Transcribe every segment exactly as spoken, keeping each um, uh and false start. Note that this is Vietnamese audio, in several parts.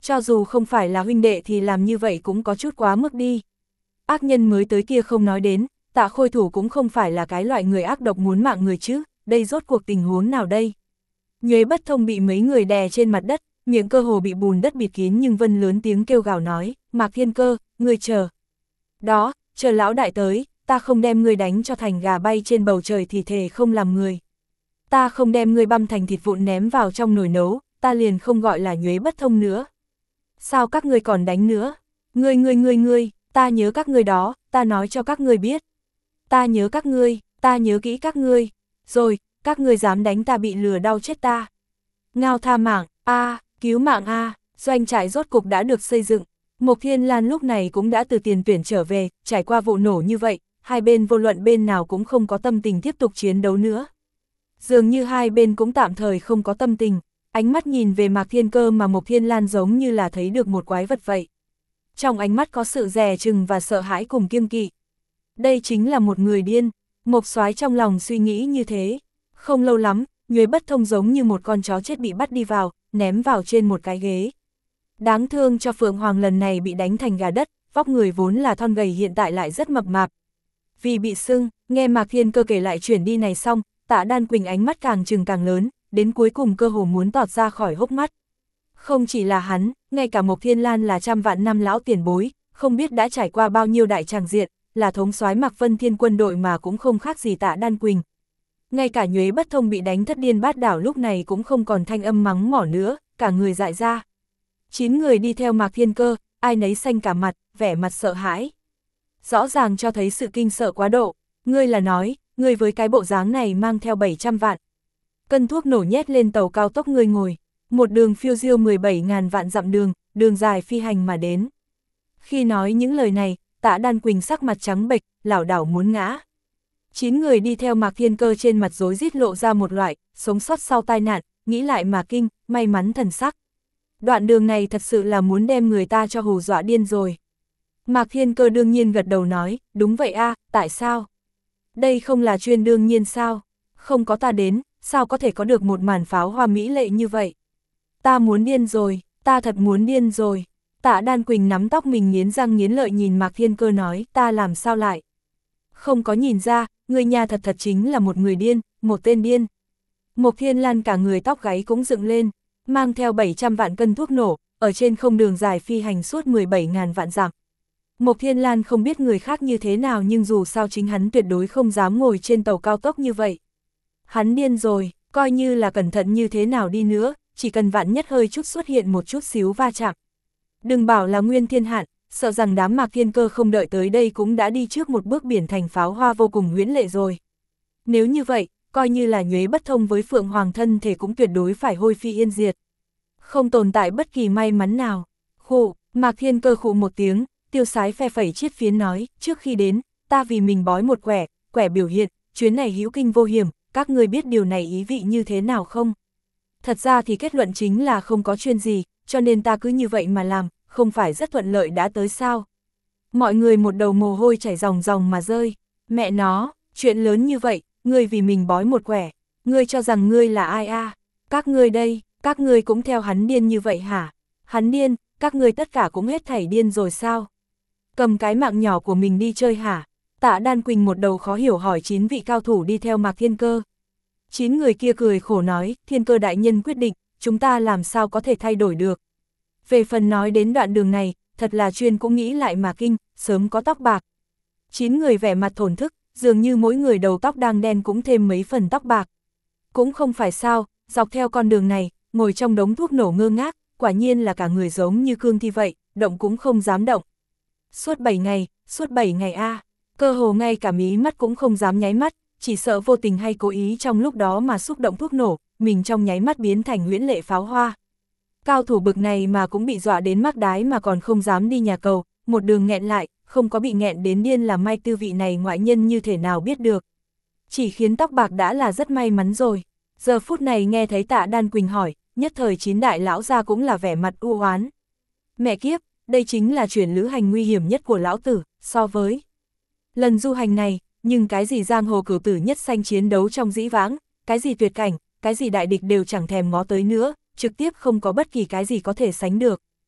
cho dù không phải là huynh đệ thì làm như vậy cũng có chút quá mức đi. Ác nhân mới tới kia không nói đến, Tạ Khôi Thủ cũng không phải là cái loại người ác độc muốn mạng người chứ, đây rốt cuộc tình huống nào đây? Nhuế Bất Thông bị mấy người đè trên mặt đất, miệng cơ hồ bị bùn đất bịt kín, nhưng vẫn lớn tiếng kêu gào nói, Mạc Thiên Cơ, ngươi chờ. Đó, chờ lão đại tới, ta không đem ngươi đánh cho thành gà bay trên bầu trời thì thề không làm người. Ta không đem ngươi băm thành thịt vụn ném vào trong nồi nấu, ta liền không gọi là Nhuế Bất Thông nữa. Sao các ngươi còn đánh nữa? Ngươi ngươi ngươi ngươi, ta nhớ các ngươi đó, ta nói cho các ngươi biết. Ta nhớ các ngươi, ta nhớ kỹ các ngươi. Rồi, các ngươi dám đánh ta bị lừa đau chết ta. Ngao tha mạng, a, cứu mạng a, doanh trại rốt cục đã được xây dựng. Mộc Thiên Lan lúc này cũng đã từ tiền tuyển trở về, trải qua vụ nổ như vậy, hai bên vô luận bên nào cũng không có tâm tình tiếp tục chiến đấu nữa. Dường như hai bên cũng tạm thời không có tâm tình, ánh mắt nhìn về Mạc Thiên Cơ mà Mộc Thiên Lan giống như là thấy được một quái vật vậy. Trong ánh mắt có sự dè chừng và sợ hãi cùng kiêng kỵ. Đây chính là một người điên, Mộc Soái trong lòng suy nghĩ như thế. Không lâu lắm, Nhuế Bất Thông giống như một con chó chết bị bắt đi vào, ném vào trên một cái ghế. Đáng thương cho Phượng Hoàng lần này bị đánh thành gà đất, vóc người vốn là thon gầy hiện tại lại rất mập mạp. Vì bị sưng, nghe Mạc Thiên Cơ kể lại chuyển đi này xong, Tạ Đan Quỳnh ánh mắt càng trừng càng lớn, đến cuối cùng cơ hồ muốn tọt ra khỏi hốc mắt. Không chỉ là hắn, ngay cả Mộc Thiên Lan là trăm vạn năm lão tiền bối, không biết đã trải qua bao nhiêu đại tràng diện, là thống soái Mạc Vân Thiên quân đội mà cũng không khác gì Tạ Đan Quỳnh. Ngay cả Nhuế Bất Thông bị đánh thất điên bát đảo lúc này cũng không còn thanh âm mắng mỏ nữa, cả người dại ra. Chín người đi theo Mạc Thiên Cơ, ai nấy xanh cả mặt, vẻ mặt sợ hãi. Rõ ràng cho thấy sự kinh sợ quá độ, ngươi là nói, ngươi với cái bộ dáng này mang theo bảy trăm vạn. Cân thuốc nổ nhét lên tàu cao tốc ngươi ngồi, một đường phiêu diêu mười bảy ngàn vạn dặm đường, đường dài phi hành mà đến. Khi nói những lời này, Tạ Đan Quỳnh sắc mặt trắng bệch, lảo đảo muốn ngã. Chín người đi theo Mạc Thiên Cơ trên mặt rối rít lộ ra một loại, sống sót sau tai nạn, nghĩ lại mà kinh, may mắn thần sắc. Đoạn đường này thật sự là muốn đem người ta cho hù dọa điên rồi. Mạc Thiên Cơ đương nhiên gật đầu nói, đúng vậy a, tại sao? Đây không là chuyện đương nhiên sao? Không có ta đến, sao có thể có được một màn pháo hoa mỹ lệ như vậy? Ta muốn điên rồi, ta thật muốn điên rồi. Tạ Đan Quỳnh nắm tóc mình nghiến răng nghiến lợi nhìn Mạc Thiên Cơ nói, ta làm sao lại? Không có nhìn ra, người nhà thật thật chính là một người điên, một tên điên. Mộc Thiên Lan cả người tóc gáy cũng dựng lên, mang theo bảy trăm vạn cân thuốc nổ, ở trên không đường dài phi hành suốt mười bảy ngàn vạn dặm. Mộc Thiên Lan không biết người khác như thế nào nhưng dù sao chính hắn tuyệt đối không dám ngồi trên tàu cao tốc như vậy. Hắn điên rồi, coi như là cẩn thận như thế nào đi nữa, chỉ cần vạn nhất hơi chút xuất hiện một chút xíu va chạm. Đừng bảo là Nguyên Thiên Hạn, sợ rằng đám Mạc Thiên Cơ không đợi tới đây cũng đã đi trước một bước biển thành pháo hoa vô cùng huyễn lệ rồi. Nếu như vậy, coi như là Nhuế Bất Thông với Phượng Hoàng thân thể cũng tuyệt đối phải hôi phi yên diệt. Không tồn tại bất kỳ may mắn nào. Khụ, Mạc Thiên Cơ khụ một tiếng, tiêu sái phe phẩy chiết phiến nói, trước khi đến, ta vì mình bói một quẻ, quẻ biểu hiện, chuyến này hữu kinh vô hiểm, các người biết điều này ý vị như thế nào không? Thật ra thì kết luận chính là không có chuyện gì, cho nên ta cứ như vậy mà làm, không phải rất thuận lợi đã tới sao? Mọi người một đầu mồ hôi chảy ròng ròng mà rơi, mẹ nó, chuyện lớn như vậy, ngươi vì mình bói một quẻ, ngươi cho rằng ngươi là ai a? À? Các ngươi đây, các ngươi cũng theo hắn điên như vậy hả? Hắn điên, các ngươi tất cả cũng hết thảy điên rồi sao? Cầm cái mạng nhỏ của mình đi chơi hả? Tạ Đan Quỳnh một đầu khó hiểu hỏi chín vị cao thủ đi theo Mạc Thiên Cơ. Chín người kia cười khổ nói, Thiên Cơ đại nhân quyết định, chúng ta làm sao có thể thay đổi được. Về phần nói đến đoạn đường này, thật là chuyên cũng nghĩ lại mà kinh, sớm có tóc bạc. Chín người vẻ mặt thổn thức, dường như mỗi người đầu tóc đang đen cũng thêm mấy phần tóc bạc. Cũng không phải sao, dọc theo con đường này, ngồi trong đống thuốc nổ ngơ ngác, quả nhiên là cả người giống như cương thi vậy, động cũng không dám động. Suốt bảy ngày, suốt bảy ngày a, à, cơ hồ ngay cả mí mắt cũng không dám nháy mắt, chỉ sợ vô tình hay cố ý trong lúc đó mà xúc động thuốc nổ, mình trong nháy mắt biến thành huyễn lệ pháo hoa. Cao thủ bực này mà cũng bị dọa đến mắc đái mà còn không dám đi nhà cầu, một đường nghẹn lại, không có bị nghẹn đến điên là may tư vị này ngoại nhân như thể nào biết được. Chỉ khiến tóc bạc đã là rất may mắn rồi. Giờ phút này nghe thấy Tạ Đan Quỳnh hỏi, nhất thời chín đại lão gia cũng là vẻ mặt u oán. Mẹ kiếp, đây chính là chuyển lữ hành nguy hiểm nhất của lão tử, so với lần du hành này, nhưng cái gì giang hồ cửu tử nhất sanh chiến đấu trong dĩ vãng, cái gì tuyệt cảnh, cái gì đại địch đều chẳng thèm ngó tới nữa, trực tiếp không có bất kỳ cái gì có thể sánh được.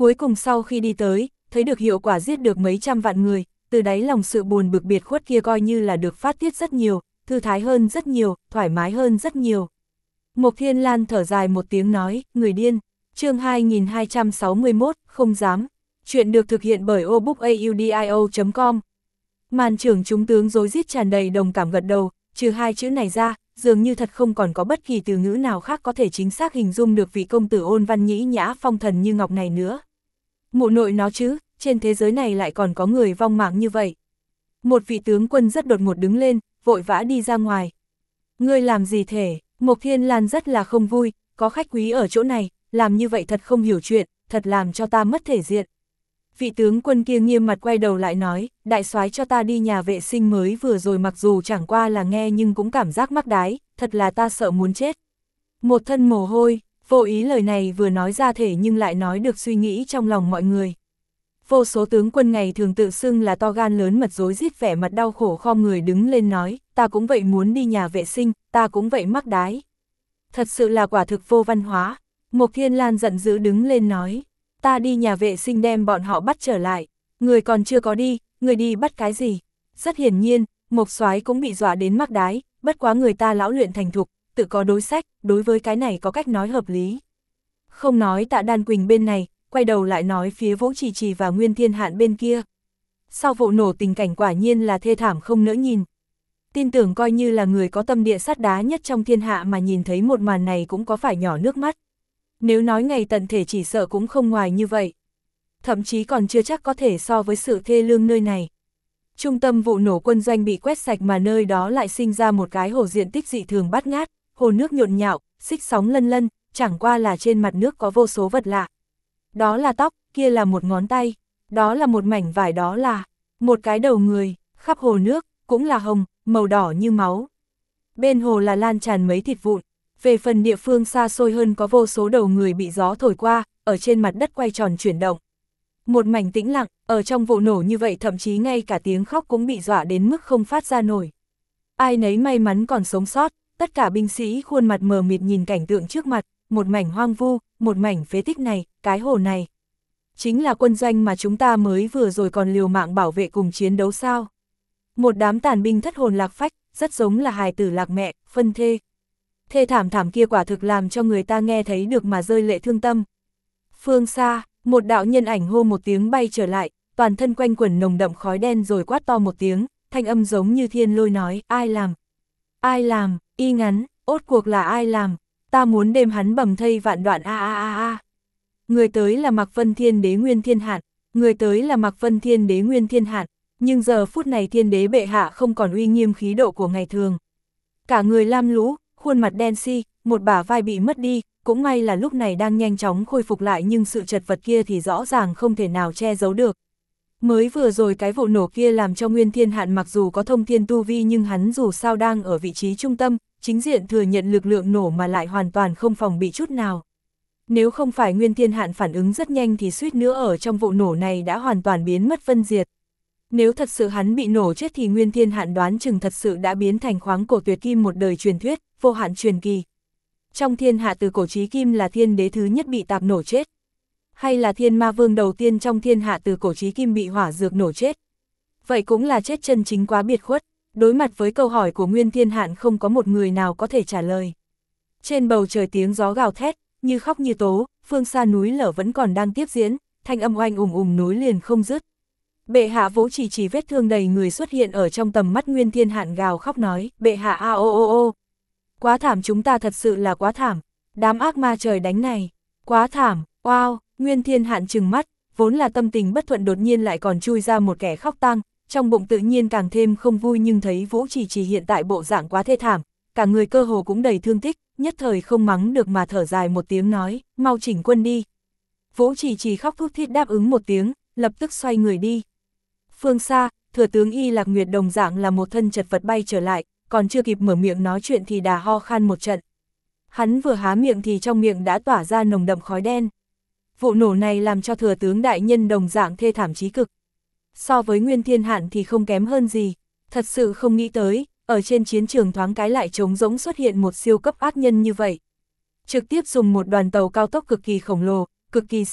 Cuối cùng sau khi đi tới, thấy được hiệu quả giết được mấy trăm vạn người, từ đáy lòng sự buồn bực biệt khuất kia coi như là được phát tiết rất nhiều, thư thái hơn rất nhiều, thoải mái hơn rất nhiều. Mộc Thiên Lan thở dài một tiếng nói, người điên. Chương hai nghìn hai trăm sáu mươi mốt, không dám. Chuyện được thực hiện bởi obookaudio chấm com. Màn trưởng chúng tướng rối rít tràn đầy đồng cảm gật đầu, trừ hai chữ này ra, dường như thật không còn có bất kỳ từ ngữ nào khác có thể chính xác hình dung được vị công tử ôn văn nhĩ nhã phong thần như ngọc này nữa. Mụ nội nó chứ, trên thế giới này lại còn có người vong mạng như vậy. Một vị tướng quân rất đột ngột đứng lên, vội vã đi ra ngoài. Ngươi làm gì thể? Mộc Thiên Lan rất là không vui, có khách quý ở chỗ này, làm như vậy thật không hiểu chuyện, thật làm cho ta mất thể diện. Vị tướng quân kia nghiêm mặt quay đầu lại nói, đại soái cho ta đi nhà vệ sinh mới vừa rồi, mặc dù chẳng qua là nghe nhưng cũng cảm giác mắc đái, thật là ta sợ muốn chết. Một thân mồ hôi, vô ý lời này vừa nói ra thể nhưng lại nói được suy nghĩ trong lòng mọi người. Vô số tướng quân ngày thường tự xưng là to gan lớn mật rối rít vẻ mặt đau khổ khom người đứng lên nói, ta cũng vậy muốn đi nhà vệ sinh, ta cũng vậy mắc đái. Thật sự là quả thực vô văn hóa. Mộc Thiên Lan giận dữ đứng lên nói, ta đi nhà vệ sinh đem bọn họ bắt trở lại, người còn chưa có đi, người đi bắt cái gì? Rất hiển nhiên, Mộc soái cũng bị dọa đến mắc đái, bất quá người ta lão luyện thành thục, tự có đối sách, đối với cái này có cách nói hợp lý. Không nói Tạ Đan Quỳnh bên này, quay đầu lại nói phía Vũ Trì Trì và Nguyên Thiên Hạn bên kia. Sau vụ nổ tình cảnh quả nhiên là thê thảm không nỡ nhìn. Tin tưởng coi như là người có tâm địa sắt đá nhất trong thiên hạ mà nhìn thấy một màn này cũng có phải nhỏ nước mắt. Nếu nói ngày tận thể chỉ sợ cũng không ngoài như vậy. Thậm chí còn chưa chắc có thể so với sự thê lương nơi này. Trung tâm vụ nổ quân doanh bị quét sạch mà nơi đó lại sinh ra một cái hồ diện tích dị thường bát ngát, hồ nước nhộn nhạo, xích sóng lân lân, chẳng qua là trên mặt nước có vô số vật lạ. Đó là tóc, kia là một ngón tay, đó là một mảnh vải, đó là một cái đầu người, khắp hồ nước, cũng là hồng, màu đỏ như máu. Bên hồ là lan tràn mấy thịt vụn, về phần địa phương xa xôi hơn có vô số đầu người bị gió thổi qua, ở trên mặt đất quay tròn chuyển động. Một mảnh tĩnh lặng, ở trong vụ nổ như vậy thậm chí ngay cả tiếng khóc cũng bị dọa đến mức không phát ra nổi. Ai nấy may mắn còn sống sót, tất cả binh sĩ khuôn mặt mờ mịt nhìn cảnh tượng trước mặt, một mảnh hoang vu, một mảnh phế tích này, cái hồ này. Chính là quân doanh mà chúng ta mới vừa rồi còn liều mạng bảo vệ cùng chiến đấu sao. Một đám tàn binh thất hồn lạc phách, rất giống là hài tử lạc mẹ, phân thê. Thê thảm thảm kia quả thực làm cho người ta nghe thấy được mà rơi lệ thương tâm. Phương xa, một đạo nhân ảnh hô một tiếng bay trở lại, toàn thân quanh quẩn nồng đậm khói đen rồi quát to một tiếng, thanh âm giống như thiên lôi nói, ai làm? Ai làm? Y ngắn, ốt cuộc là ai làm? Ta muốn đem hắn bầm thây vạn đoạn a a a a. Người tới là Mạc Vân Thiên Đế Nguyên Thiên Hạn, người tới là Mạc Vân Thiên Đế Nguyên Thiên Hạn, nhưng giờ phút này Thiên Đế bệ hạ không còn uy nghiêm khí độ của ngày thường. Cả người lam lũ, khuôn mặt đen si, một bả vai bị mất đi, cũng may là lúc này đang nhanh chóng khôi phục lại, nhưng sự chật vật kia thì rõ ràng không thể nào che giấu được. Mới vừa rồi cái vụ nổ kia làm cho Nguyên Thiên Hạn mặc dù có thông thiên tu vi nhưng hắn dù sao đang ở vị trí trung tâm, chính diện thừa nhận lực lượng nổ mà lại hoàn toàn không phòng bị chút nào. Nếu không phải Nguyên Thiên Hạn phản ứng rất nhanh thì suýt nữa ở trong vụ nổ này đã hoàn toàn biến mất vân diệt. Nếu thật sự hắn bị nổ chết thì Nguyên Thiên Hạn đoán chừng thật sự đã biến thành khoáng cổ tuyệt kim một đời truyền thuyết, vô hạn truyền kỳ. Trong thiên hạ từ cổ chí kim là thiên đế thứ nhất bị tạc nổ chết. Hay là thiên ma vương đầu tiên trong thiên hạ từ cổ chí kim bị hỏa dược nổ chết. Vậy cũng là chết chân chính quá biệt khuất. Đối mặt với câu hỏi của Nguyên Thiên Hạn không có một người nào có thể trả lời. Trên bầu trời tiếng gió gào thét, như khóc như tố, phương xa núi lở vẫn còn đang tiếp diễn, thanh âm oanh ùng ùng núi liền không dứt. Bệ hạ Vũ Trì Trì vết thương đầy người xuất hiện ở trong tầm mắt Nguyên Thiên Hạn gào khóc nói, bệ hạ a ô ô ô. Quá thảm, chúng ta thật sự là quá thảm, đám ác ma trời đánh này, quá thảm, wow. Nguyên Thiên Hạn trừng mắt, vốn là tâm tình bất thuận đột nhiên lại còn chui ra một kẻ khóc tang, trong bụng tự nhiên càng thêm không vui, nhưng thấy Vũ Trì Trì hiện tại bộ dạng quá thê thảm, cả người cơ hồ cũng đầy thương tích, nhất thời không mắng được mà thở dài một tiếng nói, mau chỉnh quân đi. Vũ Trì Trì khóc thút thít đáp ứng một tiếng, lập tức xoay người đi. Phương xa, thừa tướng Y Lạc Nguyệt đồng dạng là một thân chật vật bay trở lại, còn chưa kịp mở miệng nói chuyện thì đà ho khan một trận. Hắn vừa há miệng thì trong miệng đã tỏa ra nồng đậm khói đen. Vụ nổ này làm cho thừa tướng đại nhân đồng dạng thê thảm chí cực. So với Nguyên Thiên Hạn thì không kém hơn gì, thật sự không nghĩ tới, ở trên chiến trường thoáng cái lại trống rỗng xuất hiện một siêu cấp ác nhân như vậy. Trực tiếp dùng một đoàn tàu cao tốc cực kỳ khổng lồ, cực kỳ siêu cấp,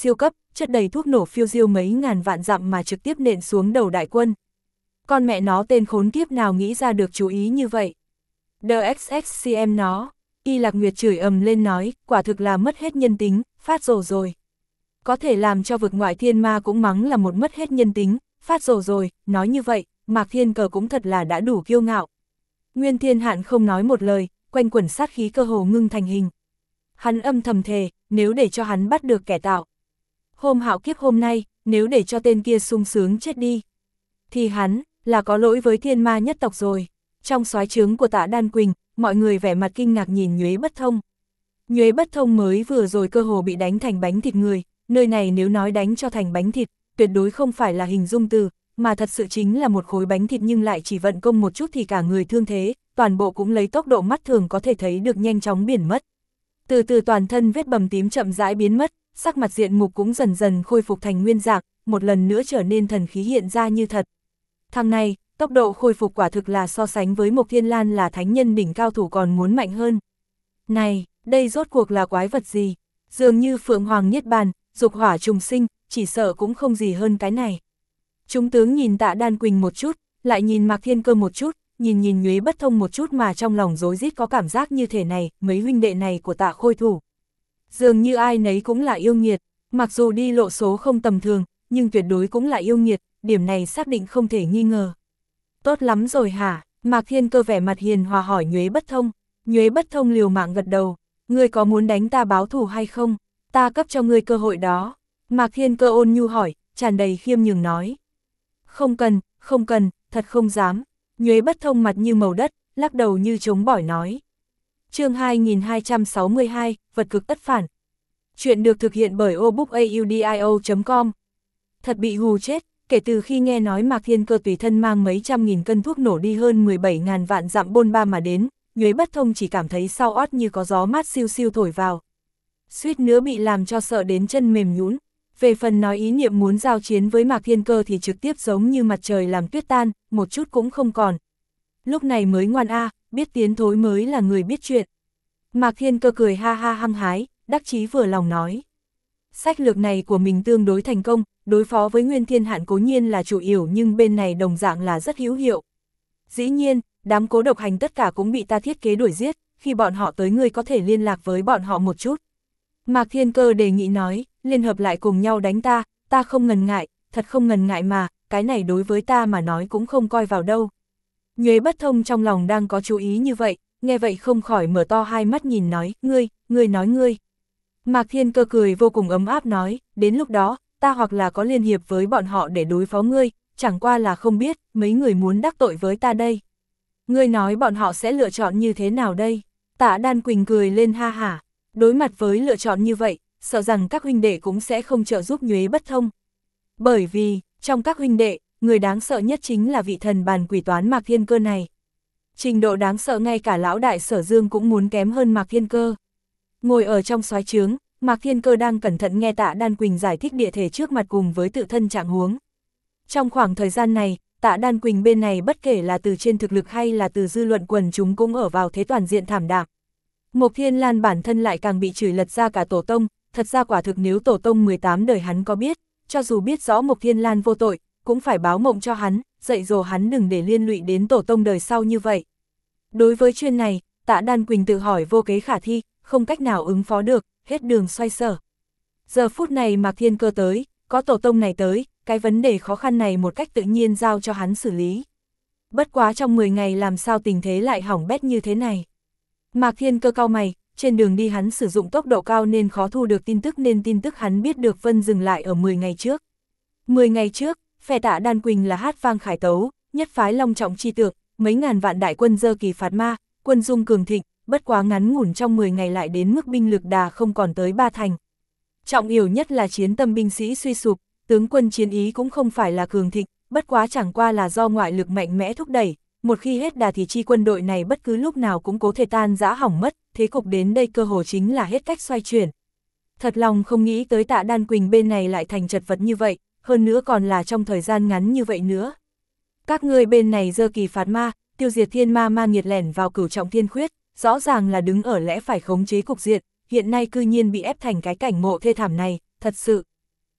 chất đầy thuốc nổ phiêu diêu mấy ngàn vạn dặm mà trực tiếp nện xuống đầu đại quân. Con mẹ nó tên khốn kiếp nào nghĩ ra được chú ý như vậy? đê ích ích xê em nó, Y Lạc Nguyệt chửi ầm lên nói, quả thực là mất hết nhân tính, phát rồ rồi. Có thể làm cho vực ngoại thiên ma cũng mắng là một mất hết nhân tính, phát rồ rồi, nói như vậy, Mạc Thiên Cơ cũng thật là đã đủ kiêu ngạo. Nguyên Thiên Hạn không nói một lời, quanh quẩn sát khí cơ hồ ngưng thành hình. Hắn âm thầm thề, nếu để cho hắn bắt được kẻ tạo hôm hạo kiếp hôm nay, nếu để cho tên kia sung sướng chết đi, thì hắn là có lỗi với thiên ma nhất tộc rồi. Trong soái trướng của Tạ Đan Quỳnh, mọi người vẻ mặt kinh ngạc nhìn Nhuế Bất Thông. Nhuế Bất Thông mới vừa rồi cơ hồ bị đánh thành bánh thịt người, nơi này nếu nói đánh cho thành bánh thịt, tuyệt đối không phải là hình dung từ, mà thật sự chính là một khối bánh thịt nhưng lại chỉ vận công một chút thì cả người thương thế, toàn bộ cũng lấy tốc độ mắt thường có thể thấy được nhanh chóng biển mất. Từ từ toàn thân vết bầm tím chậm rãi biến mất, sắc mặt diện mục cũng dần dần khôi phục thành nguyên dạng, một lần nữa trở nên thần khí hiện ra như thật. Thằng này, tốc độ khôi phục quả thực là so sánh với Mộc Thiên Lan là thánh nhân đỉnh cao thủ còn muốn mạnh hơn. Này, đây rốt cuộc là quái vật gì? Dường như Phượng Hoàng Niết Bàn, dục hỏa trùng sinh, chỉ sợ cũng không gì hơn cái này. Chúng tướng nhìn Tạ Đan Quỳnh một chút, lại nhìn Mạc Thiên Cơ một chút, nhìn nhìn Nhuế Bất Thông một chút mà trong lòng rối rít có cảm giác như thể này, mấy huynh đệ này của Tạ Khôi Thủ. Dường như ai nấy cũng là yêu nghiệt, mặc dù đi lộ số không tầm thường, nhưng tuyệt đối cũng là yêu nghiệt, điểm này xác định không thể nghi ngờ. Tốt lắm rồi hả? Mạc Thiên Cơ vẻ mặt hiền hòa hỏi Nhuế Bất Thông. Nhuế Bất Thông liều mạng gật đầu, ngươi có muốn đánh ta báo thù hay không? Ta cấp cho ngươi cơ hội đó. Mạc Thiên Cơ ôn nhu hỏi, tràn đầy khiêm nhường nói. Không cần, không cần, thật không dám. Nhuế Bất Thông mặt như màu đất, lắc đầu như chống bỏi nói. Chương hai nghìn hai trăm sáu mươi hai, vật cực tất phản. Chuyện được thực hiện bởi obookaudio chấm com. Thật bị hù chết, kể từ khi nghe nói Mạc Thiên Cơ tùy thân mang mấy trăm nghìn cân thuốc nổ đi hơn mười bảy ngàn vạn dặm bôn ba mà đến, Nhuế Bất Thông chỉ cảm thấy sau ót như có gió mát siêu siêu thổi vào. Suýt nữa bị làm cho sợ đến chân mềm nhũn. Về phần nói ý niệm muốn giao chiến với Mạc Thiên Cơ thì trực tiếp giống như mặt trời làm tuyết tan, một chút cũng không còn. Lúc này mới ngoan a, biết tiến thối mới là người biết chuyện. Mạc Thiên Cơ cười ha ha hăng hái, đắc chí vừa lòng nói. Sách lược này của mình tương đối thành công, đối phó với Nguyên Thiên Hạn cố nhiên là chủ yếu nhưng bên này đồng dạng là rất hữu hiệu. Dĩ nhiên, đám cố độc hành tất cả cũng bị ta thiết kế đuổi giết, khi bọn họ tới ngươi có thể liên lạc với bọn họ một chút. Mạc Thiên Cơ đề nghị nói, liên hợp lại cùng nhau đánh ta, ta không ngần ngại, thật không ngần ngại mà, cái này đối với ta mà nói cũng không coi vào đâu. Nhuế Bất Thông trong lòng đang có chú ý như vậy, nghe vậy không khỏi mở to hai mắt nhìn nói, ngươi, ngươi nói ngươi. Mạc Thiên Cơ cười vô cùng ấm áp nói, đến lúc đó, ta hoặc là có liên hiệp với bọn họ để đối phó ngươi, chẳng qua là không biết, mấy người muốn đắc tội với ta đây. Ngươi nói bọn họ sẽ lựa chọn như thế nào đây? Tạ Đan Quỳnh cười lên ha hả, đối mặt với lựa chọn như vậy, sợ rằng các huynh đệ cũng sẽ không trợ giúp Nhuế Bất Thông. Bởi vì, trong các huynh đệ, người đáng sợ nhất chính là vị thần bàn quỷ toán Mạc Thiên Cơ này. Trình độ đáng sợ ngay cả lão đại Sở Dương cũng muốn kém hơn Mạc Thiên Cơ. Ngồi ở trong soái trướng, Mạc Thiên Cơ đang cẩn thận nghe Tạ Đan Quỳnh giải thích địa thể trước mặt cùng với tự thân trạng huống. Trong khoảng thời gian này, Tạ Đan Quỳnh bên này bất kể là từ trên thực lực hay là từ dư luận quần chúng cũng ở vào thế toàn diện thảm đạm. Mộc Thiên Lan bản thân lại càng bị chửi lật ra cả tổ tông, thật ra quả thực nếu tổ tông mười tám đời hắn có biết, cho dù biết rõ Mộc Thiên Lan vô tội, cũng phải báo mộng cho hắn, dạy dỗ hắn đừng để liên lụy đến tổ tông đời sau như vậy. Đối với chuyện này, Tạ Đan Quỳnh tự hỏi vô kế khả thi, không cách nào ứng phó được, hết đường xoay sở. Giờ phút này Mạc Thiên Cơ tới, có tổ tông này tới, cái vấn đề khó khăn này một cách tự nhiên giao cho hắn xử lý. Bất quá trong mười ngày làm sao tình thế lại hỏng bét như thế này. Mạc Thiên Cơ cau mày, trên đường đi hắn sử dụng tốc độ cao nên khó thu được tin tức nên tin tức hắn biết được Vân dừng lại ở mười ngày trước. mười ngày trước, phe Tạ Đan Quỳnh là hát vang khải tấu, nhất phái long trọng chi tượng, mấy ngàn vạn đại quân dơ kỳ phạt ma, quân dung cường thịnh, bất quá ngắn ngủn trong mười ngày lại đến mức binh lực đà không còn tới ba thành. Trọng yếu nhất là chiến tâm binh sĩ suy sụp, tướng quân chiến ý cũng không phải là cường thịnh, bất quá chẳng qua là do ngoại lực mạnh mẽ thúc đẩy, một khi hết đà thì chi quân đội này bất cứ lúc nào cũng có thể tan rã hỏng mất, thế cục đến đây cơ hồ chính là hết cách xoay chuyển. Thật lòng không nghĩ tới Tạ Đan Quỳnh bên này lại thành chật vật như vậy, hơn nữa còn là trong thời gian ngắn như vậy nữa. Các ngươi bên này dơ kỳ phạt ma, tiêu diệt thiên ma ma nghiệt lẻn vào cửu trọng thiên khuyết, rõ ràng là đứng ở lẽ phải khống chế cục diện, hiện nay cư nhiên bị ép thành cái cảnh mộ thê thảm này, thật sự.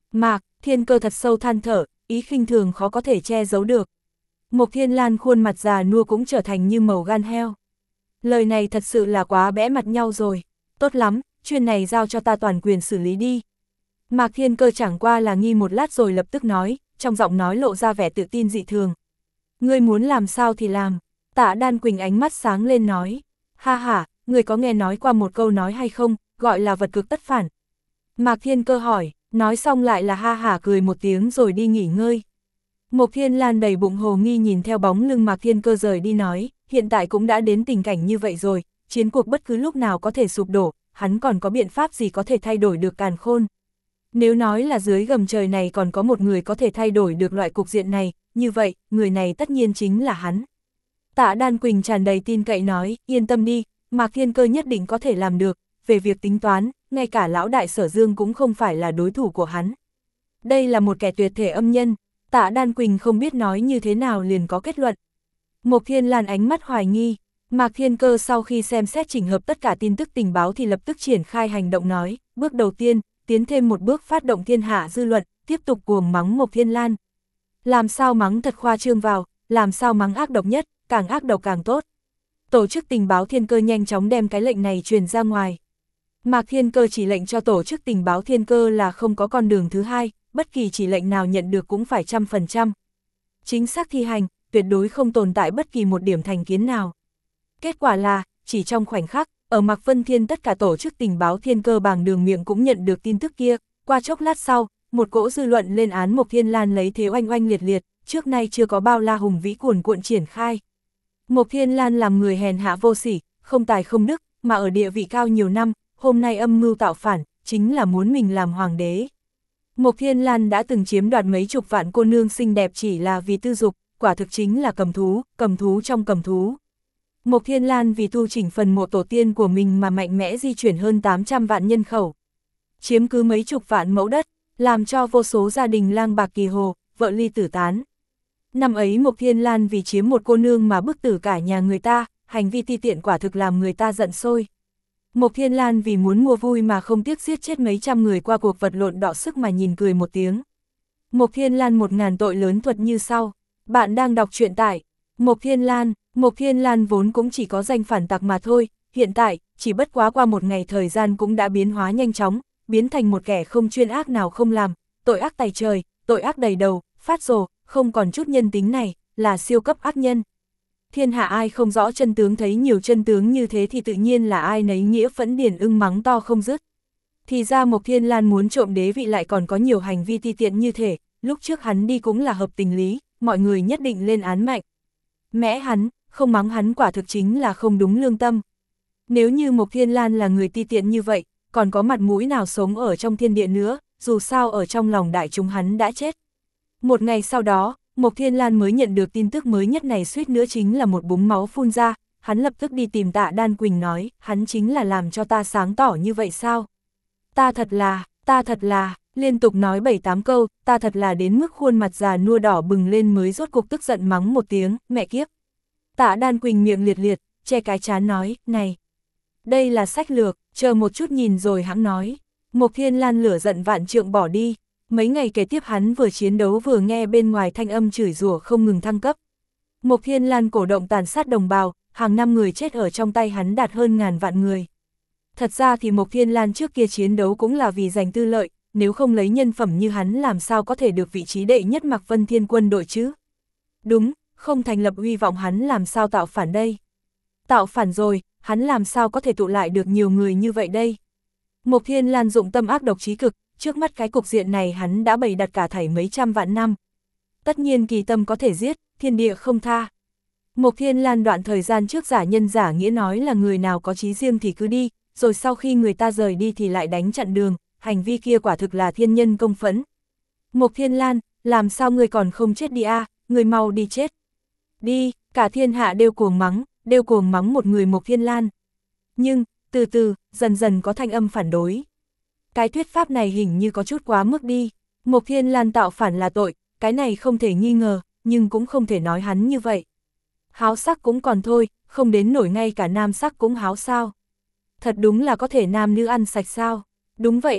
Mạc Thiên Cơ thật sâu than thở, ý khinh thường khó có thể che giấu được. Mộc Thiên Lan khuôn mặt già nua cũng trở thành như màu gan heo. Lời này thật sự là quá bẽ mặt nhau rồi. Tốt lắm, chuyện này giao cho ta toàn quyền xử lý đi. Mạc Thiên Cơ chẳng qua là nghi một lát rồi lập tức nói, trong giọng nói lộ ra vẻ tự tin dị thường. Ngươi muốn làm sao thì làm. Tạ Đan Quỳnh ánh mắt sáng lên nói. Ha ha, ngươi có nghe nói qua một câu nói hay không, gọi là vật cực tất phản. Mạc Thiên Cơ hỏi, nói xong lại là ha hả cười một tiếng rồi đi nghỉ ngơi. Mộc Thiên Lan đầy bụng hồ nghi nhìn theo bóng lưng Mạc Thiên Cơ rời đi nói, hiện tại cũng đã đến tình cảnh như vậy rồi, chiến cuộc bất cứ lúc nào có thể sụp đổ, hắn còn có biện pháp gì có thể thay đổi được càn khôn. Nếu nói là dưới gầm trời này còn có một người có thể thay đổi được loại cục diện này, như vậy, người này tất nhiên chính là hắn. Tạ Đan Quỳnh tràn đầy tin cậy nói, yên tâm đi, Mạc Thiên Cơ nhất định có thể làm được, về việc tính toán, ngay cả lão đại Sở Dương cũng không phải là đối thủ của hắn. Đây là một kẻ tuyệt thể âm nhân, Tạ Đan Quỳnh không biết nói như thế nào liền có kết luận. Mộc Thiên Lan ánh mắt hoài nghi, Mạc Thiên Cơ sau khi xem xét chỉnh hợp tất cả tin tức tình báo thì lập tức triển khai hành động nói, bước đầu tiên, tiến thêm một bước phát động thiên hạ dư luận, tiếp tục cuồng mắng Mộc Thiên Lan. Làm sao mắng thật khoa trương vào, làm sao mắng ác độc nhất, càng ác độc càng tốt. Tổ chức tình báo Thiên Cơ nhanh chóng đem cái lệnh này truyền ra ngoài. Mạc Thiên Cơ chỉ lệnh cho tổ chức tình báo Thiên Cơ là không có con đường thứ hai, bất kỳ chỉ lệnh nào nhận được cũng phải trăm phần trăm. Chính xác thi hành, tuyệt đối không tồn tại bất kỳ một điểm thành kiến nào. Kết quả là, chỉ trong khoảnh khắc, ở Mạc Vân Thiên tất cả tổ chức tình báo Thiên Cơ bằng đường miệng cũng nhận được tin tức kia, qua chốc lát sau, một cỗ dư luận lên án Mộc Thiên Lan lấy thế oanh oanh liệt liệt, trước nay chưa có bao la hùng vĩ cuồn cuộn triển khai. Mộc Thiên Lan làm người hèn hạ vô sỉ, không tài không đức, mà ở địa vị cao nhiều năm, hôm nay âm mưu tạo phản, chính là muốn mình làm hoàng đế. Mộc Thiên Lan đã từng chiếm đoạt mấy chục vạn cô nương xinh đẹp chỉ là vì tư dục, quả thực chính là cầm thú, cầm thú trong cầm thú. Mộc Thiên Lan vì tu chỉnh phần mộ tổ tiên của mình mà mạnh mẽ di chuyển hơn tám trăm vạn nhân khẩu. Chiếm cứ mấy chục vạn mẫu đất, làm cho vô số gia đình lang bạc kỳ hồ, vợ ly tử tán. Năm ấy Mộc Thiên Lan vì chiếm một cô nương mà bức tử cả nhà người ta, hành vi ti tiện quả thực làm người ta giận sôi. Mộc Thiên Lan vì muốn mua vui mà không tiếc giết chết mấy trăm người qua cuộc vật lộn đọ sức mà nhìn cười một tiếng. Mộc Thiên Lan một ngàn tội lớn thuật như sau. Bạn đang đọc truyện tại Mộc Thiên Lan. Mộc Thiên Lan vốn cũng chỉ có danh phản tặc mà thôi, hiện tại, chỉ bất quá qua một ngày thời gian cũng đã biến hóa nhanh chóng, biến thành một kẻ không chuyên ác nào không làm, tội ác tày trời, tội ác đầy đầu, phát rồ, không còn chút nhân tính này, là siêu cấp ác nhân. Thiên hạ ai không rõ chân tướng thấy nhiều chân tướng như thế thì tự nhiên là ai nấy nghĩa phẫn điển ưng mắng to không dứt. Thì ra Mộc Thiên Lan muốn trộm đế vị lại còn có nhiều hành vi ti tiện như thế, lúc trước hắn đi cũng là hợp tình lý, mọi người nhất định lên án mạnh. Mẽ hắn, không mắng hắn quả thực chính là không đúng lương tâm. Nếu như Mộc Thiên Lan là người ti tiện như vậy, còn có mặt mũi nào sống ở trong thiên địa nữa, dù sao ở trong lòng đại chúng hắn đã chết. Một ngày sau đó, Mộc Thiên Lan mới nhận được tin tức mới nhất này suýt nữa chính là một búng máu phun ra, hắn lập tức đi tìm Tạ Đan Quỳnh nói, hắn chính là làm cho ta sáng tỏ như vậy sao? Ta thật là, ta thật là, liên tục nói bảy tám câu, ta thật là đến mức khuôn mặt già nua đỏ bừng lên mới rốt cục tức giận mắng một tiếng, mẹ kiếp. Tạ Đan Quỳnh miệng liệt liệt, che cái trán nói, này, đây là sách lược, chờ một chút nhìn rồi hãng nói. Mộc Thiên Lan lửa giận vạn trượng bỏ đi, mấy ngày kế tiếp hắn vừa chiến đấu vừa nghe bên ngoài thanh âm chửi rủa không ngừng thăng cấp. Mộc Thiên Lan cổ động tàn sát đồng bào, hàng năm người chết ở trong tay hắn đạt hơn ngàn vạn người. Thật ra thì Mộc Thiên Lan trước kia chiến đấu cũng là vì giành tư lợi, nếu không lấy nhân phẩm như hắn làm sao có thể được vị trí đệ nhất Mạc Vân Thiên quân đội chứ? Đúng, không thành lập uy vọng hắn làm sao tạo phản đây? Tạo phản rồi, hắn làm sao có thể tụ lại được nhiều người như vậy đây? Mộc Thiên Lan dụng tâm ác độc chí cực, trước mắt cái cục diện này hắn đã bày đặt cả thảy mấy trăm vạn năm. Tất nhiên kỳ tâm có thể giết, thiên địa không tha. Mộc Thiên Lan đoạn thời gian trước giả nhân giả nghĩa nói là người nào có chí riêng thì cứ đi, rồi sau khi người ta rời đi thì lại đánh chặn đường, hành vi kia quả thực là thiên nhân công phẫn. Mộc Thiên Lan, làm sao người còn không chết đi a, à, người mau đi chết. Đi, cả thiên hạ đều cuồng mắng, đều cuồng mắng một người Mộc Thiên Lan. Nhưng, từ từ, dần dần có thanh âm phản đối. Cái thuyết pháp này hình như có chút quá mức đi. Mộc Thiên Lan tạo phản là tội, cái này không thể nghi ngờ, nhưng cũng không thể nói hắn như vậy. Háo sắc cũng còn thôi, không đến nổi ngay cả nam sắc cũng háo sao. Thật đúng là có thể nam nữ ăn sạch sao. Đúng vậy a,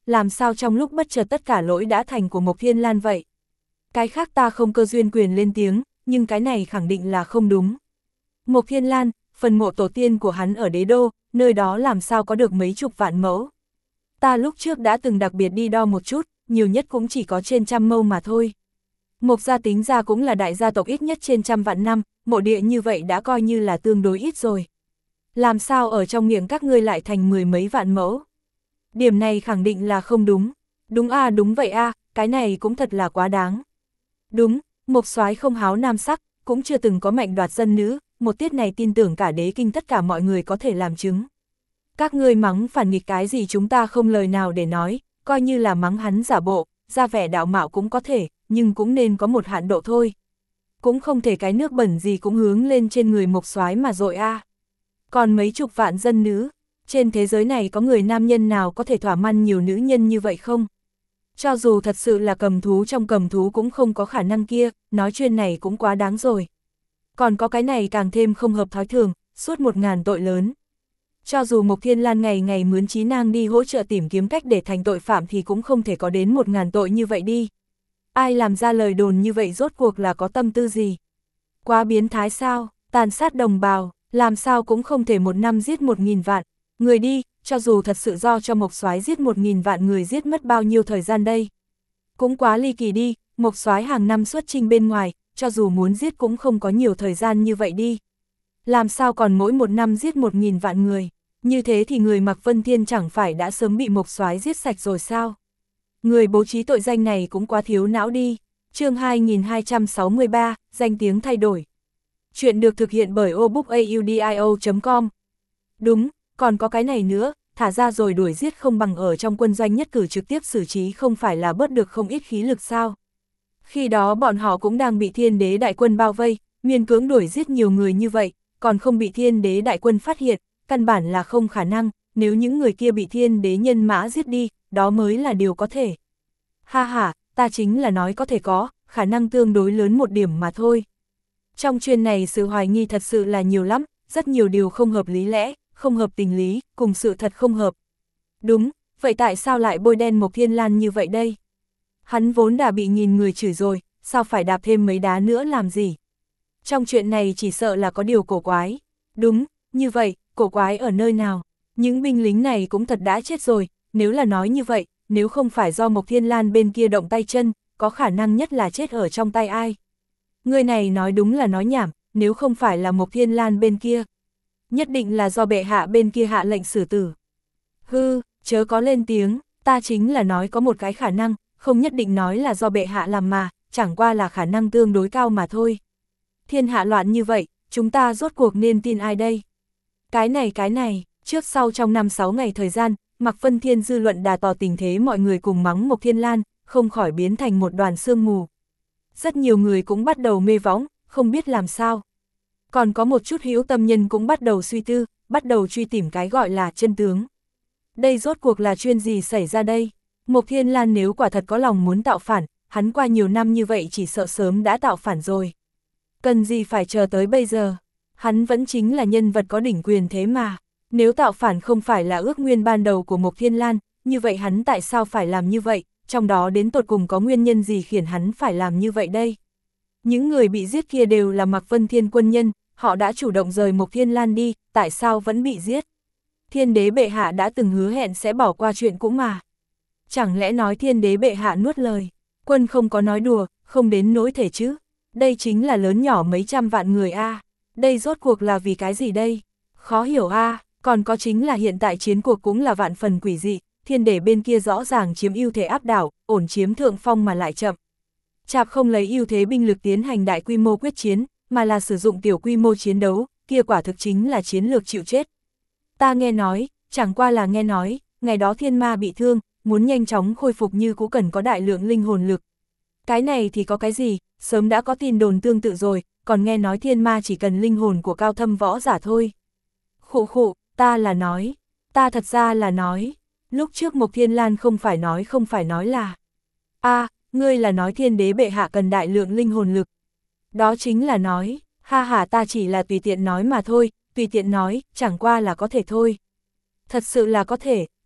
làm sao trong lúc bất chợt tất cả lỗi đã thành của Mộc Thiên Lan vậy? Cái khác ta không cơ duyên quyền lên tiếng, nhưng cái này khẳng định là không đúng. Mộc Thiên Lan, phần mộ tổ tiên của hắn ở đế đô, nơi đó làm sao có được mấy chục vạn mẫu. Ta lúc trước đã từng đặc biệt đi đo một chút, nhiều nhất cũng chỉ có trên trăm mâu mà thôi. Mộc gia tính ra cũng là đại gia tộc ít nhất trên trăm vạn năm, mộ địa như vậy đã coi như là tương đối ít rồi. Làm sao ở trong miệng các ngươi lại thành mười mấy vạn mẫu? Điểm này khẳng định là không đúng. Đúng a à, đúng vậy a à, cái này cũng thật là quá đáng. Đúng, Mộc soái không háo nam sắc, cũng chưa từng có mệnh đoạt dân nữ, một tiết này tin tưởng cả đế kinh tất cả mọi người có thể làm chứng. Các ngươi mắng phản nghịch cái gì chúng ta không lời nào để nói, coi như là mắng hắn giả bộ, ra vẻ đạo mạo cũng có thể, nhưng cũng nên có một hạn độ thôi. Cũng không thể cái nước bẩn gì cũng hướng lên trên người Mộc soái mà dội a. À. Còn mấy chục vạn dân nữ, trên thế giới này có người nam nhân nào có thể thỏa mãn nhiều nữ nhân như vậy không? Cho dù thật sự là cầm thú trong cầm thú cũng không có khả năng kia, nói chuyện này cũng quá đáng rồi. Còn có cái này càng thêm không hợp thói thường, suốt một ngàn tội lớn. Cho dù Mộc Thiên Lan ngày ngày mướn trí nang đi hỗ trợ tìm kiếm cách để thành tội phạm thì cũng không thể có đến một ngàn tội như vậy đi. Ai làm ra lời đồn như vậy rốt cuộc là có tâm tư gì? Quá biến thái sao, tàn sát đồng bào, làm sao cũng không thể một năm giết một nghìn vạn. Người đi, cho dù thật sự do cho Mộc soái giết một nghìn vạn người giết mất bao nhiêu thời gian đây? Cũng quá ly kỳ đi, Mộc soái hàng năm xuất chinh bên ngoài, cho dù muốn giết cũng không có nhiều thời gian như vậy đi. Làm sao còn mỗi một năm giết một nghìn vạn người? Như thế thì người Mạc Vân Thiên chẳng phải đã sớm bị Mộc soái giết sạch rồi sao? Người bố trí tội danh này cũng quá thiếu não đi. Chương hai nghìn hai trăm sáu mươi ba, danh tiếng thay đổi. Chuyện được thực hiện bởi obookaudio chấm com. Đúng, còn có cái này nữa, thả ra rồi đuổi giết không bằng ở trong quân doanh nhất cử trực tiếp xử trí không phải là bớt được không ít khí lực sao? Khi đó bọn họ cũng đang bị thiên đế đại quân bao vây, miên cưỡng đuổi giết nhiều người như vậy, còn không bị thiên đế đại quân phát hiện, căn bản là không khả năng, nếu những người kia bị thiên đế nhân mã giết đi, đó mới là điều có thể. Ha ha, ta chính là nói có thể có, khả năng tương đối lớn một điểm mà thôi. Trong chuyện này sự hoài nghi thật sự là nhiều lắm, rất nhiều điều không hợp lý lẽ, không hợp tình lý, cùng sự thật không hợp. Đúng, vậy tại sao lại bôi đen Mộc Thiên Lan như vậy đây? Hắn vốn đã bị nghìn người chửi rồi, sao phải đạp thêm mấy đá nữa làm gì? Trong chuyện này chỉ sợ là có điều cổ quái. Đúng, như vậy, cổ quái ở nơi nào? Những binh lính này cũng thật đã chết rồi, nếu là nói như vậy, nếu không phải do Mộc Thiên Lan bên kia động tay chân, có khả năng nhất là chết ở trong tay ai? Người này nói đúng là nói nhảm, nếu không phải là Mộc Thiên Lan bên kia, nhất định là do bệ hạ bên kia hạ lệnh xử tử. Hư, chớ có lên tiếng, ta chính là nói có một cái khả năng, không nhất định nói là do bệ hạ làm mà, chẳng qua là khả năng tương đối cao mà thôi. Thiên hạ loạn như vậy, chúng ta rốt cuộc nên tin ai đây? Cái này cái này, trước sau trong năm sáu ngày thời gian, Mạc Vân Thiên dư luận đà tỏ tình thế mọi người cùng mắng Mộc Thiên Lan, không khỏi biến thành một đoàn sương mù. Rất nhiều người cũng bắt đầu mê võng, không biết làm sao. Còn có một chút hữu tâm nhân cũng bắt đầu suy tư, bắt đầu truy tìm cái gọi là chân tướng. Đây rốt cuộc là chuyện gì xảy ra đây? Mộc Thiên Lan nếu quả thật có lòng muốn tạo phản, hắn qua nhiều năm như vậy chỉ sợ sớm đã tạo phản rồi. Cần gì phải chờ tới bây giờ? Hắn vẫn chính là nhân vật có đỉnh quyền thế mà. Nếu tạo phản không phải là ước nguyên ban đầu của Mộc Thiên Lan, như vậy hắn tại sao phải làm như vậy? Trong đó đến tột cùng có nguyên nhân gì khiến hắn phải làm như vậy đây? Những người bị giết kia đều là Mạc Vân Thiên quân nhân, họ đã chủ động rời Mộc Thiên Lan đi, tại sao vẫn bị giết? Thiên đế bệ hạ đã từng hứa hẹn sẽ bỏ qua chuyện cũ mà. Chẳng lẽ nói thiên đế bệ hạ nuốt lời? Quân không có nói đùa, không đến nỗi thể chứ. Đây chính là lớn nhỏ mấy trăm vạn người a. À. Đây rốt cuộc là vì cái gì đây? Khó hiểu a. À. Còn có chính là hiện tại chiến cuộc cũng là vạn phần quỷ dị, thiên đế bên kia rõ ràng chiếm ưu thế áp đảo, ổn chiếm thượng phong mà lại chậm. Chạp không lấy ưu thế binh lực tiến hành đại quy mô quyết chiến, mà là sử dụng tiểu quy mô chiến đấu, kia quả thực chính là chiến lược chịu chết. Ta nghe nói, chẳng qua là nghe nói, ngày đó thiên ma bị thương, muốn nhanh chóng khôi phục như cũ cần có đại lượng linh hồn lực. Cái này thì có cái gì, sớm đã có tin đồn tương tự rồi, còn nghe nói thiên ma chỉ cần linh hồn của cao thâm võ giả thôi. Khụ khụ, ta là nói, ta thật ra là nói, lúc trước Mộc Thiên Lan không phải nói không phải nói là. A, à, ngươi là nói thiên đế bệ hạ cần đại lượng linh hồn lực. Đó chính là nói, ha ha ta chỉ là tùy tiện nói mà thôi, tùy tiện nói, chẳng qua là có thể thôi. Thật sự là có thể,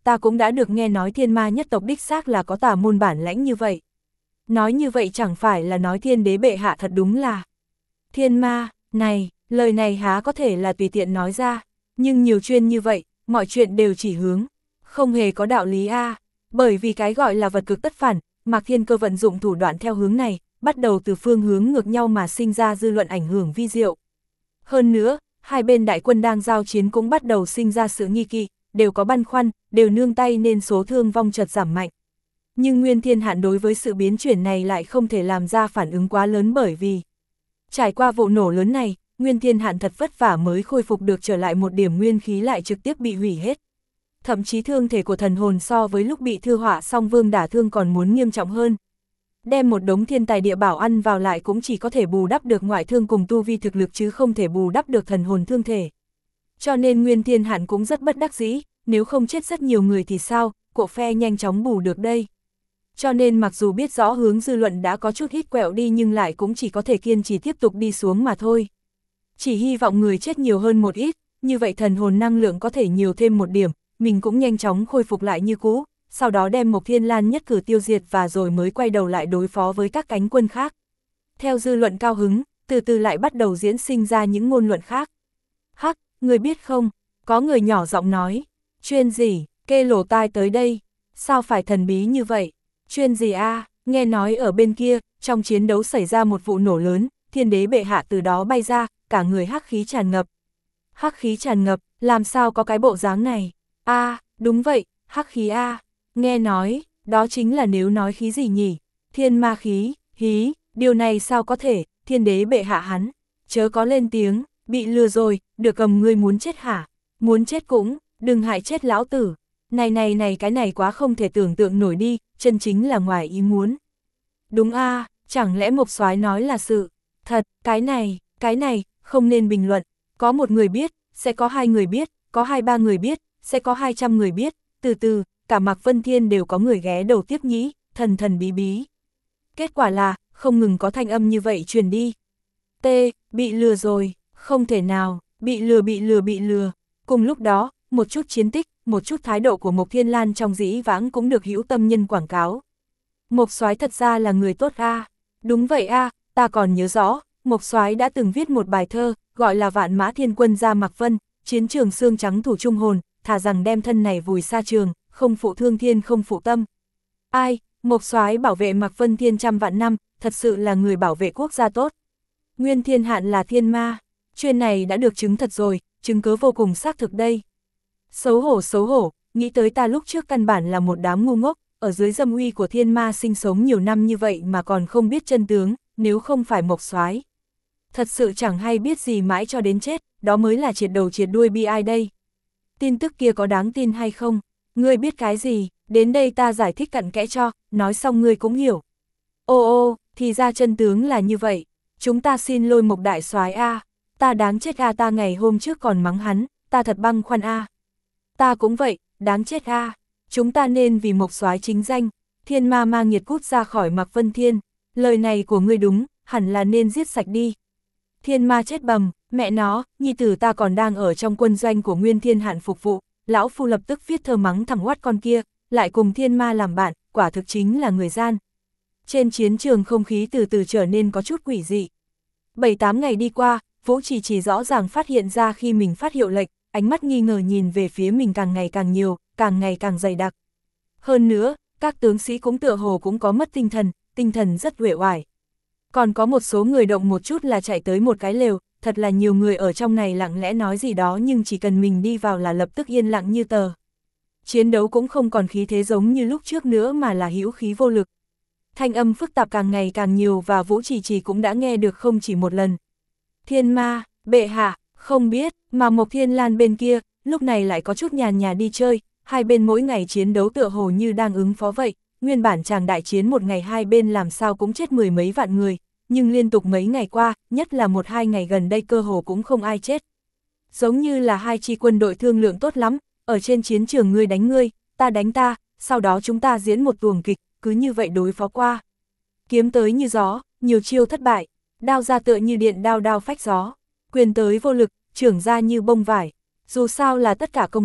ta cũng đã được nghe nói thiên ma nhất tộc đích xác là có tà môn bản lãnh như vậy. Nói như vậy chẳng phải là nói thiên đế bệ hạ thật đúng là. Thiên ma, này, lời này há có thể là tùy tiện nói ra, nhưng nhiều chuyên như vậy, mọi chuyện đều chỉ hướng, không hề có đạo lý a. Bởi vì cái gọi là vật cực tất phản, Mạc Thiên Cơ vận dụng thủ đoạn theo hướng này, bắt đầu từ phương hướng ngược nhau mà sinh ra dư luận ảnh hưởng vi diệu. Hơn nữa, hai bên đại quân đang giao chiến cũng bắt đầu sinh ra sự nghi kỵ, đều có băn khoăn, đều nương tay nên số thương vong chợt giảm mạnh. Nhưng Nguyên Thiên Hạn đối với sự biến chuyển này lại không thể làm ra phản ứng quá lớn bởi vì trải qua vụ nổ lớn này, Nguyên Thiên Hạn thật vất vả mới khôi phục được trở lại một điểm nguyên khí lại trực tiếp bị hủy hết. Thậm chí thương thể của thần hồn so với lúc bị Thư Họa Song Vương đả thương còn muốn nghiêm trọng hơn. Đem một đống thiên tài địa bảo ăn vào lại cũng chỉ có thể bù đắp được ngoại thương cùng tu vi thực lực chứ không thể bù đắp được thần hồn thương thể. Cho nên Nguyên Thiên Hạn cũng rất bất đắc dĩ, nếu không chết rất nhiều người thì sao, cộ phe nhanh chóng bù được đây. Cho nên mặc dù biết rõ hướng dư luận đã có chút hít quẹo đi nhưng lại cũng chỉ có thể kiên trì tiếp tục đi xuống mà thôi. Chỉ hy vọng người chết nhiều hơn một ít, như vậy thần hồn năng lượng có thể nhiều thêm một điểm, mình cũng nhanh chóng khôi phục lại như cũ, sau đó đem Mộc Thiên Lan nhất cử tiêu diệt và rồi mới quay đầu lại đối phó với các cánh quân khác. Theo dư luận cao hứng, từ từ lại bắt đầu diễn sinh ra những ngôn luận khác. Hắc, người biết không, có người nhỏ giọng nói, chuyên gì, kê lỗ tai tới đây, sao phải thần bí như vậy, chuyên gì a? À? Nghe nói ở bên kia, trong chiến đấu xảy ra một vụ nổ lớn, thiên đế bệ hạ từ đó bay ra, cả người hắc khí tràn ngập. Hắc khí tràn ngập, làm sao có cái bộ dáng này? A, à, đúng vậy, hắc khí a. À. Nghe nói, đó chính là nếu nói khí gì nhỉ? Thiên ma khí, hí, điều này sao có thể, thiên đế bệ hạ hắn, chớ có lên tiếng, bị lừa rồi, được cầm ngươi muốn chết hả? Muốn chết cũng, đừng hại chết lão tử. Này này này cái này quá không thể tưởng tượng nổi đi, chân chính là ngoài ý muốn. Đúng a, à, chẳng lẽ Mộc Soái nói là sự thật, cái này, cái này, không nên bình luận, có một người biết, sẽ có hai người biết, có hai ba người biết, sẽ có hai trăm người biết, từ từ, cả Mạc Vân Thiên đều có người ghé đầu tiếp nhĩ, thần thần bí bí. Kết quả là, không ngừng có thanh âm như vậy truyền đi. T, bị lừa rồi, không thể nào, bị lừa bị lừa bị lừa. Cùng lúc đó, một chút chiến tích, một chút thái độ của Mộc Thiên Lan trong dĩ vãng cũng được hữu tâm nhân quảng cáo. Mộc Soái thật ra là người tốt a. À. Đúng vậy a, à, ta còn nhớ rõ, Mộc Soái đã từng viết một bài thơ, gọi là Vạn Mã Thiên Quân ra Mạc Vân, chiến trường xương trắng thủ trung hồn, thà rằng đem thân này vùi xa trường, không phụ thương thiên không phụ tâm. Ai, Mộc Soái bảo vệ Mạc Vân Thiên trăm vạn năm, thật sự là người bảo vệ quốc gia tốt. Nguyên Thiên Hạn là thiên ma, chuyện này đã được chứng thật rồi, chứng cứ vô cùng xác thực đây. Xấu hổ xấu hổ, nghĩ tới ta lúc trước căn bản là một đám ngu ngốc, ở dưới dâm uy của thiên ma sinh sống nhiều năm như vậy mà còn không biết chân tướng, nếu không phải Mộc Soái, thật sự chẳng hay biết gì mãi cho đến chết, đó mới là triệt đầu triệt đuôi bi ai đây. Tin tức kia có đáng tin hay không? Ngươi biết cái gì? Đến đây ta giải thích cặn kẽ cho, nói xong ngươi cũng hiểu. Ô ô, thì ra chân tướng là như vậy. Chúng ta xin lôi Mộc đại soái a, ta đáng chết a, ta ngày hôm trước còn mắng hắn, ta thật băng khoăn a. Ta cũng vậy, đáng chết a. Chúng ta nên vì Mộc soái chính danh, thiên ma ma nghiệt cút ra khỏi Mạc Vân Thiên. Lời này của ngươi đúng, hẳn là nên giết sạch đi. Thiên ma chết bầm, mẹ nó, nhi tử ta còn đang ở trong quân doanh của Nguyên Thiên Hạn phục vụ, lão phu lập tức viết thơ mắng thằng oát con kia, lại cùng thiên ma làm bạn, quả thực chính là người gian. Trên chiến trường không khí từ từ trở nên có chút quỷ dị. Bảy tám ngày đi qua, Vũ Chỉ Chỉ rõ ràng phát hiện ra khi mình phát hiệu lệnh, ánh mắt nghi ngờ nhìn về phía mình càng ngày càng nhiều, càng ngày càng dày đặc. Hơn nữa, các tướng sĩ cũng tựa hồ cũng có mất tinh thần, tinh thần rất uể oải. Còn có một số người động một chút là chạy tới một cái lều, thật là nhiều người ở trong này lặng lẽ nói gì đó nhưng chỉ cần mình đi vào là lập tức yên lặng như tờ. Chiến đấu cũng không còn khí thế giống như lúc trước nữa mà là hữu khí vô lực. Thanh âm phức tạp càng ngày càng nhiều và Vũ Chỉ Chỉ cũng đã nghe được không chỉ một lần. Thiên ma, bệ hạ, không biết, mà Mộc Thiên Lan bên kia, lúc này lại có chút nhàn nhà đi chơi, hai bên mỗi ngày chiến đấu tựa hồ như đang ứng phó vậy, nguyên bản chàng đại chiến một ngày hai bên làm sao cũng chết mười mấy vạn người, nhưng liên tục mấy ngày qua, nhất là một hai ngày gần đây cơ hồ cũng không ai chết. Giống như là hai chi quân đội thương lượng tốt lắm, ở trên chiến trường ngươi đánh ngươi, ta đánh ta, sau đó chúng ta diễn một tuồng kịch, cứ như vậy đối phó qua. Kiếm tới như gió, nhiều chiêu thất bại, đao ra tựa như điện đao đao phách gió, quyền tới vô lực, trưởng ra như bông vải. Dù sao là tất cả công kích,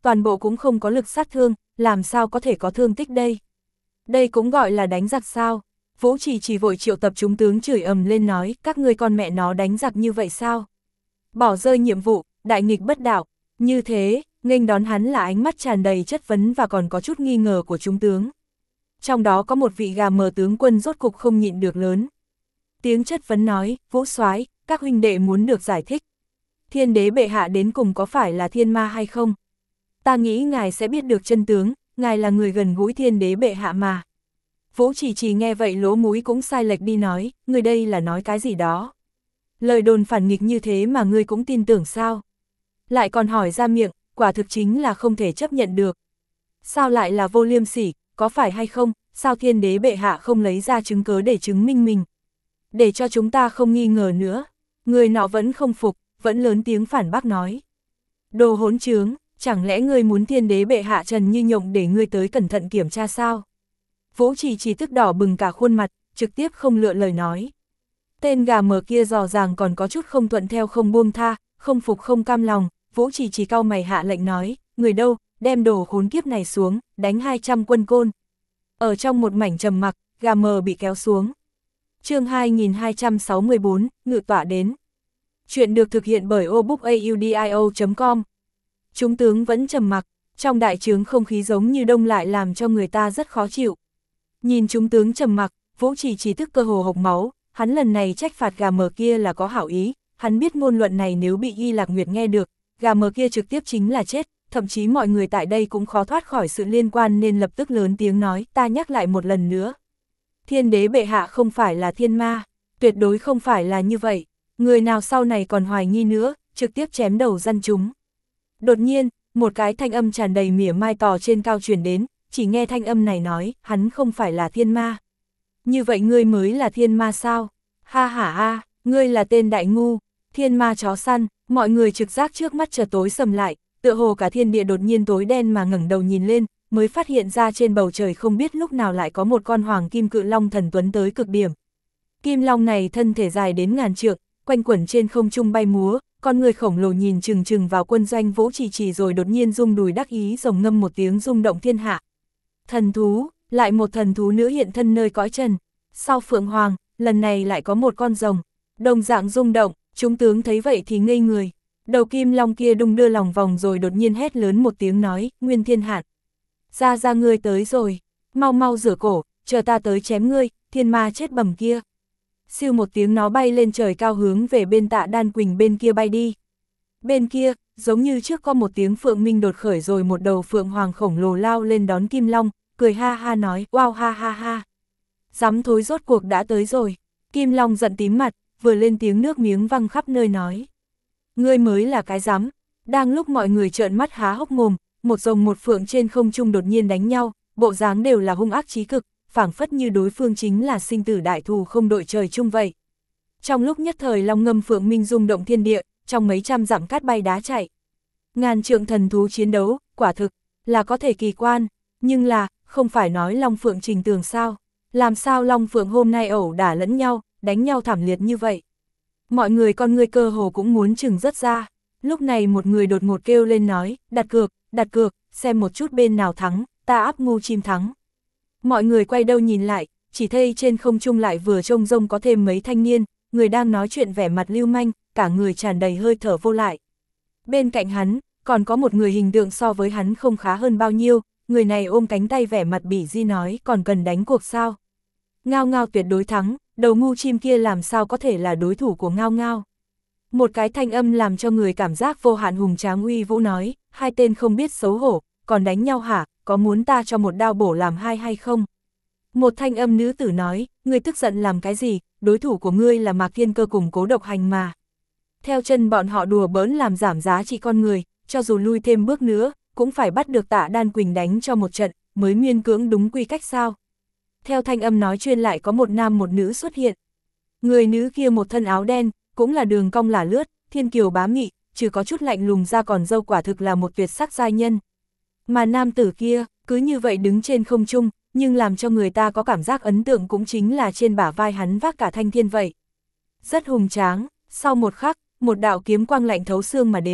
toàn bộ cũng không có lực sát thương, làm sao có thể có thương tích đây? Đây cũng gọi là đánh giặc sao? Vũ Chỉ Chỉ vội triệu tập chúng tướng chửi ầm lên nói, các ngươi con mẹ nó đánh giặc như vậy sao? Bỏ rơi nhiệm vụ, đại nghịch bất đạo, như thế, nghênh đón hắn là ánh mắt tràn đầy chất vấn và còn có chút nghi ngờ của chúng tướng. Trong đó có một vị gà mờ tướng quân rốt cục không nhịn được lớn. Tiếng chất vấn nói, Vũ Soái, các huynh đệ muốn được giải thích. Thiên đế bệ hạ đến cùng có phải là thiên ma hay không? Ta nghĩ ngài sẽ biết được chân tướng, ngài là người gần gũi thiên đế bệ hạ mà. Vũ Chỉ Chỉ nghe vậy lỗ mũi cũng sai lệch đi nói, người đây là nói cái gì đó. Lời đồn phản nghịch như thế mà ngươi cũng tin tưởng sao? Lại còn hỏi ra miệng, quả thực chính là không thể chấp nhận được. Sao lại là vô liêm sỉ, có phải hay không, sao thiên đế bệ hạ không lấy ra chứng cớ để chứng minh mình? Để cho chúng ta không nghi ngờ nữa. Người nọ vẫn không phục, vẫn lớn tiếng phản bác nói. Đồ hỗn trướng, chẳng lẽ ngươi muốn thiên đế bệ hạ Trần Như Nhộng để ngươi tới cẩn thận kiểm tra sao? Vũ Chỉ Chỉ tức đỏ bừng cả khuôn mặt, trực tiếp không lựa lời nói. Tên gà mờ kia dò dàng còn có chút không thuận theo không buông tha, không phục không cam lòng, Vũ Chỉ Chỉ cau mày hạ lệnh nói, người đâu, đem đồ khốn kiếp này xuống, đánh hai trăm quân côn. Ở trong một mảnh trầm mặc, gà mờ bị kéo xuống. Chương hai nghìn hai trăm sáu mươi bốn, ngự tọa đến. Chuyện được thực hiện bởi obookaudio chấm com. Chúng tướng vẫn trầm mặc, trong đại trướng không khí giống như đông lại làm cho người ta rất khó chịu. Nhìn chúng tướng trầm mặc, Vũ Chỉ Chỉ tức cơ hồ hộc máu, hắn lần này trách phạt gà mờ kia là có hảo ý, hắn biết ngôn luận này nếu bị Y Lạc Nguyệt nghe được, gà mờ kia trực tiếp chính là chết, thậm chí mọi người tại đây cũng khó thoát khỏi sự liên quan nên lập tức lớn tiếng nói, ta nhắc lại một lần nữa. Thiên đế bệ hạ không phải là thiên ma, tuyệt đối không phải là như vậy, người nào sau này còn hoài nghi nữa, trực tiếp chém đầu răn chúng. Đột nhiên, một cái thanh âm tràn đầy mỉa mai tỏ trên cao truyền đến, chỉ nghe thanh âm này nói, hắn không phải là thiên ma. Như vậy ngươi mới là thiên ma sao? Ha ha ha, ngươi là tên đại ngu, thiên ma chó săn, mọi người trực giác trước mắt chợt tối sầm lại, tựa hồ cả thiên địa đột nhiên tối đen mà ngẩng đầu nhìn lên, mới phát hiện ra trên bầu trời không biết lúc nào lại có một con hoàng kim cự long thần tuấn tới cực điểm. Kim long này thân thể dài đến ngàn trượng, quanh quẩn trên không trung bay múa, con người khổng lồ nhìn chừng chừng vào quân doanh Vũ Chỉ Chỉ rồi đột nhiên rung đùi đắc ý rồng ngâm một tiếng rung động thiên hạ. Thần thú, lại một thần thú nữa hiện thân nơi cõi trần. Sau Phượng Hoàng, lần này lại có một con rồng, đồng dạng rung động, chúng tướng thấy vậy thì ngây người. Đầu kim long kia đung đưa lòng vòng rồi đột nhiên hét lớn một tiếng nói, Nguyên Thiên Hạn. Ra ra ngươi tới rồi, mau mau rửa cổ, chờ ta tới chém ngươi, thiên ma chết bầm kia. Siêu một tiếng nó bay lên trời cao hướng về bên Tạ Đan Quỳnh bên kia bay đi. Bên kia, giống như trước có một tiếng phượng minh đột khởi rồi một đầu phượng hoàng khổng lồ lao lên đón kim long, cười ha ha nói, wow ha ha ha. Dám thối rốt cuộc đã tới rồi. Kim long giận tím mặt, vừa lên tiếng nước miếng văng khắp nơi nói. Ngươi mới là cái dám. Đang lúc mọi người trợn mắt há hốc mồm, một rồng một phượng trên không trung đột nhiên đánh nhau, bộ dáng đều là hung ác chí cực, phảng phất như đối phương chính là sinh tử đại thù không đội trời chung vậy. Trong lúc nhất thời long ngâm phượng minh rung động thiên địa, trong mấy trăm dặm cát bay đá chạy. Ngàn trượng thần thú chiến đấu, quả thực, là có thể kỳ quan, nhưng là, không phải nói long phượng trình tường sao, làm sao long phượng hôm nay ẩu đả lẫn nhau, đánh nhau thảm liệt như vậy. Mọi người con người cơ hồ cũng muốn chừng rất ra, lúc này một người đột ngột kêu lên nói, đặt cược, đặt cược, xem một chút bên nào thắng, ta áp ngu chim thắng. Mọi người quay đầu nhìn lại, chỉ thấy trên không trung lại vừa trông rông có thêm mấy thanh niên, người đang nói chuyện vẻ mặt lưu manh, cả người tràn đầy hơi thở vô lại. Bên cạnh hắn, còn có một người hình tượng so với hắn không khá hơn bao nhiêu, người này ôm cánh tay vẻ mặt bỉ di nói, còn cần đánh cuộc sao? Ngao Ngao tuyệt đối thắng, đầu ngu chim kia làm sao có thể là đối thủ của Ngao Ngao. Một cái thanh âm làm cho người cảm giác vô hạn hùng tráng uy vũ nói, hai tên không biết xấu hổ, còn đánh nhau hả, có muốn ta cho một đao bổ làm hai hay không? Một thanh âm nữ tử nói, ngươi tức giận làm cái gì, đối thủ của ngươi là Mạc Thiên Cơ cùng Cố Độc Hành mà. Theo chân bọn họ đùa bỡn làm giảm giá trị con người, cho dù lui thêm bước nữa, cũng phải bắt được Tạ Đan Quỳnh đánh cho một trận, mới miên cưỡng đúng quy cách sao. Theo thanh âm nói chuyên lại có một nam một nữ xuất hiện. Người nữ kia một thân áo đen, cũng là đường cong lả lướt, thiên kiều bá mị, trừ có chút lạnh lùng ra còn dâu quả thực là một tuyệt sắc giai nhân. Mà nam tử kia, cứ như vậy đứng trên không trung, nhưng làm cho người ta có cảm giác ấn tượng cũng chính là trên bả vai hắn vác cả thanh thiên vậy. Rất hùng tráng, sau một khắc, một đạo kiếm quang lạnh thấu xương mà đến,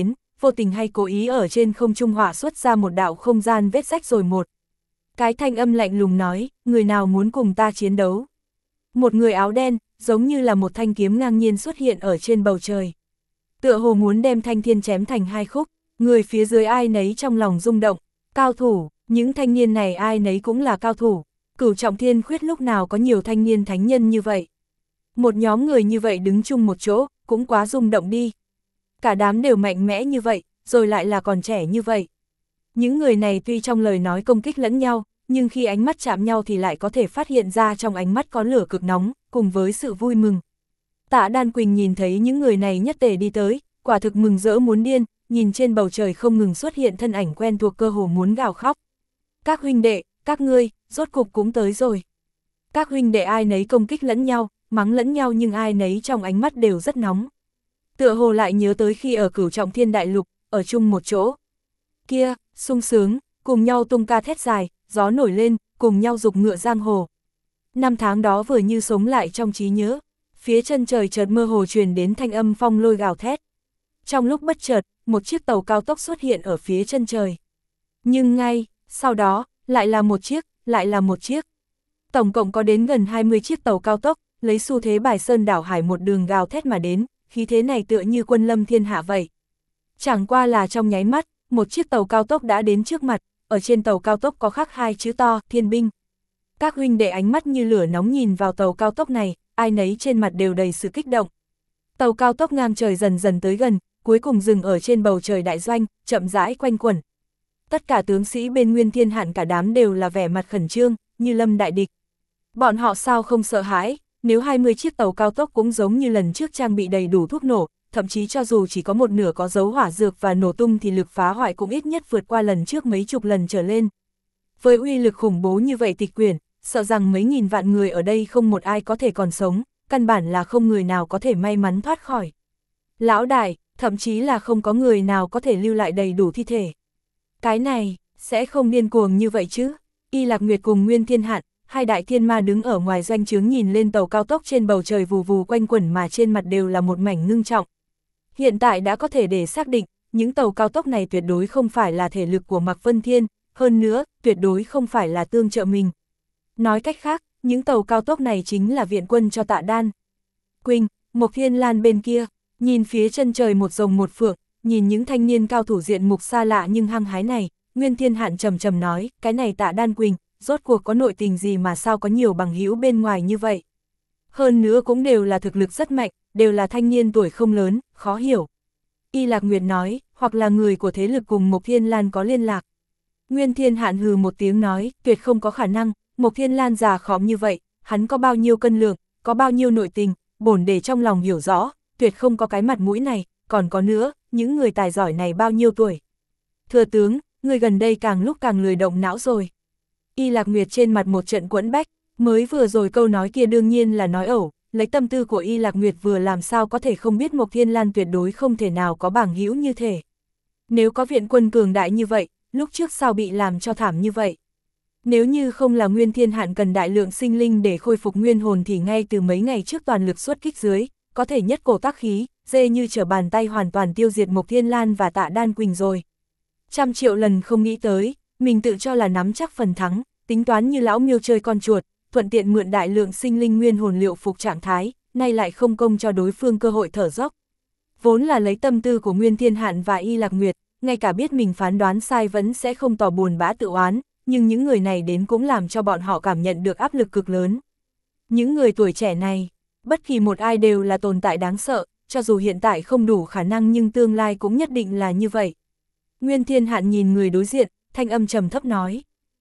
vô tình hay cố ý ở trên không trung họa xuất ra một đạo không gian vết rách rồi một. Cái thanh âm lạnh lùng nói, người nào muốn cùng ta chiến đấu? Một người áo đen, giống như là một thanh kiếm ngang nhiên xuất hiện ở trên bầu trời. Tựa hồ muốn đem thanh thiên chém thành hai khúc, người phía dưới ai nấy trong lòng rung động, cao thủ, những thanh niên này ai nấy cũng là cao thủ. Cửu Trọng Thiên Khuyết lúc nào có nhiều thanh niên thánh nhân như vậy. Một nhóm người như vậy đứng chung một chỗ, cũng quá rung động đi. Cả đám đều mạnh mẽ như vậy, rồi lại là còn trẻ như vậy. Những người này tuy trong lời nói công kích lẫn nhau, nhưng khi ánh mắt chạm nhau thì lại có thể phát hiện ra trong ánh mắt có lửa cực nóng, cùng với sự vui mừng. Tạ Đan Quỳnh nhìn thấy những người này nhất tề đi tới, quả thực mừng rỡ muốn điên, nhìn trên bầu trời không ngừng xuất hiện thân ảnh quen thuộc cơ hồ muốn gào khóc. Các huynh đệ, các ngươi, rốt cục cũng tới rồi. Các huynh đệ ai nấy công kích lẫn nhau, mắng lẫn nhau nhưng ai nấy trong ánh mắt đều rất nóng. Tựa hồ lại nhớ tới khi ở Cửu Trọng Thiên Đại Lục, ở chung một chỗ. Kia, sung sướng, cùng nhau tung ca thét dài, gió nổi lên, cùng nhau dục ngựa giang hồ. Năm tháng đó vừa như sống lại trong trí nhớ, phía chân trời chợt mơ hồ truyền đến thanh âm phong lôi gào thét. Trong lúc bất chợt, một chiếc tàu cao tốc xuất hiện ở phía chân trời. Nhưng ngay, sau đó, lại là một chiếc, lại là một chiếc. Tổng cộng có đến gần hai mươi chiếc tàu cao tốc, lấy xu thế bài sơn đảo hải một đường gào thét mà đến, khí thế này tựa như quân lâm thiên hạ vậy. Chẳng qua là trong nháy mắt, một chiếc tàu cao tốc đã đến trước mặt, ở trên tàu cao tốc có khắc hai chữ to, thiên binh. Các huynh đệ ánh mắt như lửa nóng nhìn vào tàu cao tốc này, ai nấy trên mặt đều đầy sự kích động. Tàu cao tốc ngang trời dần dần tới gần, cuối cùng dừng ở trên bầu trời đại doanh, chậm rãi quanh quẩn. Tất cả tướng sĩ bên Nguyên Thiên Hạn cả đám đều là vẻ mặt khẩn trương, như lâm đại địch. Bọn họ sao không sợ hãi, nếu hai mươi chiếc tàu cao tốc cũng giống như lần trước trang bị đầy đủ thuốc nổ, thậm chí cho dù chỉ có một nửa có dấu hỏa dược và nổ tung thì lực phá hoại cũng ít nhất vượt qua lần trước mấy chục lần trở lên. Với uy lực khủng bố như vậy tịch quyển, sợ rằng mấy nghìn vạn người ở đây không một ai có thể còn sống, căn bản là không người nào có thể may mắn thoát khỏi. Lão đại, thậm chí là không có người nào có thể lưu lại đầy đủ thi thể. Cái này, sẽ không điên cuồng như vậy chứ? Y Lạc Nguyệt cùng Nguyên Thiên Hạn, hai đại thiên ma đứng ở ngoài doanh trướng nhìn lên tàu cao tốc trên bầu trời vù vù quanh quẩn mà trên mặt đều là một mảnh ngưng trọng. Hiện tại đã có thể để xác định, những tàu cao tốc này tuyệt đối không phải là thể lực của Mạc Vân Thiên, hơn nữa, tuyệt đối không phải là tương trợ mình. Nói cách khác, những tàu cao tốc này chính là viện quân cho Tạ Đan Quỳnh. Mộc Thiên Lan bên kia, nhìn phía chân trời một rồng một phượng, nhìn những thanh niên cao thủ diện mục xa lạ nhưng hăng hái này, Nguyên Thiên Hạn trầm trầm nói, cái này Tạ Đan Quỳnh, rốt cuộc có nội tình gì mà sao có nhiều bằng hữu bên ngoài như vậy. Hơn nữa cũng đều là thực lực rất mạnh, đều là thanh niên tuổi không lớn, khó hiểu. Y Lạc Nguyệt nói, hoặc là người của thế lực cùng Mộc Thiên Lan có liên lạc. Nguyên Thiên Hạn hừ một tiếng nói, tuyệt không có khả năng, Mộc Thiên Lan già khóm như vậy, hắn có bao nhiêu cân lượng, có bao nhiêu nội tình, bổn để trong lòng hiểu rõ, tuyệt không có cái mặt mũi này, còn có nữa, những người tài giỏi này bao nhiêu tuổi. Thừa tướng, người gần đây càng lúc càng lười động não rồi. Y Lạc Nguyệt trên mặt một trận quẫn bách, mới vừa rồi câu nói kia đương nhiên là nói ẩu, lấy tâm tư của Y Lạc Nguyệt vừa làm sao có thể không biết Mộc Thiên Lan tuyệt đối không thể nào có bảng hữu như thể. Nếu có viện quân cường đại như vậy, lúc trước sao bị làm cho thảm như vậy. Nếu như không là Nguyên Thiên Hạn cần đại lượng sinh linh để khôi phục nguyên hồn thì ngay từ mấy ngày trước toàn lực xuất kích dưới, có thể nhất cổ tác khí, dê như trở bàn tay hoàn toàn tiêu diệt Mộc Thiên Lan và Tạ Đan Quỳnh rồi. Trăm triệu lần không nghĩ tới, mình tự cho là nắm chắc phần thắng, tính toán như lão miêu chơi con chuột, thuận tiện mượn đại lượng sinh linh nguyên hồn liệu phục trạng thái, nay lại không công cho đối phương cơ hội thở dốc. Vốn là lấy tâm tư của Nguyên Thiên Hạn và Y Lạc Nguyệt, ngay cả biết mình phán đoán sai vẫn sẽ không tỏ buồn bã tự oán, nhưng những người này đến cũng làm cho bọn họ cảm nhận được áp lực cực lớn. Những người tuổi trẻ này, bất kỳ một ai đều là tồn tại đáng sợ, cho dù hiện tại không đủ khả năng nhưng tương lai cũng nhất định là như vậy. Nguyên Thiên Hạn nhìn người đối diện, thanh âm trầm thấp nói.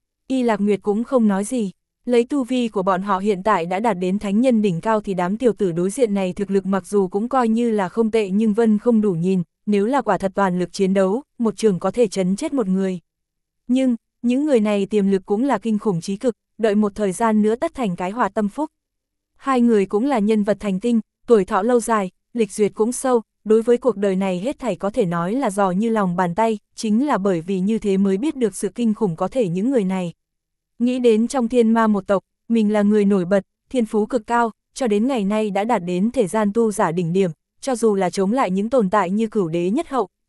Y Lạc Nguyệt cũng không nói gì, lấy tu vi của bọn họ hiện tại đã đạt đến thánh nhân đỉnh cao thì đám tiểu tử đối diện này thực lực mặc dù cũng coi như là không tệ nhưng vân không đủ nhìn, nếu là quả thật toàn lực chiến đấu, một trường có thể chấn chết một người. Nhưng, những người này tiềm lực cũng là kinh khủng chí cực, đợi một thời gian nữa tất thành cái hòa tâm phúc. Hai người cũng là nhân vật thành tinh, tuổi thọ lâu dài, lịch duyệt cũng sâu, đối với cuộc đời này hết thảy có thể nói là dò như lòng bàn tay, chính là bởi vì như thế mới biết được sự kinh khủng có thể những người này. Nghĩ đến trong thiên ma một tộc, mình là người nổi bật, thiên phú cực cao, cho đến ngày nay đã đạt đến thể gian tu giả đỉnh điểm, cho dù là chống lại những tồn tại như cửu đế nhất hậu,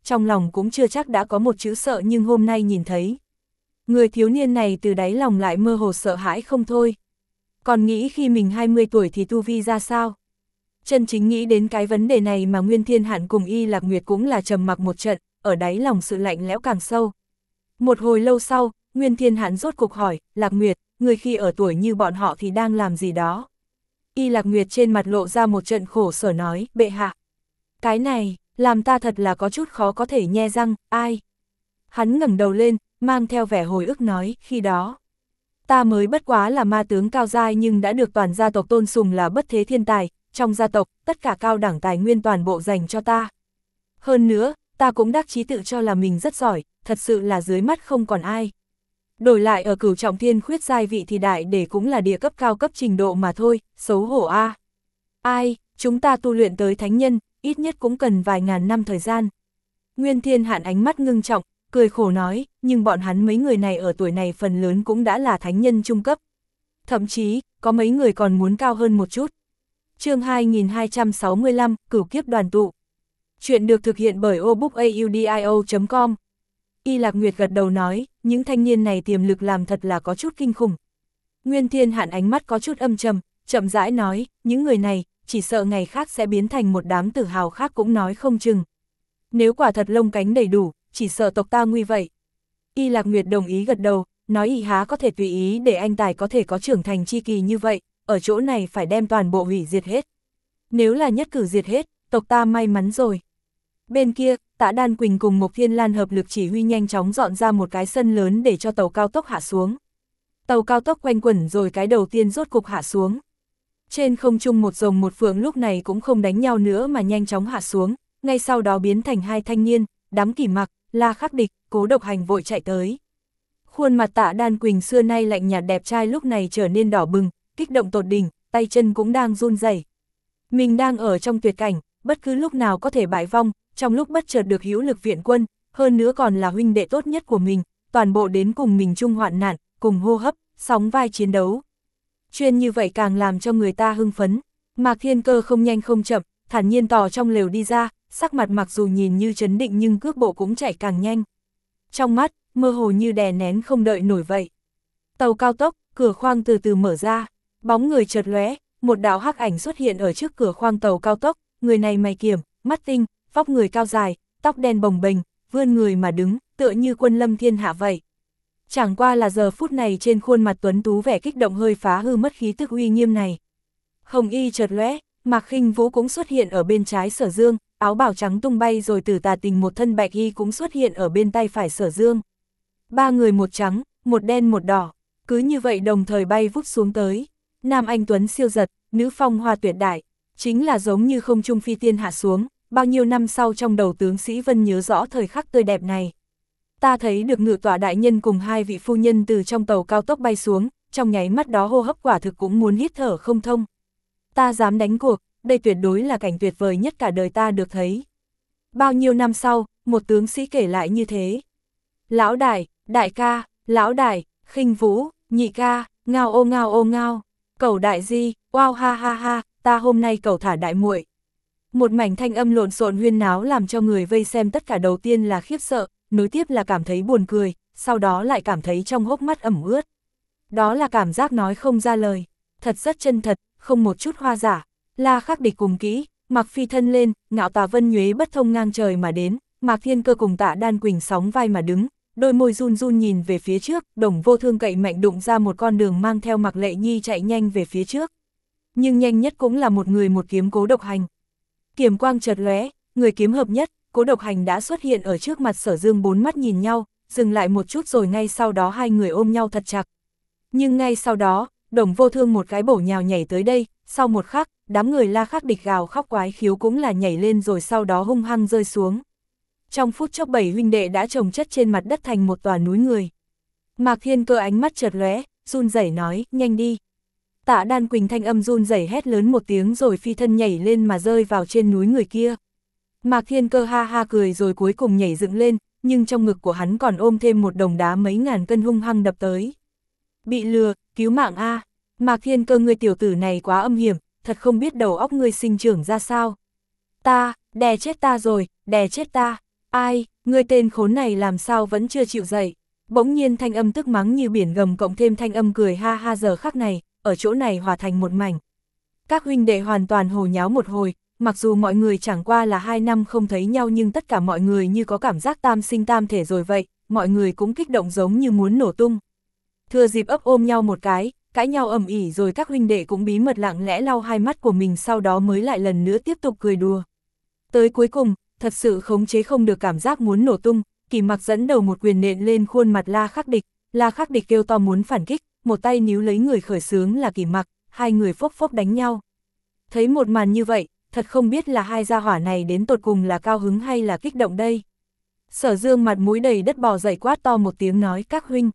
trong lòng cũng chưa chắc đã có một chữ sợ, nhưng hôm nay nhìn thấy. Người thiếu niên này từ đáy lòng lại mơ hồ sợ hãi không thôi. Còn nghĩ khi mình hai mươi tuổi thì tu vi ra sao? Chân chính nghĩ đến cái vấn đề này mà Nguyên Thiên Hàn cùng Y Lạc Nguyệt cũng là trầm mặc một trận, ở đáy lòng sự lạnh lẽo càng sâu. Một hồi lâu sau, Nguyên Thiên Hàn rốt cục hỏi, Lạc Nguyệt, người khi ở tuổi như bọn họ thì đang làm gì đó? Y Lạc Nguyệt trên mặt lộ ra một trận khổ sở nói, bệ hạ. Cái này, làm ta thật là có chút khó có thể nhe răng, ai? Hắn ngẩng đầu lên, mang theo vẻ hồi ức nói, khi đó. Ta mới bất quá là ma tướng cao giai nhưng đã được toàn gia tộc tôn sùng là bất thế thiên tài, trong gia tộc, tất cả cao đẳng tài nguyên toàn bộ dành cho ta. Hơn nữa, ta cũng đắc chí tự cho là mình rất giỏi, thật sự là dưới mắt không còn ai. Đổi lại ở Cửu Trọng Thiên khuyết giai vị thì đại để cũng là địa cấp cao cấp trình độ mà thôi, xấu hổ a. À. Ai, chúng ta tu luyện tới thánh nhân, ít nhất cũng cần vài ngàn năm thời gian. Nguyên Thiên Hạn ánh mắt ngưng trọng, cười khổ nói, nhưng bọn hắn mấy người này ở tuổi này phần lớn cũng đã là thánh nhân trung cấp. Thậm chí, có mấy người còn muốn cao hơn một chút. Chương hai nghìn hai trăm sáu mươi lăm, Cửu Kiếp Đoàn Tụ. Chuyện được thực hiện bởi obookaudio chấm com. Y Lạc Nguyệt gật đầu nói, những thanh niên này tiềm lực làm thật là có chút kinh khủng. Nguyên Thiên Hạn ánh mắt có chút âm trầm, chậm rãi nói, những người này, chỉ sợ ngày khác sẽ biến thành một đám tử hào khác cũng nói không chừng. Nếu quả thật lông cánh đầy đủ, chỉ sợ tộc ta nguy vậy. Y Lạc Nguyệt đồng ý gật đầu, nói y há có thể tùy ý để anh tài có thể có trưởng thành chi kỳ như vậy, ở chỗ này phải đem toàn bộ hủy diệt hết. Nếu là nhất cử diệt hết, tộc ta may mắn rồi. Bên kia, Tạ Đan Quỳnh cùng Mộc Thiên Lan hợp lực chỉ huy nhanh chóng dọn ra một cái sân lớn để cho tàu cao tốc hạ xuống. Tàu cao tốc quanh quẩn rồi cái đầu tiên rốt cục hạ xuống. Trên không trung một rồng một phượng lúc này cũng không đánh nhau nữa mà nhanh chóng hạ xuống, ngay sau đó biến thành hai thanh niên, Đám Kỷ Mặc, La Khắc Địch, Cố Độc Hành vội chạy tới. Khuôn mặt Tạ Đan Quỳnh xưa nay lạnh nhạt đẹp trai lúc này trở nên đỏ bừng, kích động tột đỉnh, tay chân cũng đang run rẩy. Mình đang ở trong tuyệt cảnh, bất cứ lúc nào có thể bại vong, trong lúc bất chợt được hữu lực viện quân, hơn nữa còn là huynh đệ tốt nhất của mình, toàn bộ đến cùng mình chung hoạn nạn, cùng hô hấp, sóng vai chiến đấu. Chuyên như vậy càng làm cho người ta hưng phấn. Mạc Thiên Cơ không nhanh không chậm, thản nhiên tỏ trong lều đi ra, sắc mặt mặc dù nhìn như trấn định nhưng cước bộ cũng chạy càng nhanh. Trong mắt, mơ hồ như đè nén không đợi nổi vậy. Tàu cao tốc, cửa khoang từ từ mở ra, bóng người chợt lóe, một đạo hắc ảnh xuất hiện ở trước cửa khoang tàu cao tốc, người này mày kiểm, mắt tinh, vóc người cao dài, tóc đen bồng bềnh, vươn người mà đứng, tựa như quân lâm thiên hạ vậy. Chẳng qua là giờ phút này trên khuôn mặt tuấn tú vẻ kích động hơi phá hư mất khí tức uy nghiêm này. Hồng y chợt lóe, Mạc Khinh Vũ cũng xuất hiện ở bên trái Sở Dương, áo bào trắng tung bay rồi Tử Tà Tình một thân bạch y cũng xuất hiện ở bên tay phải Sở Dương. Ba người một trắng, một đen một đỏ, cứ như vậy đồng thời bay vút xuống tới. Nam anh tuấn siêu giật, nữ phong hoa tuyệt đại, chính là giống như không trung phi tiên hạ xuống, bao nhiêu năm sau trong đầu tướng sĩ Vân nhớ rõ thời khắc tươi đẹp này. Ta thấy được ngự tọa đại nhân cùng hai vị phu nhân từ trong tàu cao tốc bay xuống, trong nháy mắt đó hô hấp quả thực cũng muốn hít thở không thông. Ta dám đánh cuộc, đây tuyệt đối là cảnh tuyệt vời nhất cả đời ta được thấy. Bao nhiêu năm sau, một tướng sĩ kể lại như thế. Lão đại, đại ca, lão đại, Khinh Vũ, nhị ca, ngao ô ngao ô ngao, cẩu đại di, wow ha ha ha, ta hôm nay cẩu thả đại muội. Một mảnh thanh âm lộn xộn huyên náo làm cho người vây xem tất cả đầu tiên là khiếp sợ, nối tiếp là cảm thấy buồn cười, sau đó lại cảm thấy trong hốc mắt ẩm ướt. Đó là cảm giác nói không ra lời, thật rất chân thật, không một chút hoa giả. La Khắc Địch cùng kỹ, Mặc phi thân lên, ngạo tà vân nhuế bất thông ngang trời mà đến, Mạc Thiên Cơ cùng Tạ Đan Quỳnh sóng vai mà đứng, đôi môi run run nhìn về phía trước, Đồng Vô Thương cậy mạnh đụng ra một con đường mang theo Mạc Lệ Nhi chạy nhanh về phía trước. Nhưng nhanh nhất cũng là một người một kiếm Cố Độc Hành. Kiếm quang chợt lóe, người kiếm hợp nhất, Cố Độc Hành đã xuất hiện ở trước mặt Sở Dương, bốn mắt nhìn nhau, dừng lại một chút rồi ngay sau đó hai người ôm nhau thật chặt. Nhưng ngay sau đó, Đồng Vô Thương một cái bổ nhào nhảy tới đây, sau một khắc, đám người La Khắc Địch gào khóc quái khiếu cũng là nhảy lên rồi sau đó hung hăng rơi xuống. Trong phút chốc bảy huynh đệ đã chồng chất trên mặt đất thành một tòa núi người. Mạc Thiên Cơ ánh mắt chợt lóe, run rẩy nói, nhanh đi. Tạ Đan Quỳnh thanh âm run rẩy hét lớn một tiếng rồi phi thân nhảy lên mà rơi vào trên núi người kia. Mạc Thiên Cơ ha ha cười rồi cuối cùng nhảy dựng lên, nhưng trong ngực của hắn còn ôm thêm một đồng đá mấy ngàn cân hung hăng đập tới. Bị lừa, cứu mạng a. Mạc Thiên Cơ, ngươi tiểu tử này quá âm hiểm, thật không biết đầu óc ngươi sinh trưởng ra sao. Ta, đè chết ta rồi, đè chết ta. Ai, ngươi tên khốn này làm sao vẫn chưa chịu dậy? Bỗng nhiên thanh âm tức mắng như biển gầm cộng thêm thanh âm cười ha ha giờ khắc này, ở chỗ này hòa thành một mảnh. Các huynh đệ hoàn toàn hồ nháo một hồi, mặc dù mọi người chẳng qua là hai năm không thấy nhau nhưng tất cả mọi người như có cảm giác tam sinh tam thể rồi vậy, mọi người cũng kích động giống như muốn nổ tung. Thừa dịp ấp ôm nhau một cái, cãi nhau ầm ĩ rồi các huynh đệ cũng bí mật lặng lẽ lau hai mắt của mình sau đó mới lại lần nữa tiếp tục cười đùa. Tới cuối cùng, thật sự khống chế không được cảm giác muốn nổ tung, Kỳ Mặc dẫn đầu một quyền nện lên khuôn mặt La Khắc Địch, La Khắc Địch kêu to muốn phản kích, một tay níu lấy người khởi xướng là Kỳ Mặc, hai người phốc phốc đánh nhau. Thấy một màn như vậy, thật không biết là hai gia hỏa này đến tột cùng là cao hứng hay là kích động đây. Sở Dương mặt mũi đầy đất bò dậy quát to một tiếng nói các huynh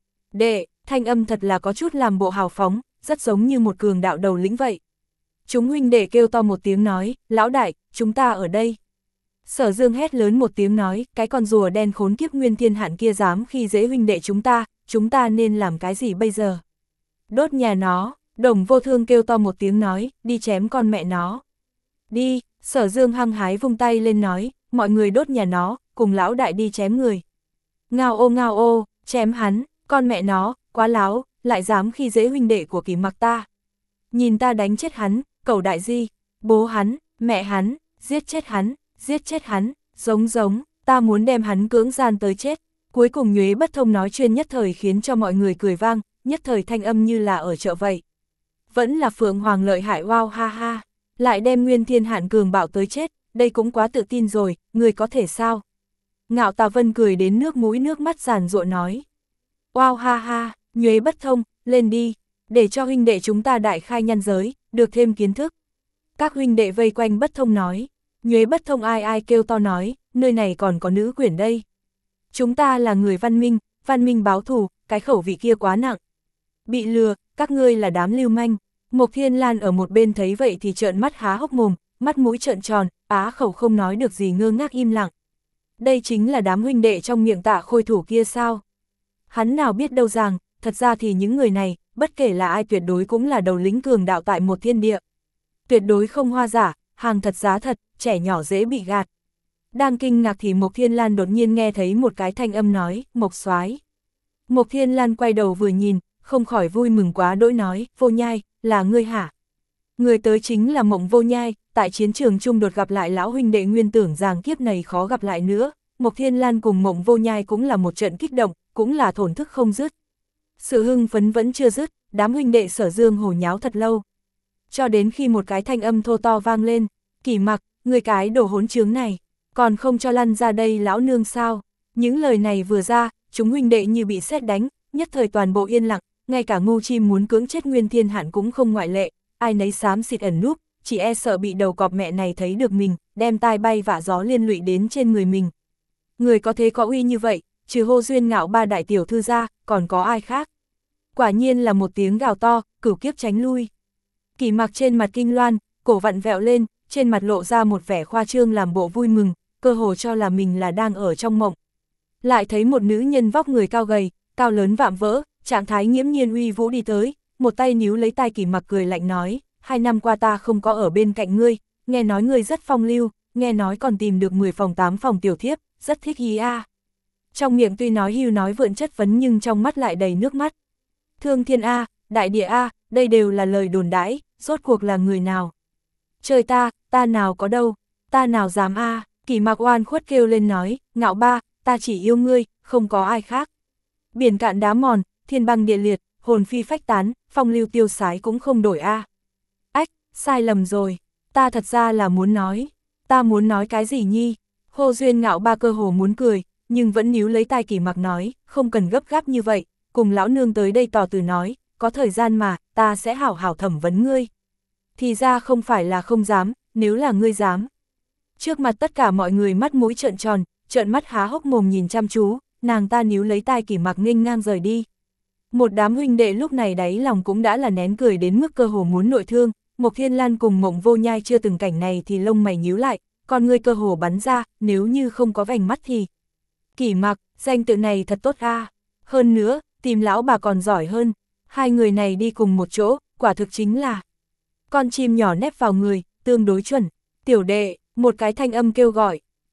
đệ, thanh âm thật là có chút làm bộ hào phóng, rất giống như một cường đạo đầu lĩnh vậy. Chúng huynh đệ kêu to một tiếng nói, lão đại, chúng ta ở đây. Sở Dương hét lớn một tiếng nói, cái con rùa đen khốn kiếp Nguyên Thiên Hạn kia dám khi dễ huynh đệ chúng ta, chúng ta nên làm cái gì bây giờ? Đốt nhà nó, Đồng Vô Thương kêu to một tiếng nói, đi chém con mẹ nó. Đi, Sở Dương hăng hái vung tay lên nói, mọi người đốt nhà nó, cùng lão đại đi chém người. Ngao ô ngao ô, chém hắn, con mẹ nó, quá láo, lại dám khi dễ huynh đệ của Kỳ Mặc ta. Nhìn ta đánh chết hắn, cẩu đại di, bố hắn, mẹ hắn, giết chết hắn, giết chết hắn, giống giống, ta muốn đem hắn cưỡng gian tới chết. Cuối cùng Nhuế Bất Thông nói chuyên nhất thời khiến cho mọi người cười vang, nhất thời thanh âm như là ở chợ vậy. Vẫn là Phượng Hoàng lợi hại, wow ha ha, lại đem Nguyên Thiên Hạn cường bạo tới chết, đây cũng quá tự tin rồi, người có thể sao? Ngạo Tà Vân cười đến nước mũi nước mắt giàn giụa nói. Wow ha ha, Nhuế Bất Thông, lên đi, để cho huynh đệ chúng ta đại khai nhân giới, được thêm kiến thức. Các huynh đệ vây quanh Bất Thông nói. Nhuế Bất Thông ai ai kêu to nói, nơi này còn có nữ quyển đây. Chúng ta là người văn minh, văn minh báo thù, cái khẩu vị kia quá nặng. Bị lừa, các ngươi là đám lưu manh. Mộc Thiên Lan ở một bên thấy vậy thì trợn mắt há hốc mồm, mắt mũi trợn tròn, á khẩu không nói được gì ngơ ngác im lặng. Đây chính là đám huynh đệ trong miệng Tạ Khôi Thủ kia sao? Hắn nào biết đâu rằng, thật ra thì những người này, bất kể là ai tuyệt đối cũng là đầu lĩnh cường đạo tại một thiên địa. Tuyệt đối không hoa giả, hàng thật giá thật, trẻ nhỏ dễ bị gạt. Đang kinh ngạc thì Mộc Thiên Lan đột nhiên nghe thấy một cái thanh âm nói, Mộc Soái. Mộc Thiên Lan quay đầu vừa nhìn, không khỏi vui mừng quá đỗi nói, Vô Nhai, là ngươi hả? Người tới chính là Mộng Vô Nhai, tại chiến trường chung đột gặp lại lão huynh đệ nguyên tưởng rằng kiếp này khó gặp lại nữa. Mộc Thiên Lan cùng Mộng Vô Nhai cũng là một trận kích động, cũng là thổn thức không dứt. Sự hưng phấn vẫn chưa dứt, đám huynh đệ Sở Dương hồ nháo thật lâu. Cho đến khi một cái thanh âm thô to vang lên, Kỳ Mặc, người cái đồ hỗn trướng này, còn không cho lăn ra đây lão nương sao? Những lời này vừa ra, chúng huynh đệ như bị sét đánh, nhất thời toàn bộ yên lặng, ngay cả Ngô Chim muốn cưỡng chết Nguyên Thiên Hạn cũng không ngoại lệ, ai nấy xám xịt ẩn núp, chỉ e sợ bị đầu cọp mẹ này thấy được mình, đem tai bay vạ gió liên lụy đến trên người mình. Người có thế có uy như vậy, trừ Hô Duyên Ngạo ba đại tiểu thư ra, còn có ai khác? Quả nhiên là một tiếng gào to, cửu kiếp tránh lui. Kỳ Mặc trên mặt kinh loan, cổ vặn vẹo lên, trên mặt lộ ra một vẻ khoa trương làm bộ vui mừng, cơ hồ cho là mình là đang ở trong mộng. Lại thấy một nữ nhân vóc người cao gầy, cao lớn vạm vỡ, trạng thái nghiễm nhiên uy vũ đi tới, một tay níu lấy tai Kỳ Mặc cười lạnh nói, hai năm qua ta không có ở bên cạnh ngươi, nghe nói ngươi rất phong lưu, nghe nói còn tìm được mười phòng tám phòng tiểu thiếp, rất thích ý a. À. Trong miệng tuy nói hưu nói vượn chất vấn nhưng trong mắt lại đầy nước mắt. Thương thiên a, đại địa a, đây đều là lời đồn đãi, rốt cuộc là người nào? Trời ta, ta nào có đâu, ta nào dám a. Kỳ Mặc oan khuất kêu lên nói, Ngạo ba, ta chỉ yêu ngươi, không có ai khác. Biển cạn đá mòn, thiên băng địa liệt, hồn phi phách tán, phong lưu tiêu sái cũng không đổi a. À. Ách, sai lầm rồi, ta thật ra là muốn nói, ta muốn nói cái gì nhi? Hô Duyên Ngạo ba cơ hồ muốn cười, nhưng vẫn níu lấy tai Kỳ Mặc nói, không cần gấp gáp như vậy, cùng lão nương tới đây tỏ từ nói, có thời gian mà, ta sẽ hảo hảo thẩm vấn ngươi. Thì ra không phải là không dám, nếu là ngươi dám. Trước mặt tất cả mọi người mắt mũi trợn tròn, trợn mắt há hốc mồm nhìn chăm chú, nàng ta níu lấy tai Kỳ Mặc nghênh ngang rời đi. Một đám huynh đệ lúc này đáy lòng cũng đã là nén cười đến mức cơ hồ muốn nội thương, Mộc Thiên Lan cùng Mộng Vô Nhai chưa từng cảnh này thì lông mày nhíu lại, con ngươi cơ hồ bắn ra, nếu như không có vành mắt thì. Kỳ Mặc, danh tự này thật tốt a. À. Hơn nữa, tìm lão bà còn giỏi hơn, hai người này đi cùng một chỗ, quả thực chính là con chim nhỏ nép vào người, tương đối chuẩn. Tiểu đệ, một cái thanh âm kêu gọi,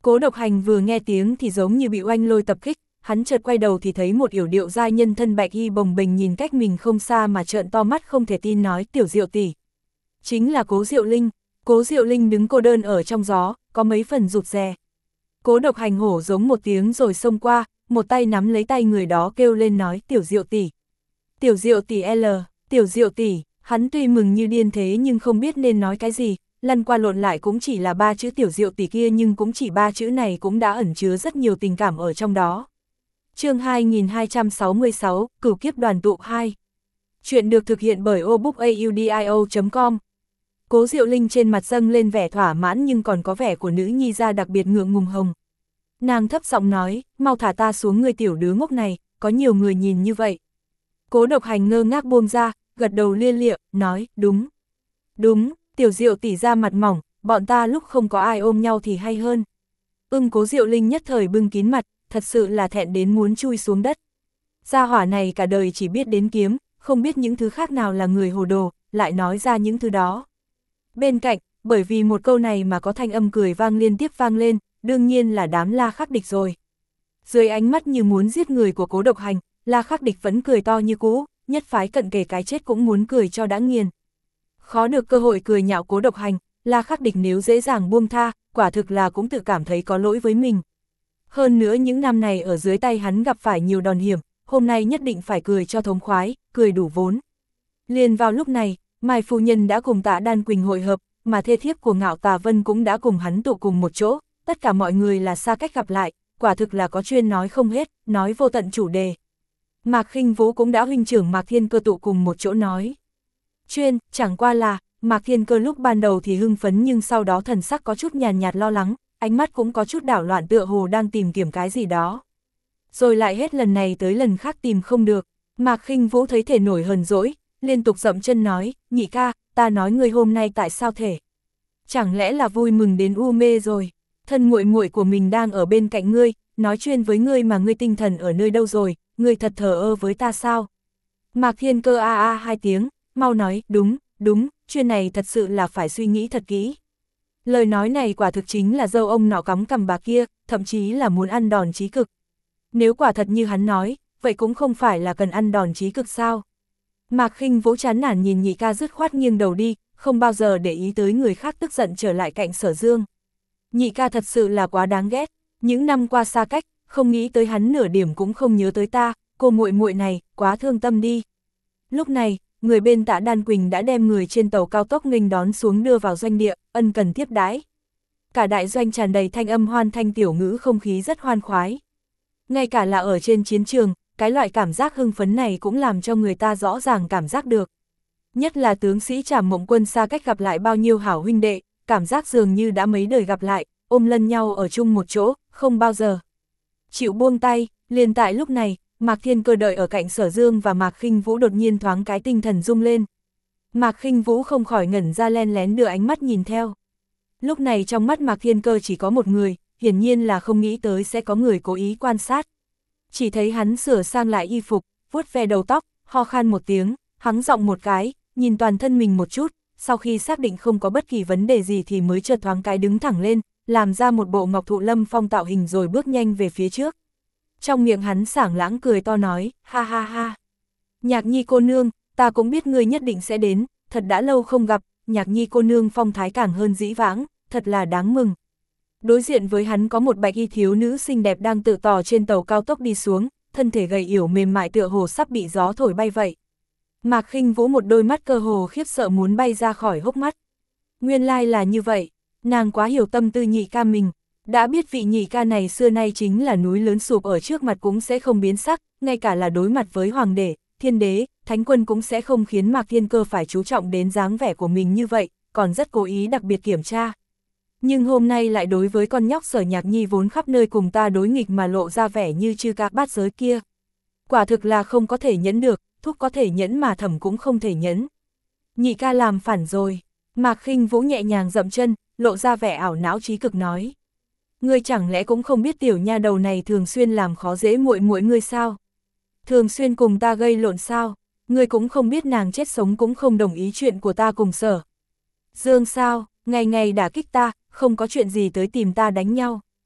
Cố Độc Hành vừa nghe tiếng thì giống như bị oanh lôi tập kích, hắn chợt quay đầu thì thấy một yểu điệu giai nhân thân bạch y bồng bềnh nhìn cách mình không xa mà trợn to mắt không thể tin nói Tiểu Diệu tỷ. Chính là Cố Diệu Linh. Cố Diệu Linh đứng cô đơn ở trong gió, có mấy phần rụt rè. Cố Độc Hành hổ giống một tiếng rồi xông qua, một tay nắm lấy tay người đó kêu lên nói Tiểu Diệu tỷ. Tiểu Diệu tỷ L, Tiểu Diệu tỷ, hắn tuy mừng như điên thế nhưng không biết nên nói cái gì, lăn qua lộn lại cũng chỉ là ba chữ Tiểu Diệu tỷ kia nhưng cũng chỉ ba chữ này cũng đã ẩn chứa rất nhiều tình cảm ở trong đó. Chương hai nghìn hai trăm sáu mươi sáu, Cửu Kiếp Đoàn Tụ hai. Chuyện được thực hiện bởi obookaudio chấm com. Cố Diệu Linh trên mặt dâng lên vẻ thỏa mãn nhưng còn có vẻ của nữ nhi ra đặc biệt ngượng ngùng hồng. Nàng thấp giọng nói, mau thả ta xuống người tiểu đứa ngốc này, có nhiều người nhìn như vậy. Cố Độc Hành ngơ ngác buông ra, gật đầu lia lịa, nói, đúng. Đúng, Tiểu Diệu tỷ ra mặt mỏng, bọn ta lúc không có ai ôm nhau thì hay hơn. Ưng Cố Diệu Linh nhất thời bưng kín mặt, thật sự là thẹn đến muốn chui xuống đất. Gia hỏa này cả đời chỉ biết đến kiếm, không biết những thứ khác nào là người hồ đồ, lại nói ra những thứ đó. Bên cạnh, bởi vì một câu này mà có thanh âm cười vang liên tiếp vang lên, đương nhiên là đám La Khắc Địch rồi. Dưới ánh mắt như muốn giết người của Cố Độc Hành, La Khắc Địch vẫn cười to như cũ, nhất phái cận kề cái chết cũng muốn cười cho đã nghiền. Khó được cơ hội cười nhạo Cố Độc Hành, La Khắc Địch nếu dễ dàng buông tha, quả thực là cũng tự cảm thấy có lỗi với mình. Hơn nữa những năm này ở dưới tay hắn gặp phải nhiều đòn hiểm, hôm nay nhất định phải cười cho thống khoái, cười đủ vốn. Liền vào lúc này, Mai phu nhân đã cùng Tạ Đan Quỳnh hội hợp, mà thê thiếp của Ngạo Tà Vân cũng đã cùng hắn tụ cùng một chỗ, tất cả mọi người là xa cách gặp lại, quả thực là có chuyên nói không hết, nói vô tận chủ đề. Mạc Khinh Vũ cũng đã huynh trưởng Mạc Thiên Cơ tụ cùng một chỗ nói. Chuyên, chẳng qua là, Mạc Thiên Cơ lúc ban đầu thì hưng phấn nhưng sau đó thần sắc có chút nhàn nhạt lo lắng, ánh mắt cũng có chút đảo loạn tựa hồ đang tìm kiếm cái gì đó. Rồi lại hết lần này tới lần khác tìm không được, Mạc Khinh Vũ thấy thể nổi hờn dỗi, liên tục dậm chân nói, nhị ca, ta nói ngươi hôm nay tại sao thể? Chẳng lẽ là vui mừng đến u mê rồi? Thân muội muội của mình đang ở bên cạnh ngươi, nói chuyện với ngươi mà ngươi tinh thần ở nơi đâu rồi, ngươi thật thờ ơ với ta sao? Mạc Thiên Cơ a a hai tiếng, mau nói, đúng, đúng, chuyện này thật sự là phải suy nghĩ thật kỹ. Lời nói này quả thực chính là dâu ông nọ cắm cằm bà kia, thậm chí là muốn ăn đòn chí cực. Nếu quả thật như hắn nói, vậy cũng không phải là cần ăn đòn chí cực sao? Mạc Khinh Vũ chán nản nhìn nhị ca dứt khoát nghiêng đầu đi, không bao giờ để ý tới người khác tức giận trở lại cạnh Sở Dương. Nhị ca thật sự là quá đáng ghét, những năm qua xa cách, không nghĩ tới hắn nửa điểm cũng không nhớ tới ta, cô muội muội này, quá thương tâm đi. Lúc này, người bên Tạ Đan Quỳnh đã đem người trên tàu cao tốc nghênh đón xuống đưa vào doanh địa, ân cần tiếp đãi. Cả đại doanh tràn đầy thanh âm hoan thanh tiểu ngữ, không khí rất hoan khoái. Ngay cả là ở trên chiến trường, cái loại cảm giác hưng phấn này cũng làm cho người ta rõ ràng cảm giác được. Nhất là tướng sĩ Trảm Mộng Quân xa cách gặp lại bao nhiêu hảo huynh đệ, cảm giác dường như đã mấy đời gặp lại, ôm lân nhau ở chung một chỗ, không bao giờ chịu buông tay. Liền tại lúc này, Mạc Thiên Cơ đợi ở cạnh Sở Dương và Mạc Khinh Vũ đột nhiên thoáng cái tinh thần rung lên. Mạc Khinh Vũ không khỏi ngẩn ra, len lén đưa ánh mắt nhìn theo. Lúc này trong mắt Mạc Thiên Cơ chỉ có một người, hiển nhiên là không nghĩ tới sẽ có người cố ý quan sát. Chỉ thấy hắn sửa sang lại y phục, vuốt ve đầu tóc, ho khan một tiếng, hắng giọng một cái, nhìn toàn thân mình một chút, sau khi xác định không có bất kỳ vấn đề gì thì mới chợt thoáng cái đứng thẳng lên, làm ra một bộ Ngọc Thụ Lâm Phong tạo hình rồi bước nhanh về phía trước. Trong miệng hắn sảng lãng cười to nói, ha ha ha. Nhạc Nhi cô nương, ta cũng biết ngươi nhất định sẽ đến, thật đã lâu không gặp, Nhạc Nhi cô nương phong thái càng hơn dĩ vãng, thật là đáng mừng. Đối diện với hắn có một bạch y thiếu nữ xinh đẹp đang tự tò trên tàu cao tốc đi xuống, thân thể gầy yểu mềm mại tựa hồ sắp bị gió thổi bay vậy. Mạc Khinh Vũ một đôi mắt cơ hồ khiếp sợ muốn bay ra khỏi hốc mắt. Nguyên lai là như vậy, nàng quá hiểu tâm tư nhị ca mình, đã biết vị nhị ca này xưa nay chính là núi lớn sụp ở trước mặt cũng sẽ không biến sắc, ngay cả là đối mặt với hoàng đế, thiên đế, thánh quân cũng sẽ không khiến Mạc Thiên Cơ phải chú trọng đến dáng vẻ của mình như vậy, còn rất cố ý đặc biệt kiểm tra. Nhưng hôm nay lại đối với con nhóc Sở Nhạc Nhi vốn khắp nơi cùng ta đối nghịch mà lộ ra vẻ như chư ca bát giới kia. Quả thực là không có thể nhẫn được, thúc có thể nhẫn mà thẩm cũng không thể nhẫn. Nhị ca làm phản rồi. Mạc Khinh Vũ nhẹ nhàng dậm chân, lộ ra vẻ ảo não trí cực nói. Ngươi chẳng lẽ cũng không biết tiểu nha đầu này thường xuyên làm khó dễ muội muội ngươi sao? Thường xuyên cùng ta gây lộn sao? Ngươi cũng không biết nàng chết sống cũng không đồng ý chuyện của ta cùng Sở Dương sao? Ngày ngày đả kích ta, không có chuyện gì tới tìm ta đánh nhau.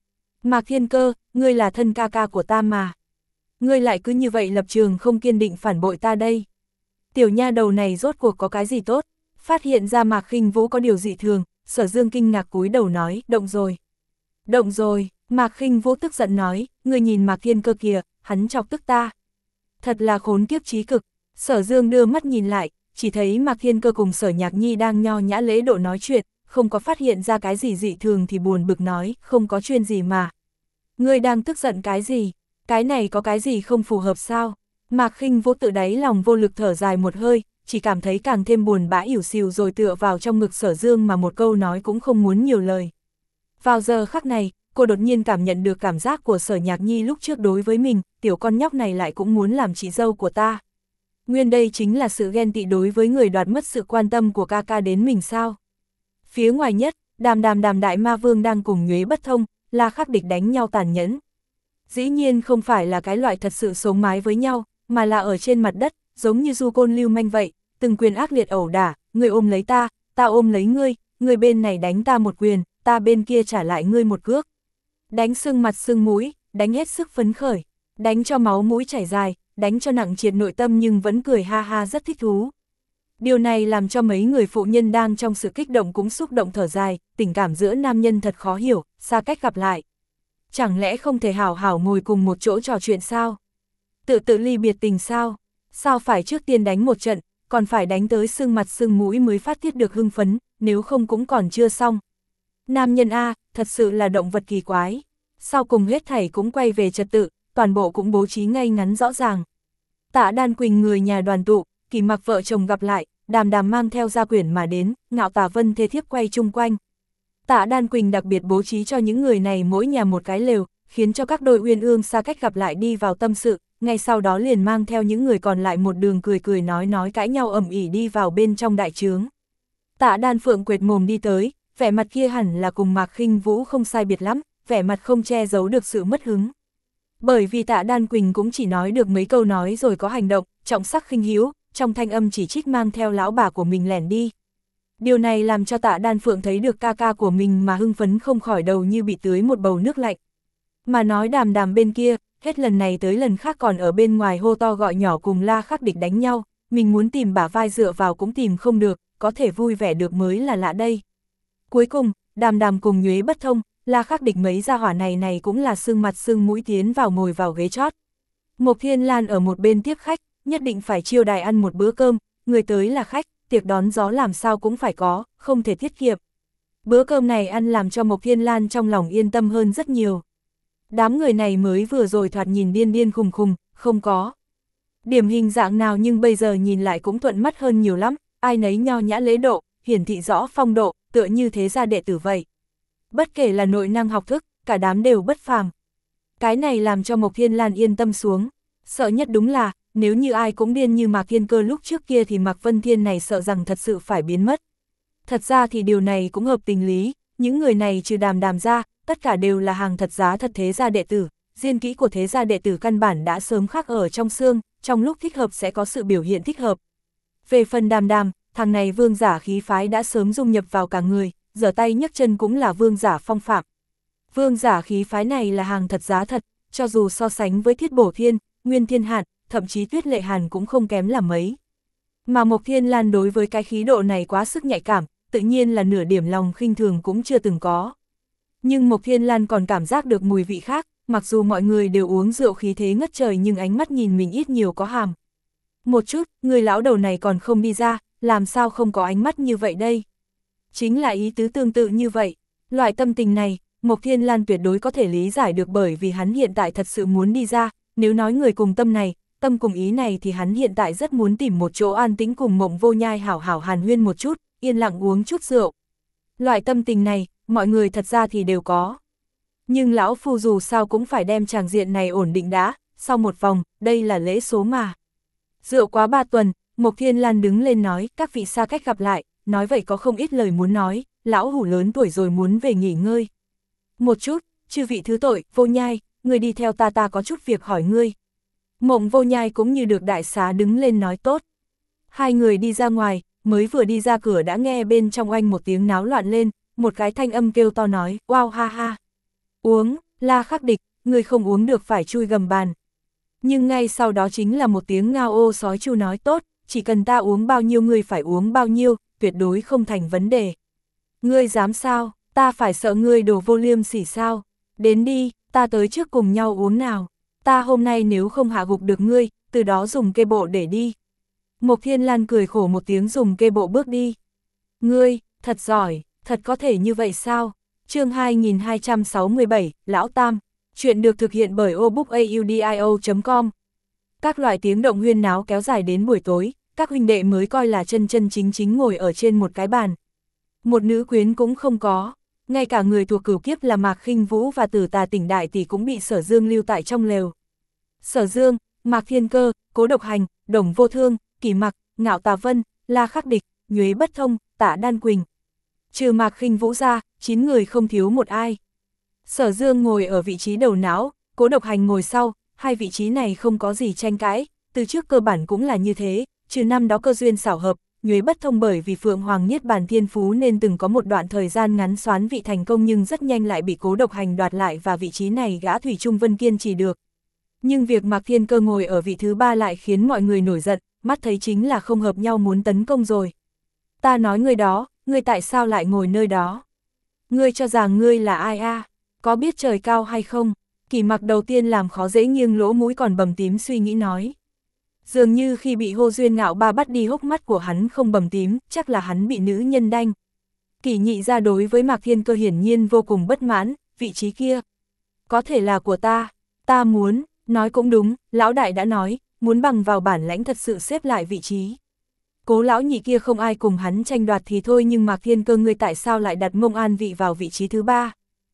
Mạc Thiên Cơ, ngươi là thân ca ca của ta mà. Ngươi lại cứ như vậy lập trường không kiên định phản bội ta đây. Tiểu nha đầu này rốt cuộc có cái gì tốt? Phát hiện ra Mạc Khinh Vũ có điều dị thường, Sở Dương kinh ngạc cúi đầu nói, động rồi. Động rồi, Mạc Khinh Vũ tức giận nói, ngươi nhìn Mạc Thiên Cơ kìa, hắn chọc tức ta. Thật là khốn kiếp trí cực. Sở Dương đưa mắt nhìn lại, chỉ thấy Mạc Thiên Cơ cùng Sở Nhạc Nhi đang nho nhã lễ độ nói chuyện, không có phát hiện ra cái gì dị thường thì buồn bực nói, không có chuyện gì mà. Ngươi đang tức giận cái gì? Cái này có cái gì không phù hợp sao? Mạc Khinh Vũ tự đáy lòng vô lực thở dài một hơi, chỉ cảm thấy càng thêm buồn bã ỉu xìu rồi tựa vào trong ngực Sở Dương mà một câu nói cũng không muốn nhiều lời. Vào giờ khắc này, cô đột nhiên cảm nhận được cảm giác của Sở Nhạc Nhi lúc trước đối với mình, tiểu con nhóc này lại cũng muốn làm chị dâu của ta. Nguyên đây chính là sự ghen tị đối với người đoạt mất sự quan tâm của ca ca đến mình sao? Phía ngoài nhất, Đàm Đàm Đàm Đại Ma Vương đang cùng Nhuế Bất Thông, La Khắc Địch đánh nhau tàn nhẫn. Dĩ nhiên không phải là cái loại thật sự sống mái với nhau, mà là ở trên mặt đất, giống như du côn lưu manh vậy, từng quyền ác liệt ẩu đả, ngươi ôm lấy ta, ta ôm lấy ngươi, ngươi bên này đánh ta một quyền, ta bên kia trả lại ngươi một cước. Đánh sưng mặt sưng mũi, đánh hết sức phấn khởi, đánh cho máu mũi chảy dài, đánh cho nặng triệt nội tâm nhưng vẫn cười ha ha rất thích thú. Điều này làm cho mấy người phụ nhân đang trong sự kích động cũng xúc động thở dài, tình cảm giữa nam nhân thật khó hiểu, xa cách gặp lại. Chẳng lẽ không thể hảo hảo ngồi cùng một chỗ trò chuyện sao? Tự tự ly biệt tình sao? Sao phải trước tiên đánh một trận, còn phải đánh tới sưng mặt sưng mũi mới phát tiết được hưng phấn, nếu không cũng còn chưa xong. Nam nhân A, thật sự là động vật kỳ quái. Sau cùng hết thảy cũng quay về trật tự, toàn bộ cũng bố trí ngay ngắn rõ ràng. Tạ Đan Quỳnh người nhà đoàn tụ, Kỳ Mặc vợ chồng gặp lại, Đàm Đàm mang theo gia quyển mà đến, Ngạo Tả Vân thê thiếp quay chung quanh. Tạ Đan Quỳnh đặc biệt bố trí cho những người này mỗi nhà một cái lều, khiến cho các đôi uyên ương xa cách gặp lại đi vào tâm sự, ngay sau đó liền mang theo những người còn lại một đường cười cười nói nói cãi nhau ầm ĩ đi vào bên trong đại trướng. Tạ Đan Phượng quệt mồm đi tới, vẻ mặt kia hẳn là cùng Mạc Khinh Vũ không sai biệt lắm, vẻ mặt không che giấu được sự mất hứng. Bởi vì Tạ Đan Quỳnh cũng chỉ nói được mấy câu nói rồi có hành động, trọng sắc khinh hữu, trong thanh âm chỉ trích mang theo lão bà của mình lẻn đi. Điều này làm cho Tạ Đan Phượng thấy được ca ca của mình mà hưng phấn không khỏi đầu như bị tưới một bầu nước lạnh. Mà nói Đàm Đàm bên kia, hết lần này tới lần khác còn ở bên ngoài hô to gọi nhỏ cùng La Khắc Địch đánh nhau, mình muốn tìm bả vai dựa vào cũng tìm không được, có thể vui vẻ được mới là lạ đây. Cuối cùng, Đàm Đàm cùng Nhuế Bất Thông, La Khắc Địch mấy gia hỏa này này cũng là sưng mặt sưng mũi tiến vào ngồi vào ghế chót. Mộc Thiên Lan ở một bên tiếp khách, nhất định phải chiêu đãi ăn một bữa cơm, người tới là khách, tiệc đón gió làm sao cũng phải có, không thể tiết kiệm. Bữa cơm này ăn làm cho Mộc Thiên Lan trong lòng yên tâm hơn rất nhiều. Đám người này mới vừa rồi thoạt nhìn điên điên khùng khùng, không có điểm hình dạng nào nhưng bây giờ nhìn lại cũng thuận mắt hơn nhiều lắm, ai nấy nho nhã lễ độ, hiển thị rõ phong độ, tựa như thế gia đệ tử vậy. Bất kể là nội năng học thức, cả đám đều bất phàm. Cái này làm cho Mộc Thiên Lan yên tâm xuống. Sợ nhất đúng là, nếu như ai cũng điên như Mạc Thiên Cơ lúc trước kia thì Mạc Vân Thiên này sợ rằng thật sự phải biến mất. Thật ra thì điều này cũng hợp tình lý, những người này trừ Đàm Đàm ra, tất cả đều là hàng thật giá thật thế gia đệ tử, diên kỹ của thế gia đệ tử căn bản đã sớm khắc ở trong xương, trong lúc thích hợp sẽ có sự biểu hiện thích hợp. Về phần Đàm Đàm, thằng này vương giả khí phái đã sớm dung nhập vào cả người, giở tay nhấc chân cũng là vương giả phong phạm. Vương giả khí phái này là hàng thật giá thật, cho dù so sánh với Thiết Bổ Thiên, Nguyên Thiên Hàn, thậm chí Tuyết Lệ Hàn cũng không kém là mấy. Mà Mộc Thiên Lan đối với cái khí độ này quá sức nhạy cảm, tự nhiên là nửa điểm lòng khinh thường cũng chưa từng có. Nhưng Mộc Thiên Lan còn cảm giác được mùi vị khác, mặc dù mọi người đều uống rượu khí thế ngất trời nhưng ánh mắt nhìn mình ít nhiều có hàm. Một chút, người lão đầu này còn không đi ra, làm sao không có ánh mắt như vậy đây? Chính là ý tứ tương tự như vậy. Loại tâm tình này, Mộc Thiên Lan tuyệt đối có thể lý giải được bởi vì hắn hiện tại thật sự muốn đi ra, nếu nói người cùng tâm này, tâm cùng ý này thì hắn hiện tại rất muốn tìm một chỗ an tĩnh cùng Mộng Vô Nhai hảo hảo hàn huyên một chút, yên lặng uống chút rượu. Loại tâm tình này, mọi người thật ra thì đều có. Nhưng lão phu dù sao cũng phải đem tràng diện này ổn định đã, sau một vòng, đây là lễ số mà. Rượu quá ba tuần, Mộc Thiên Lan đứng lên nói, các vị xa cách gặp lại, nói vậy có không ít lời muốn nói, lão hủ lớn tuổi rồi muốn về nghỉ ngơi. Một chút, chư vị thứ tội, Vô Nhai, người đi theo ta ta có chút việc hỏi ngươi. Mộng Vô Nhai cũng như được đại xá đứng lên nói tốt. Hai người đi ra ngoài, mới vừa đi ra cửa đã nghe bên trong oanh một tiếng náo loạn lên, một cái thanh âm kêu to nói, wow ha ha. Uống, La Khắc Địch, người không uống được phải chui gầm bàn. Nhưng ngay sau đó chính là một tiếng ngao ô sói chu nói tốt, chỉ cần ta uống bao nhiêu ngươi phải uống bao nhiêu, tuyệt đối không thành vấn đề. Ngươi dám sao, ta phải sợ ngươi đồ vô liêm sỉ sao, đến đi, ta tới trước cùng nhau uống nào, ta hôm nay nếu không hạ gục được ngươi, từ đó dùng kê bộ để đi. Mộc Thiên Lan cười khổ một tiếng dùng kê bộ bước đi. Ngươi, thật giỏi, thật có thể như vậy sao? Chương hai nghìn hai trăm sáu mươi bảy, Lão Tam. Chuyện được thực hiện bởi obookaudio chấm com. Các loại tiếng động huyên náo kéo dài đến buổi tối, các huynh đệ mới coi là chân chân chính chính ngồi ở trên một cái bàn. Một nữ quyến cũng không có, ngay cả người thuộc cửu kiếp là Mạc Khinh Vũ và Tử Tà Tỉnh Đại Tỷ cũng bị Sở Dương lưu tại trong lều. Sở Dương, Mạc Thiên Cơ, Cố Độc Hành, Đồng Vô Thương, Kỷ Mặc, Ngạo Tà Vân, La Khắc Địch, Nhuế Bất Thông, Tạ Đan Quỳnh. Trừ Mạc Khinh Vũ ra, chín người không thiếu một ai. Sở Dương ngồi ở vị trí đầu não, Cố Độc Hành ngồi sau, hai vị trí này không có gì tranh cãi, từ trước cơ bản cũng là như thế, trừ năm đó cơ duyên xảo hợp, Nhuế Bất Thông bởi vì Phượng Hoàng Niết Bàn Thiên Phú nên từng có một đoạn thời gian ngắn xoán vị thành công nhưng rất nhanh lại bị Cố Độc Hành đoạt lại và vị trí này gã Thủy Trung Vân kiên trì được. Nhưng việc Mạc Thiên Cơ ngồi ở vị thứ ba lại khiến mọi người nổi giận, mắt thấy chính là không hợp nhau muốn tấn công rồi. Ta nói ngươi đó, ngươi tại sao lại ngồi nơi đó? Ngươi cho rằng ngươi là ai a? À? Có biết trời cao hay không? Kỷ Mặc đầu tiên làm khó dễ nghiêng lỗ mũi còn bầm tím suy nghĩ nói. Dường như khi bị Hô Duyên Ngạo Ba bắt đi hốc mắt của hắn không bầm tím, chắc là hắn bị nữ nhân đanh. Kỷ Nhị ra đối với Mạc Thiên Cơ hiển nhiên vô cùng bất mãn, vị trí kia. Có thể là của ta, ta muốn, nói cũng đúng, lão đại đã nói, muốn bằng vào bản lãnh thật sự xếp lại vị trí. Cố lão nhị kia không ai cùng hắn tranh đoạt thì thôi nhưng Mạc Thiên Cơ ngươi tại sao lại đặt mông an vị vào vị trí thứ ba?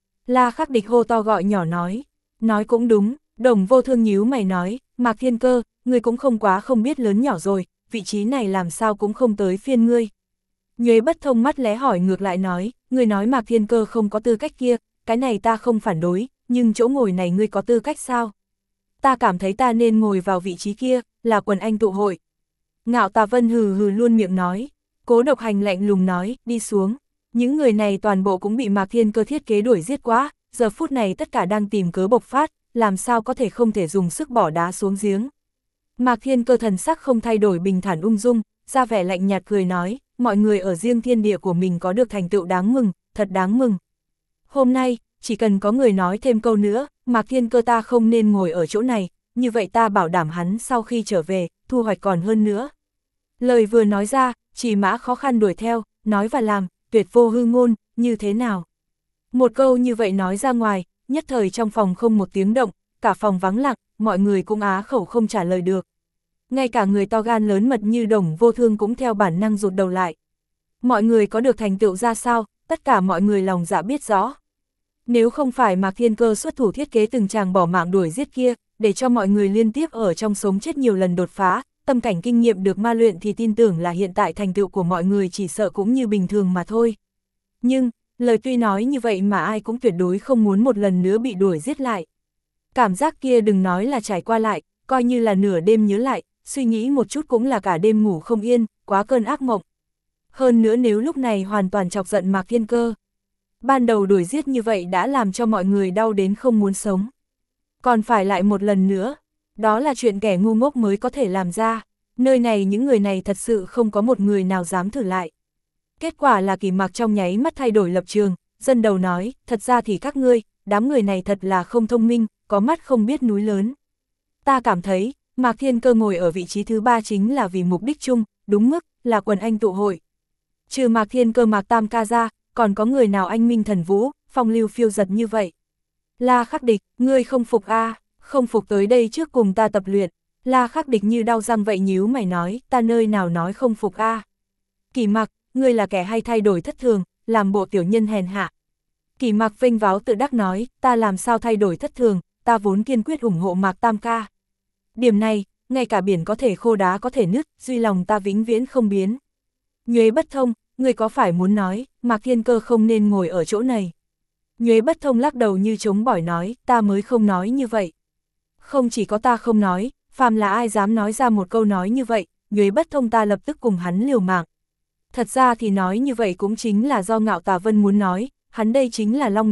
La Khắc Địch hô to gọi nhỏ nói, nói cũng đúng, Đồng Vô Thương nhíu mày nói, Mạc Thiên Cơ, ngươi cũng không quá không biết lớn nhỏ rồi, vị trí này làm sao cũng không tới phiên ngươi. Nhuế Bất Thông mắt lé hỏi ngược lại nói, ngươi nói Mạc Thiên Cơ không có tư cách kia, cái này ta không phản đối, nhưng chỗ ngồi này ngươi có tư cách sao? Ta cảm thấy ta nên ngồi vào vị trí kia, là quần anh tụ hội. Ngạo Tà Vân hừ hừ luôn miệng nói, Cố Độc Hành lạnh lùng nói, đi xuống. Những người này toàn bộ cũng bị Mạc Thiên Cơ thiết kế đuổi giết quá, giờ phút này tất cả đang tìm cớ bộc phát, làm sao có thể không thể dùng sức bỏ đá xuống giếng. Mạc Thiên Cơ thần sắc không thay đổi bình thản ung dung, ra vẻ lạnh nhạt cười nói, mọi người ở riêng thiên địa của mình có được thành tựu đáng mừng, thật đáng mừng. Hôm nay, chỉ cần có người nói thêm câu nữa, Mạc Thiên Cơ ta không nên ngồi ở chỗ này, như vậy ta bảo đảm hắn sau khi trở về, thu hoạch còn hơn nữa. Lời vừa nói ra, Trì Mã khó khăn đuổi theo, nói và làm, tuyệt vô hư ngôn, như thế nào? Một câu như vậy nói ra ngoài, nhất thời trong phòng không một tiếng động, cả phòng vắng lặng, mọi người cũng á khẩu không trả lời được. Ngay cả người to gan lớn mật như Đồng Vô Thương cũng theo bản năng rụt đầu lại. Mọi người có được thành tựu ra sao, tất cả mọi người lòng dạ biết rõ. Nếu không phải Mạc Thiên Cơ xuất thủ thiết kế từng chàng bỏ mạng đuổi giết kia, để cho mọi người liên tiếp ở trong sống chết nhiều lần đột phá, tâm cảnh kinh nghiệm được ma luyện thì tin tưởng là hiện tại thành tựu của mọi người chỉ sợ cũng như bình thường mà thôi. Nhưng, lời tuy nói như vậy mà ai cũng tuyệt đối không muốn một lần nữa bị đuổi giết lại. Cảm giác kia đừng nói là trải qua lại, coi như là nửa đêm nhớ lại, suy nghĩ một chút cũng là cả đêm ngủ không yên, quá cơn ác mộng. Hơn nữa nếu lúc này hoàn toàn chọc giận Mạc Thiên Cơ. Ban đầu đuổi giết như vậy đã làm cho mọi người đau đến không muốn sống. Còn phải lại một lần nữa, đó là chuyện kẻ ngu ngốc mới có thể làm ra, nơi này những người này thật sự không có một người nào dám thử lại. Kết quả là Kỳ Mạc trong nháy mắt thay đổi lập trường, dân đầu nói, thật ra thì các ngươi, đám người này thật là không thông minh, có mắt không biết núi lớn. Ta cảm thấy, Mạc Thiên Cơ ngồi ở vị trí thứ ba chính là vì mục đích chung, đúng mức, là quần anh tụ hội. Trừ Mạc Thiên Cơ Mạc Tam ca ra, còn có người nào anh minh thần vũ, phong lưu phiêu giật như vậy. La Khắc Địch, ngươi không phục a, à, không phục tới đây trước cùng ta tập luyện. La Khắc Địch như đau răng vậy nhíu mày nói, ta nơi nào nói không phục a. À. Kỳ Mặc, ngươi là kẻ hay thay đổi thất thường, làm bộ tiểu nhân hèn hạ. Kỳ Mặc vênh váo tự đắc nói, ta làm sao thay đổi thất thường, ta vốn kiên quyết ủng hộ Mạc Tam ca. Điểm này, ngay cả biển có thể khô đá có thể nứt, duy lòng ta vĩnh viễn không biến. Nhuế Bất Thông, ngươi có phải muốn nói, Mạc Thiên Cơ không nên ngồi ở chỗ này. Nhuế Bất Thông lắc đầu như chống bỏi nói, ta mới không nói như vậy. Không chỉ có ta không nói, phàm là ai dám nói ra một câu nói như vậy, Nhuế Bất Thông ta lập tức cùng hắn liều mạng. Thật ra thì nói như vậy cũng chính là do Ngạo Tà Vân muốn nói, hắn đây chính là long đảm,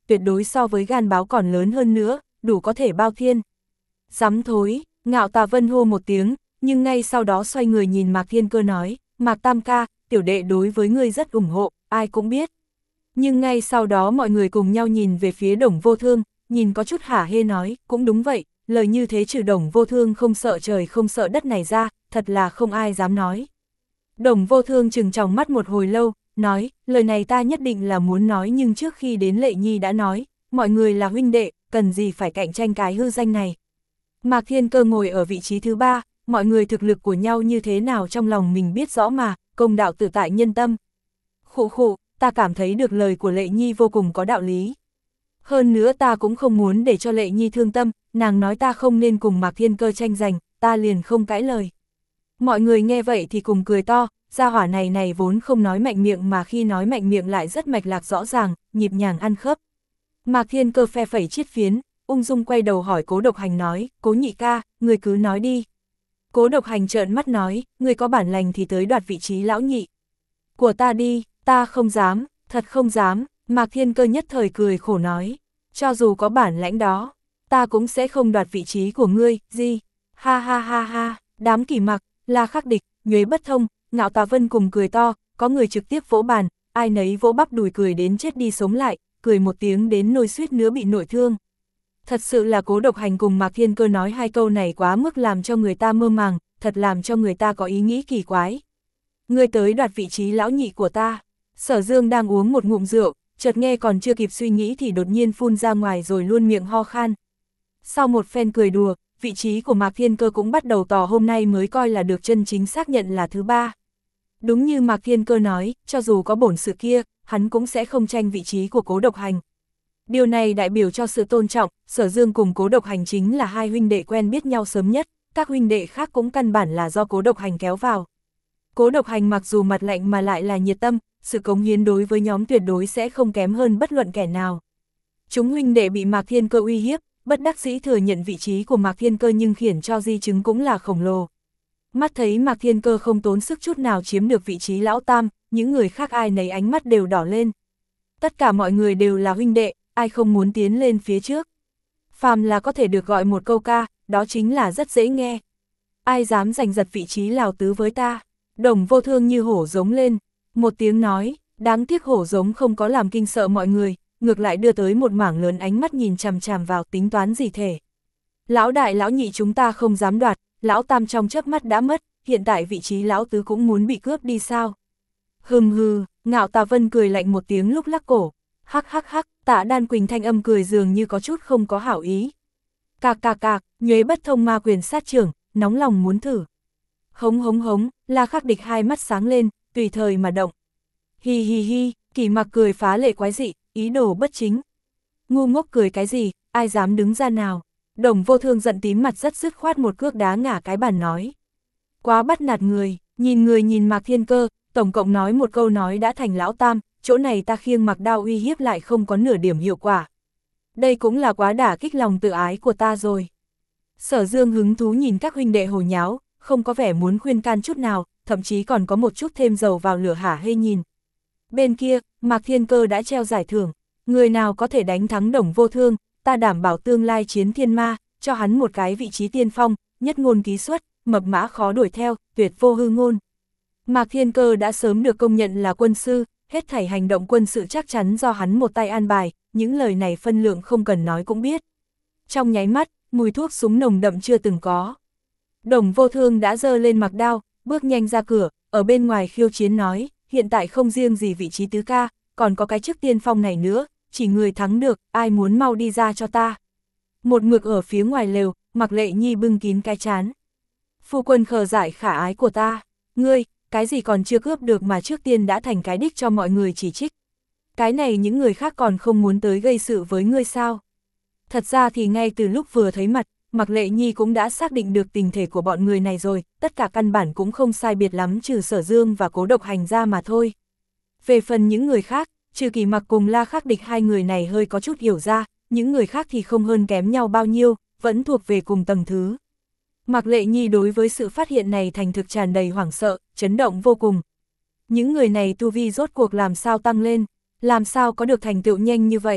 tuyệt đối so với gan báo còn lớn hơn nữa, đủ có thể bao thiên. Dám thối, Ngạo Tà Vân hô một tiếng, nhưng ngay sau đó xoay người nhìn Mạc Thiên Cơ nói, Mạc Tam ca, tiểu đệ đối với ngươi rất ủng hộ, ai cũng biết. Nhưng ngay sau đó mọi người cùng nhau nhìn về phía Đồng Vô Thương, nhìn có chút hả hê nói, cũng đúng vậy, lời như thế trừ Đồng Vô Thương không sợ trời không sợ đất này ra, thật là không ai dám nói. Đồng Vô Thương trừng tròng mắt một hồi lâu, nói, lời này ta nhất định là muốn nói nhưng trước khi đến Lệ Nhi đã nói, mọi người là huynh đệ, cần gì phải cạnh tranh cái hư danh này. Mạc Thiên Cơ ngồi ở vị trí thứ ba, mọi người thực lực của nhau như thế nào trong lòng mình biết rõ mà, công đạo tự tại nhân tâm. Khụ khụ, ta cảm thấy được lời của Lệ Nhi vô cùng có đạo lý. Hơn nữa ta cũng không muốn để cho Lệ Nhi thương tâm, nàng nói ta không nên cùng Mạc Thiên Cơ tranh giành, ta liền không cãi lời. Mọi người nghe vậy thì cùng cười to, gia hỏa này này vốn không nói mạnh miệng mà khi nói mạnh miệng lại rất mạch lạc rõ ràng, nhịp nhàng ăn khớp. Mạc Thiên Cơ phe phẩy chiết phiến, ung dung quay đầu hỏi Cố Độc Hành nói, Cố nhị ca, người cứ nói đi. Cố Độc Hành trợn mắt nói, người có bản lành thì tới đoạt vị trí lão nhị của ta đi, ta không dám, thật không dám. Mạc Thiên Cơ nhất thời cười khổ nói, cho dù có bản lãnh đó, ta cũng sẽ không đoạt vị trí của ngươi, gì? Ha ha ha ha, đám Kỷ Mặc, La Khắc Địch, Nhuế Bất Thông, Ngạo Tà Vân cùng cười to, có người trực tiếp vỗ bàn, ai nấy vỗ bắp đùi cười đến chết đi sống lại, cười một tiếng đến nôi suýt nữa bị nội thương. Thật sự là Cố Độc Hành cùng Mạc Thiên Cơ nói hai câu này quá mức làm cho người ta mơ màng, thật làm cho người ta có ý nghĩ kỳ quái. Ngươi tới đoạt vị trí lão nhị của ta. Sở Dương đang uống một ngụm rượu, chợt nghe còn chưa kịp suy nghĩ thì đột nhiên phun ra ngoài rồi luôn miệng ho khan. Sau một phen cười đùa, vị trí của Mạc Thiên Cơ cũng bắt đầu tỏ hôm nay mới coi là được chân chính xác nhận là thứ ba. Đúng như Mạc Thiên Cơ nói, cho dù có bổn sự kia, hắn cũng sẽ không tranh vị trí của Cố Độc Hành. Điều này đại biểu cho sự tôn trọng, Sở Dương cùng Cố Độc Hành chính là hai huynh đệ quen biết nhau sớm nhất, các huynh đệ khác cũng căn bản là do Cố Độc Hành kéo vào. Cố Độc Hành mặc dù mặt lạnh mà lại là nhiệt tâm, sự cống hiến đối với nhóm tuyệt đối sẽ không kém hơn bất luận kẻ nào. Chúng huynh đệ bị Mạc Thiên Cơ uy hiếp, bất đắc dĩ thừa nhận vị trí của Mạc Thiên Cơ nhưng khiển cho di chứng cũng là khổng lồ. Mắt thấy Mạc Thiên Cơ không tốn sức chút nào chiếm được vị trí lão tam, những người khác ai nấy ánh mắt đều đỏ lên. Tất cả mọi người đều là huynh đệ, ai không muốn tiến lên phía trước. Phàm là có thể được gọi một câu ca, đó chính là rất dễ nghe. Ai dám giành giật vị trí Lào Tứ với ta? Đồng Vô Thương như hổ giống lên, một tiếng nói, đáng tiếc hổ giống không có làm kinh sợ mọi người, ngược lại đưa tới một mảng lớn ánh mắt nhìn chằm chằm vào tính toán gì thể. Lão đại lão nhị chúng ta không dám đoạt, lão tam trong chớp mắt đã mất, hiện tại vị trí lão tứ cũng muốn bị cướp đi sao? Hừm hừ, Ngạo Tà Vân cười lạnh một tiếng lúc lắc cổ, hắc hắc hắc, Tạ Đan Quỳnh thanh âm cười dường như có chút không có hảo ý. Cạc cạc cạc, Nhuế Bất Thông ma quyền sát trưởng, nóng lòng muốn thử. Hống hống hống, La Khắc Địch hai mắt sáng lên, tùy thời mà động. Hi hi hi, Kỷ Mặc cười phá lệ quái dị, ý đồ bất chính. Ngu ngốc cười cái gì, ai dám đứng ra nào? Đồng Vô Thương giận tím mặt rất dứt khoát một cước đá ngã cái bàn nói. Quá bắt nạt người, nhìn người nhìn Mạc Thiên Cơ, tổng cộng nói một câu nói đã thành lão tam, chỗ này ta khiêng mặc đao uy hiếp lại không có nửa điểm hiệu quả. Đây cũng là quá đả kích lòng tự ái của ta rồi. Sở Dương hứng thú nhìn các huynh đệ hồ nháo, không có vẻ muốn khuyên can chút nào, thậm chí còn có một chút thêm dầu vào lửa hả hê nhìn. Bên kia, Mạc Thiên Cơ đã treo giải thưởng, người nào có thể đánh thắng Đồng Vô Thương, ta đảm bảo tương lai chiến thiên ma, cho hắn một cái vị trí tiên phong, nhất ngôn ký xuất, mập mã khó đuổi theo, tuyệt vô hư ngôn. Mạc Thiên Cơ đã sớm được công nhận là quân sư, hết thảy hành động quân sự chắc chắn do hắn một tay an bài, những lời này phân lượng không cần nói cũng biết. Trong nháy mắt, mùi thuốc súng nồng đậm chưa từng có. Đồng Vô Thương đã giơ lên mặc đao, bước nhanh ra cửa, ở bên ngoài khiêu chiến nói, hiện tại không riêng gì vị trí tứ ca, còn có cái chức tiên phong này nữa, chỉ người thắng được, ai muốn mau đi ra cho ta. Một ngược ở phía ngoài lều, Mạc Lệ Nhi bưng kín cái chán. Phu quân khờ dại khả ái của ta, ngươi, cái gì còn chưa cướp được mà trước tiên đã thành cái đích cho mọi người chỉ trích. Cái này những người khác còn không muốn tới gây sự với ngươi sao? Thật ra thì ngay từ lúc vừa thấy mặt, Mạc Lệ Nhi cũng đã xác định được tình thể của bọn người này rồi, tất cả căn bản cũng không sai biệt lắm trừ Sở Dương và Cố Độc Hành ra mà thôi. Về phần những người khác, trừ Kỷ Mặc cùng La Khắc Địch hai người này hơi có chút hiểu ra, những người khác thì không hơn kém nhau bao nhiêu, vẫn thuộc về cùng tầng thứ. Mạc Lệ Nhi đối với sự phát hiện này thành thực tràn đầy hoảng sợ, chấn động vô cùng. Những người này tu vi rốt cuộc làm sao tăng lên, làm sao có được thành tựu nhanh như vậy.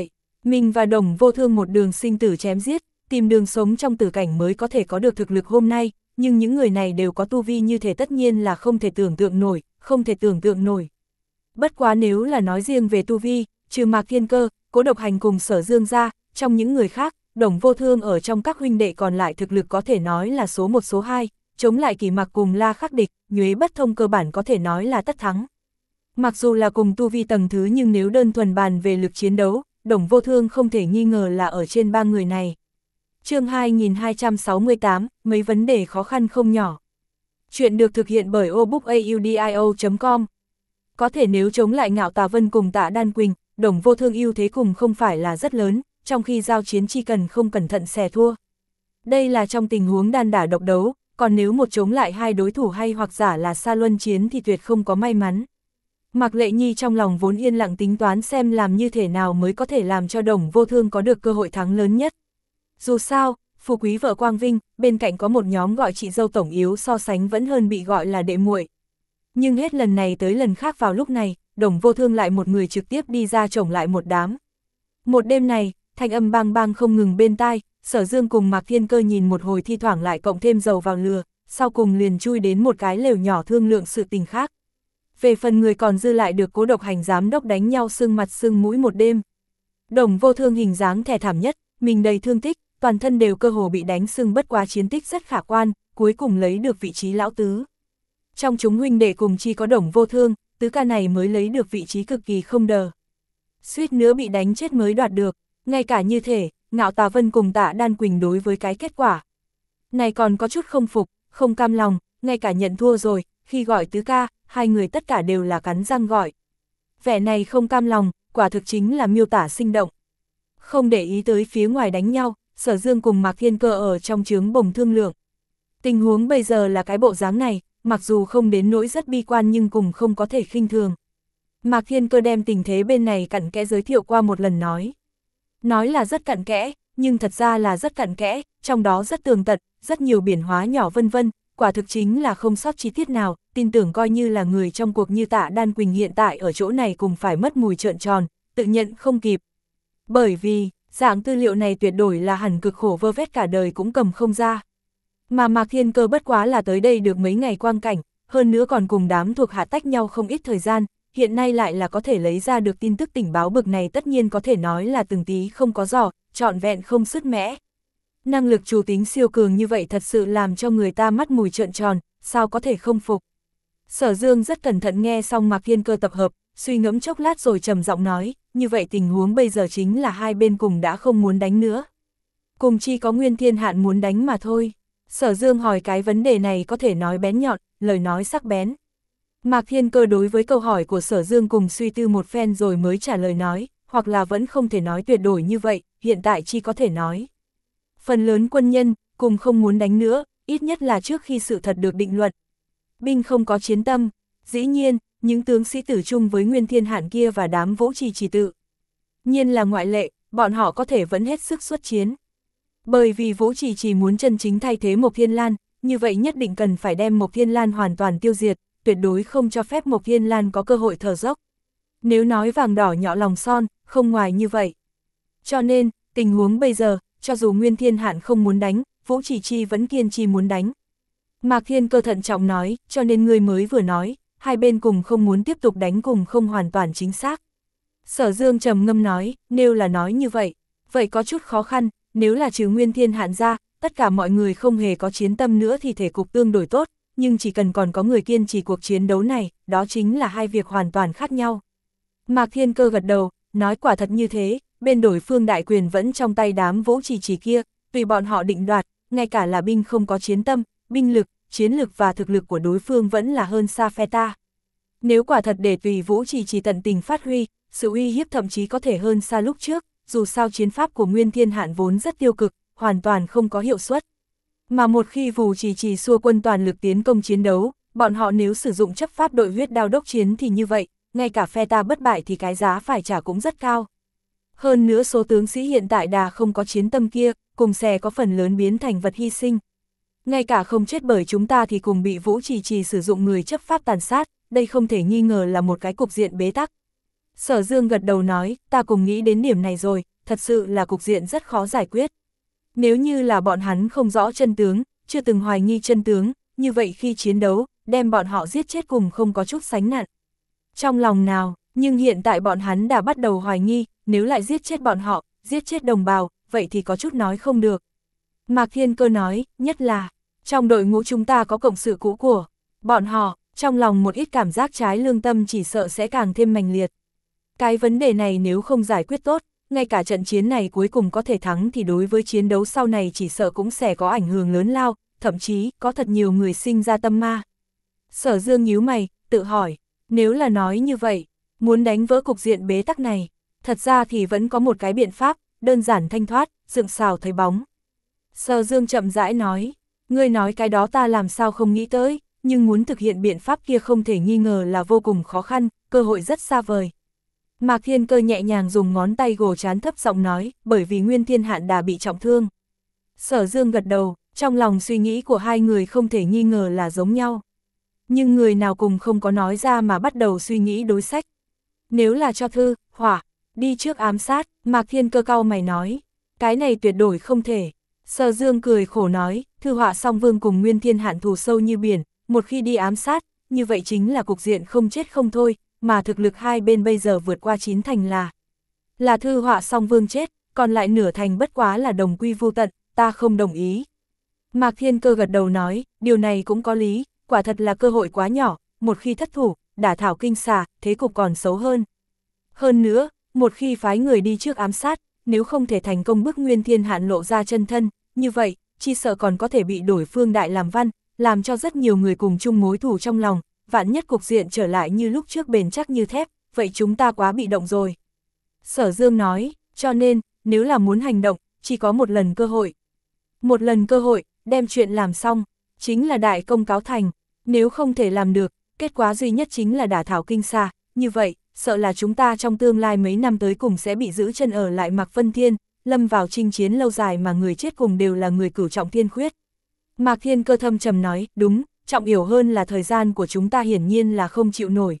Mình và Đồng Vô Thương một đường sinh tử chém giết, tìm đường sống trong tử cảnh mới có thể có được thực lực hôm nay, nhưng những người này đều có tu vi như thế tất nhiên là không thể tưởng tượng nổi, không thể tưởng tượng nổi. Bất quá nếu là nói riêng về tu vi, trừ Mạc Thiên Cơ, Cố Độc Hành cùng Sở Dương ra, trong những người khác, Đồng Vô Thương ở trong các huynh đệ còn lại thực lực có thể nói là số một số hai, chống lại Kỳ Mạc cùng La Khắc Địch, Nhuế Bất Thông cơ bản có thể nói là tất thắng. Mặc dù là cùng tu vi tầng thứ nhưng nếu đơn thuần bàn về lực chiến đấu, Đồng Vô Thương không thể nghi ngờ là ở trên ba người này. Chương hai nghìn hai trăm sáu mươi tám, mấy vấn đề khó khăn không nhỏ. Chuyện được thực hiện bởi obookaudio chấm com. Có thể nếu chống lại Ngạo Tà Vân cùng Tạ Đan Quỳnh, Đồng Vô Thương ưu thế cùng không phải là rất lớn, trong khi giao chiến chỉ cần không cẩn thận xè thua. Đây là trong tình huống đan đả độc đấu, còn nếu một chống lại hai đối thủ hay hoặc giả là xa luân chiến thì tuyệt không có may mắn. Mạc Lệ Nhi trong lòng vốn yên lặng tính toán xem làm như thế nào mới có thể làm cho Đồng Vô Thương có được cơ hội thắng lớn nhất. Dù sao, phú quý vợ quang vinh, bên cạnh có một nhóm gọi chị dâu tổng yếu so sánh vẫn hơn bị gọi là đệ muội. Nhưng hết lần này tới lần khác vào lúc này, Đồng Vô Thương lại một người trực tiếp đi ra chổng lại một đám. Một đêm này, thanh âm bang bang không ngừng bên tai, Sở Dương cùng Mạc Thiên Cơ nhìn một hồi thi thoảng lại cộng thêm dầu vào lửa, sau cùng liền chui đến một cái lều nhỏ thương lượng sự tình khác. Về phần người còn dư lại được Cố Độc Hành giám đốc đánh nhau sưng mặt sưng mũi một đêm. Đồng Vô Thương hình dáng thê thảm nhất, mình đầy thương tích, toàn thân đều cơ hồ bị đánh sưng, bất quá chiến tích rất khả quan, cuối cùng lấy được vị trí lão tứ. Trong chúng huynh đệ cùng chỉ có Đồng Vô Thương, tứ ca này mới lấy được vị trí cực kỳ không đờ. Suýt nữa bị đánh chết mới đoạt được, ngay cả như thể, Ngạo Tà Vân cùng Tạ Đan Quỳnh đối với cái kết quả này còn có chút không phục, không cam lòng, ngay cả nhận thua rồi, khi gọi tứ ca, hai người tất cả đều là cắn răng gọi. Vẻ này không cam lòng, quả thực chính là miêu tả sinh động. Không để ý tới phía ngoài đánh nhau, Sở Dương cùng Mạc Thiên Cơ ở trong trướng bồng thương lượng. Tình huống bây giờ là cái bộ dáng này, mặc dù không đến nỗi rất bi quan nhưng cùng không có thể khinh thường. Mạc Thiên Cơ đem tình thế bên này cặn kẽ giới thiệu qua một lần nói. Nói là rất cặn kẽ, nhưng thật ra là rất cặn kẽ, trong đó rất tường tận, rất nhiều biển hóa nhỏ vân vân, quả thực chính là không sót chi tiết nào, tin tưởng coi như là người trong cuộc như Tạ Đan Quỳnh hiện tại ở chỗ này cùng phải mất mùi trợn tròn, tự nhận không kịp. Bởi vì, dạng tư liệu này tuyệt đối là hẳn cực khổ vơ vét cả đời cũng cầm không ra. Mà Mạc Thiên Cơ bất quá là tới đây được mấy ngày quang cảnh, hơn nữa còn cùng đám thuộc hạ tách nhau không ít thời gian, hiện nay lại là có thể lấy ra được tin tức tình báo bực này, tất nhiên có thể nói là từng tí không có giỏ, trọn vẹn không sứt mẻ. Năng lực chủ tính siêu cường như vậy thật sự làm cho người ta mắt mùi trợn tròn, sao có thể không phục. Sở Dương rất cẩn thận nghe xong Mạc Thiên Cơ tập hợp, suy ngẫm chốc lát rồi trầm giọng nói, như vậy tình huống bây giờ chính là hai bên cùng đã không muốn đánh nữa. Cùng chi có Nguyên Thiên Hạn muốn đánh mà thôi. Sở Dương hỏi cái vấn đề này có thể nói bén nhọn, lời nói sắc bén. Mạc Thiên Cơ đối với câu hỏi của Sở Dương cùng suy tư một phen rồi mới trả lời nói, hoặc là vẫn không thể nói tuyệt đối như vậy, hiện tại chi có thể nói. Phần lớn quân nhân, cùng không muốn đánh nữa, ít nhất là trước khi sự thật được định luận. Binh không có chiến tâm, dĩ nhiên, những tướng sĩ tử chung với Nguyên Thiên Hạn kia và đám Vũ Trì Trì tự nhiên là ngoại lệ, bọn họ có thể vẫn hết sức xuất chiến. Bởi vì Vũ Trì Trì muốn chân chính thay thế Mộc Thiên Lan, như vậy nhất định cần phải đem Mộc Thiên Lan hoàn toàn tiêu diệt, tuyệt đối không cho phép Mộc Thiên Lan có cơ hội thở dốc. Nếu nói vàng đỏ nhọ lòng son, không ngoài như vậy. Cho nên, tình huống bây giờ, cho dù Nguyên Thiên Hạn không muốn đánh, Vũ Trì Trì vẫn kiên trì muốn đánh. Mạc Thiên Cơ thận trọng nói, cho nên người mới vừa nói, hai bên cùng không muốn tiếp tục đánh cùng không hoàn toàn chính xác. Sở Dương trầm ngâm nói, nếu là nói như vậy, vậy có chút khó khăn, nếu là trừ Nguyên Thiên Hạn ra, tất cả mọi người không hề có chiến tâm nữa thì thể cục tương đối tốt, nhưng chỉ cần còn có người kiên trì cuộc chiến đấu này, đó chính là hai việc hoàn toàn khác nhau. Mạc Thiên Cơ gật đầu, nói quả thật như thế, bên đối phương đại quyền vẫn trong tay đám Vũ Trì Trì kia, tùy bọn họ định đoạt, ngay cả là binh không có chiến tâm, binh lực, chiến lực và thực lực của đối phương vẫn là hơn xa phe ta. Nếu quả thật để tùy Vũ Trì Trì tận tình phát huy, sự uy hiếp thậm chí có thể hơn xa lúc trước, dù sao chiến pháp của Nguyên Thiên Hạn vốn rất tiêu cực, hoàn toàn không có hiệu suất. Mà một khi Vũ Trì Trì xua quân toàn lực tiến công chiến đấu, bọn họ nếu sử dụng chấp pháp đội huyết đao đốc chiến thì như vậy, ngay cả phe ta bất bại thì cái giá phải trả cũng rất cao. Hơn nữa số tướng sĩ hiện tại đà không có chiến tâm kia, cùng xe có phần lớn biến thành vật hy sinh. Ngay cả không chết bởi chúng ta thì cùng bị Vũ Trì Trì sử dụng người chấp pháp tàn sát, đây không thể nghi ngờ là một cái cục diện bế tắc. Sở Dương gật đầu nói, ta cùng nghĩ đến điểm này rồi, thật sự là cục diện rất khó giải quyết. Nếu như là bọn hắn không rõ chân tướng, chưa từng hoài nghi chân tướng, như vậy khi chiến đấu, đem bọn họ giết chết cùng không có chút sánh nặng. Trong lòng nào, nhưng hiện tại bọn hắn đã bắt đầu hoài nghi, nếu lại giết chết bọn họ, giết chết đồng bào, vậy thì có chút nói không được. Mạc Thiên Cơ nói, nhất là, trong đội ngũ chúng ta có cộng sự cũ của bọn họ, trong lòng một ít cảm giác trái lương tâm chỉ sợ sẽ càng thêm mạnh liệt. Cái vấn đề này nếu không giải quyết tốt, ngay cả trận chiến này cuối cùng có thể thắng thì đối với chiến đấu sau này chỉ sợ cũng sẽ có ảnh hưởng lớn lao, thậm chí có thật nhiều người sinh ra tâm ma. Sở Dương nhíu mày, tự hỏi, nếu là nói như vậy, muốn đánh vỡ cục diện bế tắc này, thật ra thì vẫn có một cái biện pháp, đơn giản thanh thoát, dựng xào thấy bóng. Sở Dương chậm rãi nói, ngươi nói cái đó ta làm sao không nghĩ tới, nhưng muốn thực hiện biện pháp kia không thể nghi ngờ là vô cùng khó khăn, cơ hội rất xa vời. Mạc Thiên Cơ nhẹ nhàng dùng ngón tay gồ trán thấp giọng nói, bởi vì Nguyên Thiên Hạn đã bị trọng thương. Sở Dương gật đầu, trong lòng suy nghĩ của hai người không thể nghi ngờ là giống nhau. Nhưng người nào cùng không có nói ra mà bắt đầu suy nghĩ đối sách. Nếu là cho Thư, Hỏa, đi trước ám sát, Mạc Thiên Cơ cau mày nói, cái này tuyệt đối không thể. Sở Dương cười khổ nói, Thư Hỏa song vương cùng Nguyên Thiên Hạn thù sâu như biển, một khi đi ám sát, như vậy chính là cục diện không chết không thôi, mà thực lực hai bên bây giờ vượt qua chín thành là. Là Thư Hỏa song vương chết, còn lại nửa thành bất quá là đồng quy vu tận, ta không đồng ý. Mạc Thiên Cơ gật đầu nói, điều này cũng có lý, quả thật là cơ hội quá nhỏ, một khi thất thủ, đả thảo kinh xà, thế cục còn xấu hơn. Hơn nữa, một khi phái người đi trước ám sát, nếu không thể thành công bức Nguyên Thiên Hạn lộ ra chân thân, như vậy, chi sợ còn có thể bị đổi phương đại làm văn, làm cho rất nhiều người cùng chung mối thù trong lòng, vạn nhất cục diện trở lại như lúc trước bền chắc như thép, vậy chúng ta quá bị động rồi. Sở Dương nói, cho nên, nếu là muốn hành động, chỉ có một lần cơ hội. Một lần cơ hội, đem chuyện làm xong, chính là đại công cáo thành, nếu không thể làm được, kết quả duy nhất chính là đả thảo kinh xà, như vậy, sợ là chúng ta trong tương lai mấy năm tới cùng sẽ bị giữ chân ở lại Mạc Vân Thiên, lâm vào chinh chiến lâu dài mà người chết cùng đều là người cửu trọng thiên khuyết. Mạc Thiên Cơ thâm trầm nói, đúng, trọng yếu hơn là thời gian của chúng ta hiển nhiên là không chịu nổi.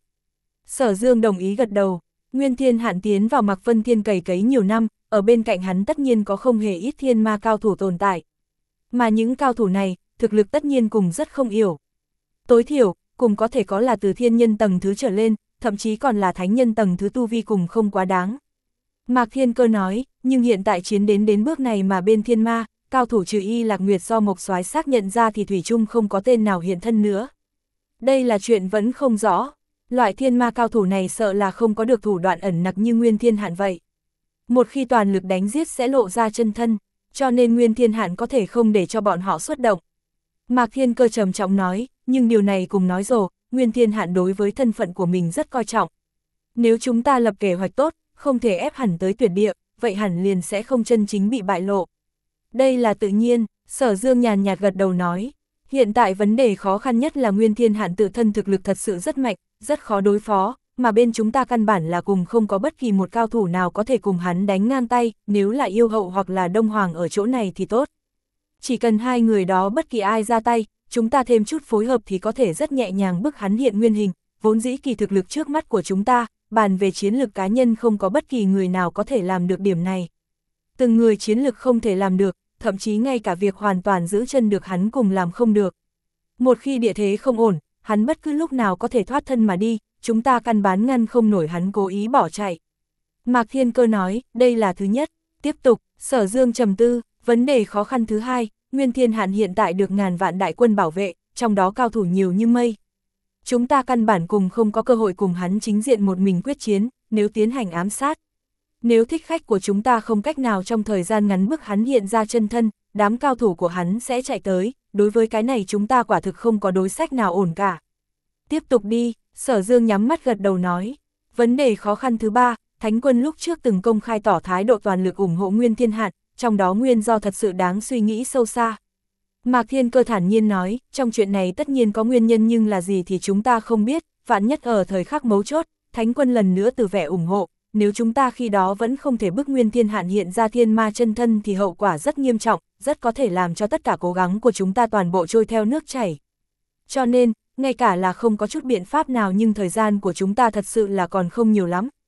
Sở Dương đồng ý gật đầu, Nguyên Thiên Hạn tiến vào Mạc Vân Thiên cày cấy nhiều năm, ở bên cạnh hắn tất nhiên có không hề ít thiên ma cao thủ tồn tại. Mà những cao thủ này, thực lực tất nhiên cùng rất không yếu. Tối thiểu, cùng có thể có là từ thiên nhân tầng thứ trở lên, thậm chí còn là thánh nhân tầng thứ tu vi cùng không quá đáng. Mạc Thiên Cơ nói, nhưng hiện tại chiến đến đến bước này mà bên thiên ma, cao thủ trừ Y Lạc Nguyệt do Mộc Soái xác nhận ra thì thủy chung không có tên nào hiện thân nữa. Đây là chuyện vẫn không rõ, loại thiên ma cao thủ này sợ là không có được thủ đoạn ẩn nặc như Nguyên Thiên Hạn vậy. Một khi toàn lực đánh giết sẽ lộ ra chân thân, cho nên Nguyên Thiên Hạn có thể không để cho bọn họ xuất động. Mạc Thiên Cơ trầm trọng nói, nhưng điều này cùng nói rồi, Nguyên Thiên Hạn đối với thân phận của mình rất coi trọng. Nếu chúng ta lập kế hoạch tốt, không thể ép hẳn tới tuyệt địa, vậy hẳn liền sẽ không chân chính bị bại lộ. Đây là tự nhiên, Sở Dương nhàn nhạt gật đầu nói, hiện tại vấn đề khó khăn nhất là Nguyên Thiên Hạn tự thân thực lực thật sự rất mạnh, rất khó đối phó, mà bên chúng ta căn bản là cùng không có bất kỳ một cao thủ nào có thể cùng hắn đánh ngang tay, nếu là Yêu Hậu hoặc là Đông Hoàng ở chỗ này thì tốt. Chỉ cần hai người đó bất kỳ ai ra tay, chúng ta thêm chút phối hợp thì có thể rất nhẹ nhàng bức hắn hiện nguyên hình, vốn dĩ kỳ thực lực trước mắt của chúng ta, bàn về chiến lược cá nhân không có bất kỳ người nào có thể làm được điểm này. Từng người chiến lược không thể làm được, thậm chí ngay cả việc hoàn toàn giữ chân được hắn cùng làm không được. Một khi địa thế không ổn, hắn bất cứ lúc nào có thể thoát thân mà đi, chúng ta căn bản ngăn không nổi hắn cố ý bỏ chạy. Mạc Thiên Cơ nói, đây là thứ nhất. Tiếp tục, Sở Dương trầm tư, vấn đề khó khăn thứ hai, Nguyên Thiên Hạn hiện tại được ngàn vạn đại quân bảo vệ, trong đó cao thủ nhiều như mây. Chúng ta căn bản cùng không có cơ hội cùng hắn chính diện một mình quyết chiến, nếu tiến hành ám sát. Nếu thích khách của chúng ta không cách nào trong thời gian ngắn bức hắn hiện ra chân thân, đám cao thủ của hắn sẽ chạy tới, đối với cái này chúng ta quả thực không có đối sách nào ổn cả. Tiếp tục đi, Sở Dương nhắm mắt gật đầu nói. Vấn đề khó khăn thứ ba, Thánh quân lúc trước từng công khai tỏ thái độ toàn lực ủng hộ Nguyên Thiên Hạn, trong đó nguyên do thật sự đáng suy nghĩ sâu xa. Mạc Thiên Cơ thản nhiên nói, trong chuyện này tất nhiên có nguyên nhân nhưng là gì thì chúng ta không biết, vạn nhất ở thời khắc mấu chốt, Thánh quân lần nữa từ vẻ ủng hộ, nếu chúng ta khi đó vẫn không thể bức Nguyên Thiên Hạn hiện ra thiên ma chân thân thì hậu quả rất nghiêm trọng, rất có thể làm cho tất cả cố gắng của chúng ta toàn bộ trôi theo nước chảy. Cho nên, ngay cả là không có chút biện pháp nào nhưng thời gian của chúng ta thật sự là còn không nhiều lắm.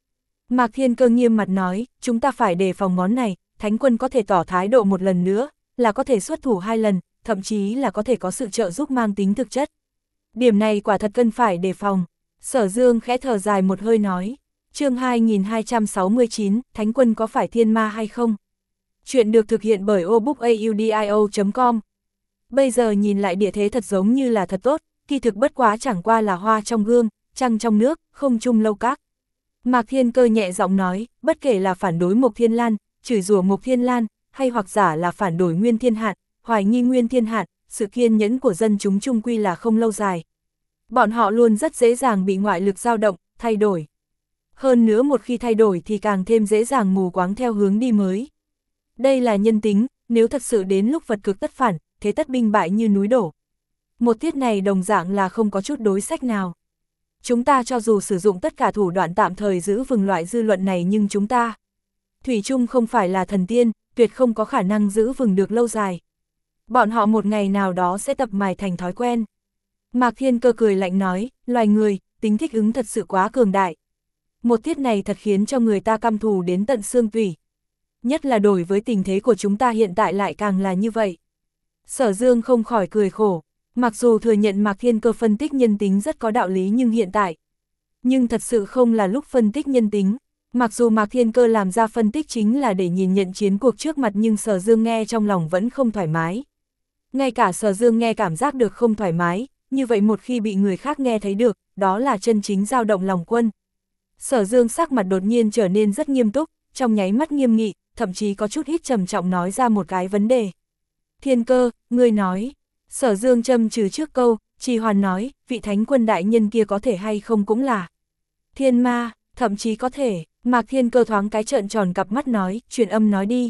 Mạc Thiên Cơ nghiêm mặt nói, chúng ta phải đề phòng món này, Thánh Quân có thể tỏ thái độ một lần nữa, là có thể xuất thủ hai lần, thậm chí là có thể có sự trợ giúp mang tính thực chất. Điểm này quả thật cần phải đề phòng. Sở Dương khẽ thở dài một hơi nói, chương hai nghìn hai trăm sáu mươi chín, Thánh Quân có phải thiên ma hay không? Chuyện được thực hiện bởi obookaudio chấm com. Bây giờ nhìn lại địa thế thật giống như là thật tốt, kỳ thực bất quá chẳng qua là hoa trong gương, trăng trong nước, không chung lâu các. Mạc Thiên Cơ nhẹ giọng nói, bất kể là phản đối Mộc Thiên Lan, chửi rủa Mộc Thiên Lan, hay hoặc giả là phản đối Nguyên Thiên Hạn, hoài nghi Nguyên Thiên Hạn, sự kiên nhẫn của dân chúng chung quy là không lâu dài. Bọn họ luôn rất dễ dàng bị ngoại lực dao động, thay đổi. Hơn nữa một khi thay đổi thì càng thêm dễ dàng mù quáng theo hướng đi mới. Đây là nhân tính, nếu thật sự đến lúc vật cực tất phản, thế tất binh bại như núi đổ. Một tiết này đồng dạng là không có chút đối sách nào. Chúng ta cho dù sử dụng tất cả thủ đoạn tạm thời giữ vững loại dư luận này nhưng chúng ta, thủy chung không phải là thần tiên, tuyệt không có khả năng giữ vững được lâu dài. Bọn họ một ngày nào đó sẽ tập mài thành thói quen. Mạc Thiên Cơ cười lạnh nói, loài người, tính thích ứng thật sự quá cường đại. Một tiết này thật khiến cho người ta căm thù đến tận xương tủy. Nhất là đổi với tình thế của chúng ta hiện tại lại càng là như vậy. Sở Dương không khỏi cười khổ. Mặc dù thừa nhận Mạc Thiên Cơ phân tích nhân tính rất có đạo lý nhưng hiện tại, nhưng thật sự không là lúc phân tích nhân tính. Mặc dù Mạc Thiên Cơ làm ra phân tích chính là để nhìn nhận chiến cuộc trước mặt nhưng Sở Dương nghe trong lòng vẫn không thoải mái. Ngay cả Sở Dương nghe cảm giác được không thoải mái, như vậy một khi bị người khác nghe thấy được, đó là chân chính dao động lòng quân. Sở Dương sắc mặt đột nhiên trở nên rất nghiêm túc, trong nháy mắt nghiêm nghị, thậm chí có chút ít trầm trọng nói ra một cái vấn đề. Thiên Cơ, ngươi nói. Sở Dương châm trừ trước câu, trì hoãn nói, vị Thánh Quân đại nhân kia có thể hay không cũng là thiên ma, thậm chí có thể. Mạc Thiên Cơ thoáng cái trợn tròn cặp mắt nói, truyền âm nói đi.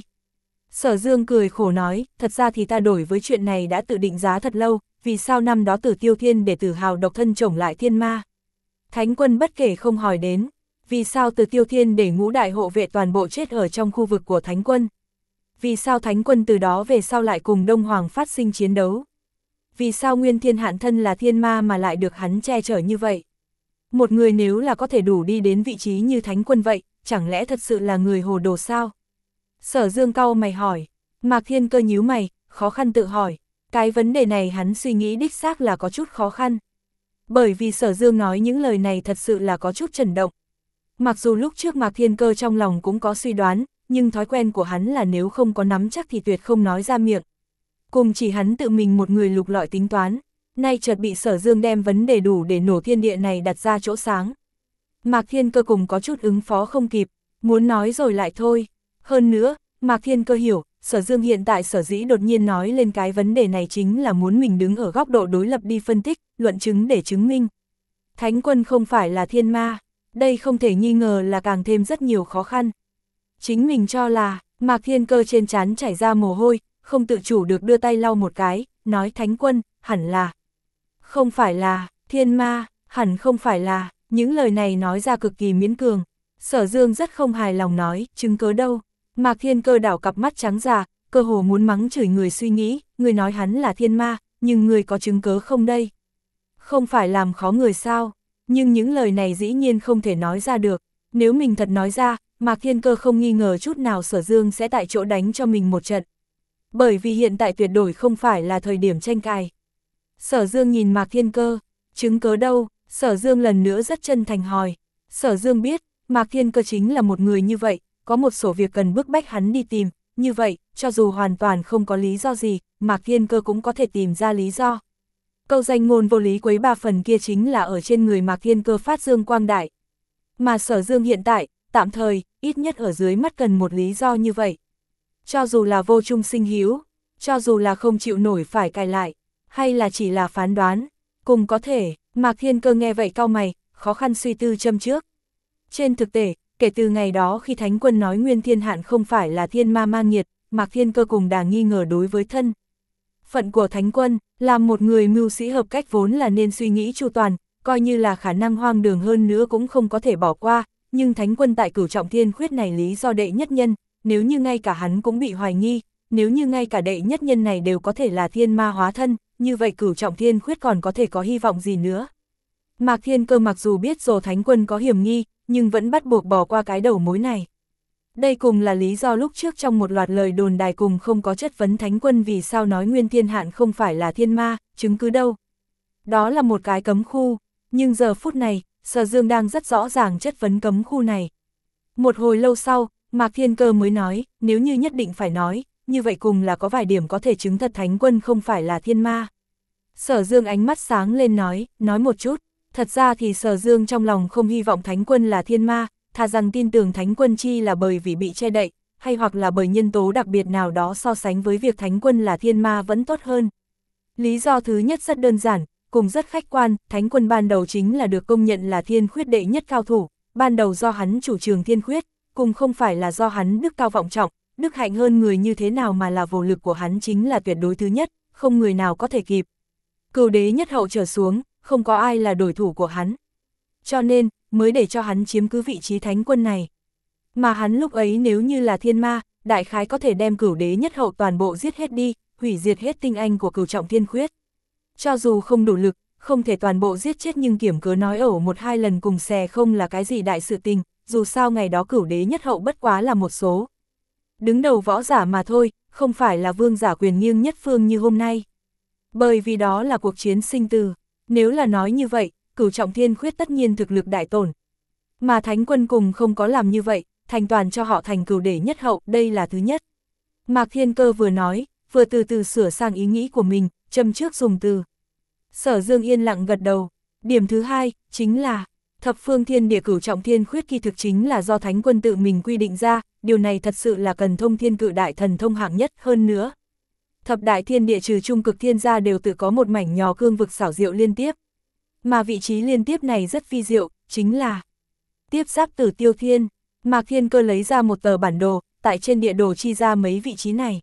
Sở Dương cười khổ nói, thật ra thì ta đổi với chuyện này đã tự định giá thật lâu, vì sao năm đó Tử Tiêu Thiên để tự hào độc thân chổng lại thiên ma. Thánh Quân bất kể không hỏi đến, vì sao Tử Tiêu Thiên để ngũ đại hộ vệ toàn bộ chết ở trong khu vực của Thánh Quân. Vì sao Thánh Quân từ đó về sau lại cùng Đông Hoàng phát sinh chiến đấu. Vì sao Nguyên Thiên Hạn thân là thiên ma mà lại được hắn che chở như vậy. Một người nếu là có thể đủ đi đến vị trí như Thánh Quân vậy, chẳng lẽ thật sự là người hồ đồ sao? Sở Dương cau mày hỏi. Mạc Thiên Cơ nhíu mày, khó khăn tự hỏi. Cái vấn đề này hắn suy nghĩ đích xác là có chút khó khăn. Bởi vì Sở Dương nói những lời này thật sự là có chút chấn động. Mặc dù lúc trước Mạc Thiên Cơ trong lòng cũng có suy đoán, nhưng thói quen của hắn là nếu không có nắm chắc thì tuyệt không nói ra miệng. Cùng chỉ hắn tự mình một người lục lọi tính toán, nay chợt bị Sở Dương đem vấn đề đủ để nổ thiên địa này đặt ra chỗ sáng. Mạc Thiên Cơ cùng có chút ứng phó không kịp, muốn nói rồi lại thôi. Hơn nữa, Mạc Thiên Cơ hiểu, Sở Dương hiện tại sở dĩ đột nhiên nói lên cái vấn đề này chính là muốn mình đứng ở góc độ đối lập đi phân tích, luận chứng để chứng minh. Thánh Quân không phải là thiên ma, đây không thể nghi ngờ là càng thêm rất nhiều khó khăn. Chính mình cho là, Mạc Thiên Cơ trên trán chảy ra mồ hôi, không tự chủ được đưa tay lau một cái, nói Thánh Quân, hẳn là, không phải là, thiên ma, hẳn không phải là, những lời này nói ra cực kỳ miễn cường. Sở Dương rất không hài lòng nói, chứng cớ đâu. Mạc Thiên Cơ đảo cặp mắt trắng già, cơ hồ muốn mắng chửi người suy nghĩ, người nói hắn là thiên ma, nhưng người có chứng cớ không đây? Không phải làm khó người sao? Nhưng những lời này dĩ nhiên không thể nói ra được. Nếu mình thật nói ra, Mạc Thiên Cơ không nghi ngờ chút nào Sở Dương sẽ tại chỗ đánh cho mình một trận. Bởi vì hiện tại tuyệt đối không phải là thời điểm tranh cãi. Sở Dương nhìn Mạc Thiên Cơ, chứng cớ đâu? Sở Dương lần nữa rất chân thành hỏi. Sở Dương biết, Mạc Thiên Cơ chính là một người như vậy, có một số việc cần bức bách hắn đi tìm, như vậy, cho dù hoàn toàn không có lý do gì, Mạc Thiên Cơ cũng có thể tìm ra lý do. Câu danh ngôn vô lý quấy ba phần kia chính là ở trên người Mạc Thiên Cơ phát dương quang đại. Mà Sở Dương hiện tại, tạm thời, ít nhất ở dưới mắt cần một lý do như vậy. Cho dù là vô trung sinh hữu, cho dù là không chịu nổi phải cài lại, hay là chỉ là phán đoán, cùng có thể. Mạc Thiên Cơ nghe vậy cau mày, khó khăn suy tư châm trước. Trên thực tế, kể từ ngày đó khi Thánh Quân nói Nguyên Thiên Hạn không phải là thiên ma ma nghiệt, Mạc Thiên Cơ cùng đã nghi ngờ đối với thân phận của Thánh Quân, làm một người mưu sĩ hợp cách vốn là nên suy nghĩ chu toàn, coi như là khả năng hoang đường hơn nữa cũng không có thể bỏ qua, nhưng Thánh Quân tại Cửu Trọng Thiên Khuyết này lý do đệ nhất nhân, nếu như ngay cả hắn cũng bị hoài nghi, nếu như ngay cả đệ nhất nhân này đều có thể là thiên ma hóa thân, như vậy Cửu Trọng Thiên Khuyết còn có thể có hy vọng gì nữa. Mạc Thiên Cơ mặc dù biết rồi Thánh Quân có hiểm nghi, nhưng vẫn bắt buộc bỏ qua cái đầu mối này. Đây cùng là lý do lúc trước trong một loạt lời đồn đài cùng không có chất vấn Thánh Quân vì sao nói Nguyên Thiên Hạn không phải là thiên ma, chứng cứ đâu. Đó là một cái cấm khu, nhưng giờ phút này, Sở Dương đang rất rõ ràng chất vấn cấm khu này. Một hồi lâu sau, Mạc Thiên Cơ mới nói, nếu như nhất định phải nói, như vậy cùng là có vài điểm có thể chứng thật Thánh Quân không phải là thiên ma. Sở Dương ánh mắt sáng lên nói, nói một chút, thật ra thì Sở Dương trong lòng không hy vọng Thánh Quân là thiên ma, thà rằng tin tưởng Thánh Quân chi là bởi vì bị che đậy, hay hoặc là bởi nhân tố đặc biệt nào đó so sánh với việc Thánh Quân là thiên ma vẫn tốt hơn. Lý do thứ nhất rất đơn giản, cùng rất khách quan, Thánh Quân ban đầu chính là được công nhận là thiên khuyết đệ nhất cao thủ, ban đầu do hắn chủ trường thiên khuyết, cùng không phải là do hắn đức cao vọng trọng, đức hạnh hơn người như thế nào mà là vô lực của hắn chính là tuyệt đối thứ nhất, không người nào có thể kịp. Cửu đế nhất hậu trở xuống, không có ai là đối thủ của hắn. Cho nên, mới để cho hắn chiếm cứ vị trí Thánh Quân này. Mà hắn lúc ấy nếu như là thiên ma, đại khái có thể đem cửu đế nhất hậu toàn bộ giết hết đi, hủy diệt hết tinh anh của cửu trọng thiên khuyết. Cho dù không đủ lực, không thể toàn bộ giết chết nhưng kiểm cớ nói ẩu một hai lần cùng xè không là cái gì đại sự tình, dù sao ngày đó cửu đế nhất hậu bất quá là một số. Đứng đầu võ giả mà thôi, không phải là vương giả quyền nghiêng nhất phương như hôm nay. Bởi vì đó là cuộc chiến sinh tử, nếu là nói như vậy, cửu trọng thiên khuyết tất nhiên thực lực đại tổn. Mà Thánh Quân cùng không có làm như vậy, thành toàn cho họ thành cửu đế nhất hậu, đây là thứ nhất. Mạc Thiên Cơ vừa nói, vừa từ từ sửa sang ý nghĩ của mình, châm trước dùng từ. Sở Dương yên lặng gật đầu. Điểm thứ hai, chính là, thập phương thiên địa cửu trọng thiên khuyết kỳ thực chính là do Thánh Quân tự mình quy định ra, điều này thật sự là cần thông thiên cự đại thần thông hạng nhất hơn nữa. Thập đại thiên địa trừ trung cực thiên gia đều tự có một mảnh nhỏ cương vực xảo diệu liên tiếp. Mà vị trí liên tiếp này rất vi diệu, chính là tiếp giáp Tử Tiêu Thiên. Mạc Thiên Cơ lấy ra một tờ bản đồ, tại trên địa đồ chi ra mấy vị trí này.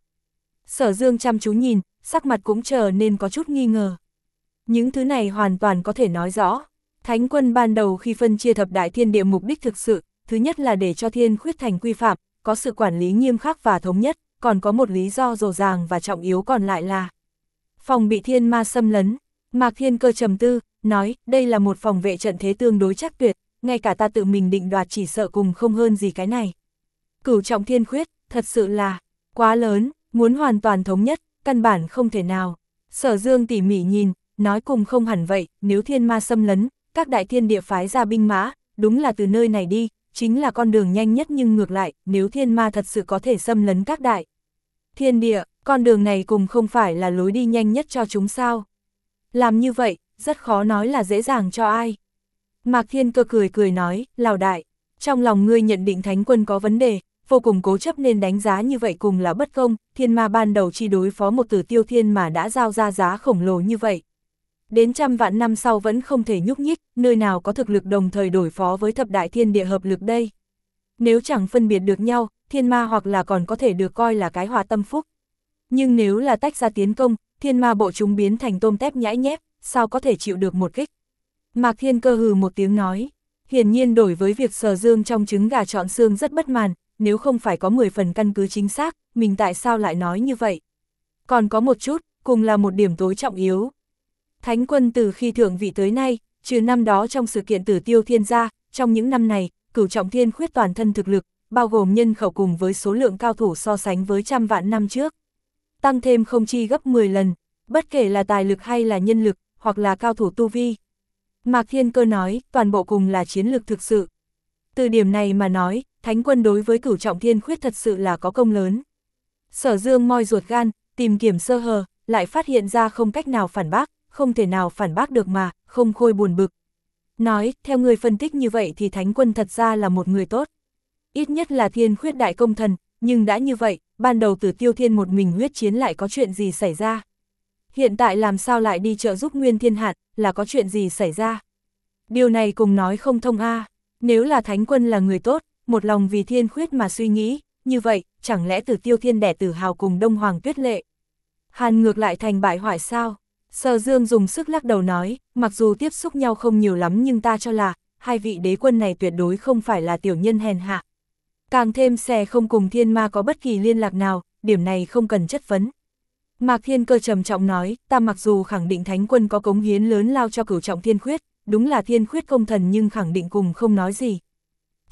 Sở Dương chăm chú nhìn, sắc mặt cũng trở nên có chút nghi ngờ. Những thứ này hoàn toàn có thể nói rõ. Thánh Quân ban đầu khi phân chia thập đại thiên địa mục đích thực sự, thứ nhất là để cho thiên khuyết thành quy phạm, có sự quản lý nghiêm khắc và thống nhất, còn có một lý do dồi dàng và trọng yếu còn lại là phòng bị thiên ma xâm lấn. Mạc Thiên Cơ trầm tư, nói, đây là một phòng vệ trận thế tương đối chắc tuyệt, ngay cả ta tự mình định đoạt chỉ sợ cùng không hơn gì cái này. Cửu trọng thiên khuyết, thật sự là quá lớn, muốn hoàn toàn thống nhất, căn bản không thể nào. Sở Dương tỉ mỉ nhìn, nói cùng không hẳn vậy, nếu thiên ma xâm lấn, các đại thiên địa phái ra binh mã, đúng là từ nơi này đi, chính là con đường nhanh nhất, nhưng ngược lại, nếu thiên ma thật sự có thể xâm lấn các đại thiên địa, con đường này cùng không phải là lối đi nhanh nhất cho chúng sao. Làm như vậy, rất khó nói là dễ dàng cho ai. Mạc Thiên Cơ cười cười nói, Lào đại, trong lòng ngươi nhận định Thánh Quân có vấn đề, vô cùng cố chấp nên đánh giá như vậy cùng là bất công, thiên ma ban đầu chi đối phó một Tử Tiêu Thiên mà đã giao ra giá khổng lồ như vậy. Đến trăm vạn năm sau vẫn không thể nhúc nhích, nơi nào có thực lực đồng thời đối phó với thập đại thiên địa hợp lực đây. Nếu chẳng phân biệt được nhau, thiên ma hoặc là còn có thể được coi là cái hòa tâm phúc. Nhưng nếu là tách ra tiến công, thiên ma bộ chúng biến thành tôm tép nhãi nhép, sao có thể chịu được một kích. Mạc Thiên Cơ hừ một tiếng nói, hiển nhiên đổi với việc Sở Dương trong trứng gà chọn xương rất bất màn, nếu không phải có mười phần căn cứ chính xác, mình tại sao lại nói như vậy. Còn có một chút, cùng là một điểm tối trọng yếu. Thánh Quân từ khi thượng vị tới nay, trừ năm đó trong sự kiện Tử Tiêu Thiên gia, trong những năm này, cửu trọng thiên khuyết toàn thân thực lực, bao gồm nhân khẩu cùng với số lượng cao thủ so sánh với trăm vạn năm trước. Tăng thêm không chi gấp mười lần, bất kể là tài lực hay là nhân lực, hoặc là cao thủ tu vi. Mạc Thiên Cơ nói, toàn bộ cùng là chiến lược thực sự. Từ điểm này mà nói, Thánh Quân đối với cửu trọng thiên khuyết thật sự là có công lớn. Sở Dương moi ruột gan, tìm kiểm sơ hờ, lại phát hiện ra không cách nào phản bác, không thể nào phản bác được mà, không khôi buồn bực. Nói, theo người phân tích như vậy thì Thánh Quân thật ra là một người tốt. Ít nhất là thiên khuyết đại công thần, nhưng đã như vậy, ban đầu Tử Tiêu Thiên một mình huyết chiến lại có chuyện gì xảy ra? Hiện tại làm sao lại đi trợ giúp Nguyên Thiên Hạn, là có chuyện gì xảy ra? Điều này cùng nói không thông a. À. Nếu là Thánh Quân là người tốt, một lòng vì thiên khuyết mà suy nghĩ, như vậy, chẳng lẽ Tử Tiêu Thiên đẻ Tử Hào cùng Đông Hoàng Tuyết Lệ Hàn ngược lại thành bại hoại sao? Sở Dương dùng sức lắc đầu nói, mặc dù tiếp xúc nhau không nhiều lắm nhưng ta cho là, hai vị đế quân này tuyệt đối không phải là tiểu nhân hèn hạ. Càng thêm xè không cùng thiên ma có bất kỳ liên lạc nào, điểm này không cần chất vấn. Mạc Thiên Cơ trầm trọng nói, ta mặc dù khẳng định Thánh Quân có cống hiến lớn lao cho cửu trọng thiên khuyết, đúng là thiên khuyết công thần nhưng khẳng định cùng không nói gì.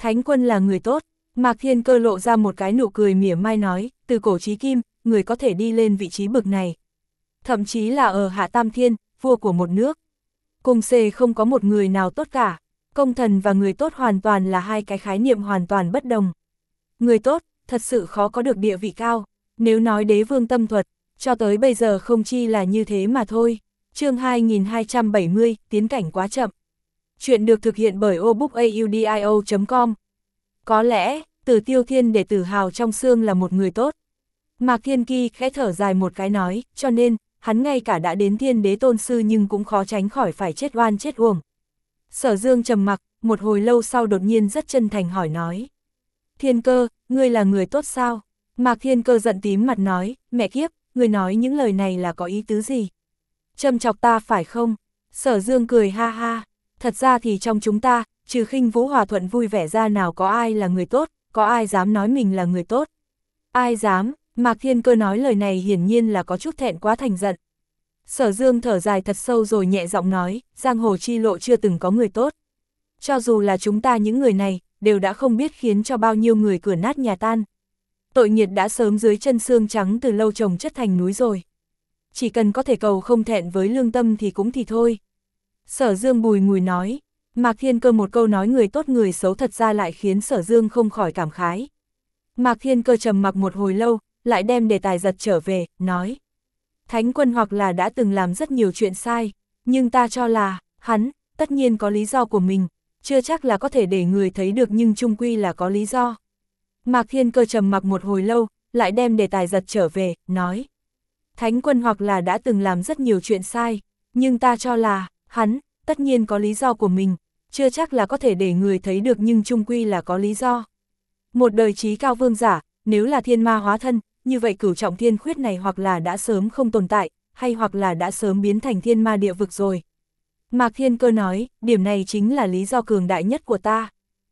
Thánh quân là người tốt. Mạc Thiên Cơ lộ ra một cái nụ cười mỉa mai nói, từ cổ chí kim, người có thể đi lên vị trí bực này. Thậm chí là ở Hạ Tam Thiên, vua của một nước. Cùng xề không có một người nào tốt cả. Công thần và người tốt hoàn toàn là hai cái khái niệm hoàn toàn bất đồng. Người tốt, thật sự khó có được địa vị cao. Nếu nói đế vương tâm thuật, cho tới bây giờ không chi là như thế mà thôi. Chương hai nghìn hai trăm bảy mươi, tiến cảnh quá chậm. Chuyện được thực hiện bởi obookaudio chấm com. Có lẽ, Tử Tiêu Thiên để tự hào trong xương là một người tốt. Mạc Thiên Kỳ khẽ thở dài một cái nói, cho nên, hắn ngay cả đã đến thiên đế tôn sư nhưng cũng khó tránh khỏi phải chết oan chết uổng. Sở Dương trầm mặc, một hồi lâu sau đột nhiên rất chân thành hỏi nói. Thiên Cơ, ngươi là người tốt sao? Mạc Thiên Cơ giận tím mặt nói, mẹ kiếp, ngươi nói những lời này là có ý tứ gì? Châm chọc ta phải không? Sở Dương cười ha ha, thật ra thì trong chúng ta, trừ Khinh Vũ hòa thuận vui vẻ ra nào có ai là người tốt, có ai dám nói mình là người tốt? Ai dám? Mạc Thiên Cơ nói lời này hiển nhiên là có chút thẹn quá thành giận. Sở Dương thở dài thật sâu rồi nhẹ giọng nói, giang hồ chi lộ chưa từng có người tốt. Cho dù là chúng ta những người này, đều đã không biết khiến cho bao nhiêu người cửa nát nhà tan. Tội nghiệt đã sớm dưới chân xương trắng từ lâu trồng chất thành núi rồi. Chỉ cần có thể cầu không thẹn với lương tâm thì cũng thì thôi. Sở Dương bùi ngùi nói, Mạc Thiên Cơ một câu nói người tốt người xấu thật ra lại khiến Sở Dương không khỏi cảm khái. Mạc Thiên Cơ trầm mặc một hồi lâu, lại đem đề tài giật trở về, nói. Thánh quân hoặc là đã từng làm rất nhiều chuyện sai, nhưng ta cho là, hắn, tất nhiên có lý do của mình, chưa chắc là có thể để người thấy được nhưng chung quy là có lý do. Mạc Thiên Cơ trầm mặc một hồi lâu, lại đem đề tài giật trở về, nói. Thánh quân hoặc là đã từng làm rất nhiều chuyện sai, nhưng ta cho là, hắn, tất nhiên có lý do của mình, chưa chắc là có thể để người thấy được nhưng chung quy là có lý do. Một đời trí cao vương giả, nếu là thiên ma hóa thân, như vậy cửu trọng thiên khuyết này hoặc là đã sớm không tồn tại, hay hoặc là đã sớm biến thành thiên ma địa vực rồi. Mạc Thiên Cơ nói, điểm này chính là lý do cường đại nhất của ta.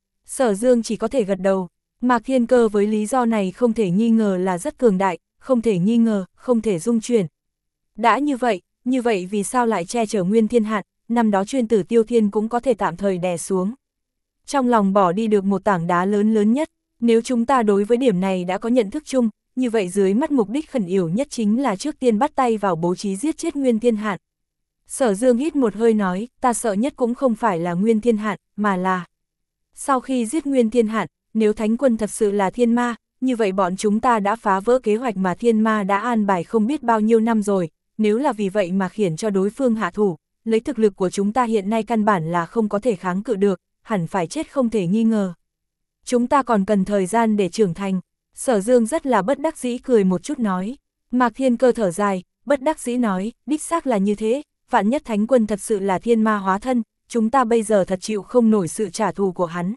Sở Dương chỉ có thể gật đầu, Mạc Thiên Cơ với lý do này không thể nghi ngờ là rất cường đại, không thể nghi ngờ, không thể dung chuyển. Đã như vậy, như vậy vì sao lại che chở Nguyên Thiên Hạn, năm đó chuyên Tử Tiêu Thiên cũng có thể tạm thời đè xuống. Trong lòng bỏ đi được một tảng đá lớn lớn nhất, nếu chúng ta đối với điểm này đã có nhận thức chung, như vậy dưới mắt mục đích khẩn yểu nhất chính là trước tiên bắt tay vào bố trí giết chết Nguyên Thiên Hạn. Sở Dương hít một hơi nói, ta sợ nhất cũng không phải là Nguyên Thiên Hạn, mà là sau khi giết Nguyên Thiên Hạn, nếu Thánh quân thật sự là thiên ma, như vậy bọn chúng ta đã phá vỡ kế hoạch mà thiên ma đã an bài không biết bao nhiêu năm rồi, nếu là vì vậy mà khiển cho đối phương hạ thủ, lấy thực lực của chúng ta hiện nay căn bản là không có thể kháng cự được, hẳn phải chết không thể nghi ngờ. Chúng ta còn cần thời gian để trưởng thành. Sở Dương rất là bất đắc dĩ cười một chút nói. Mạc Thiên Cơ thở dài, bất đắc dĩ nói, đích xác là như thế, vạn nhất Thánh quân thật sự là thiên ma hóa thân, chúng ta bây giờ thật chịu không nổi sự trả thù của hắn.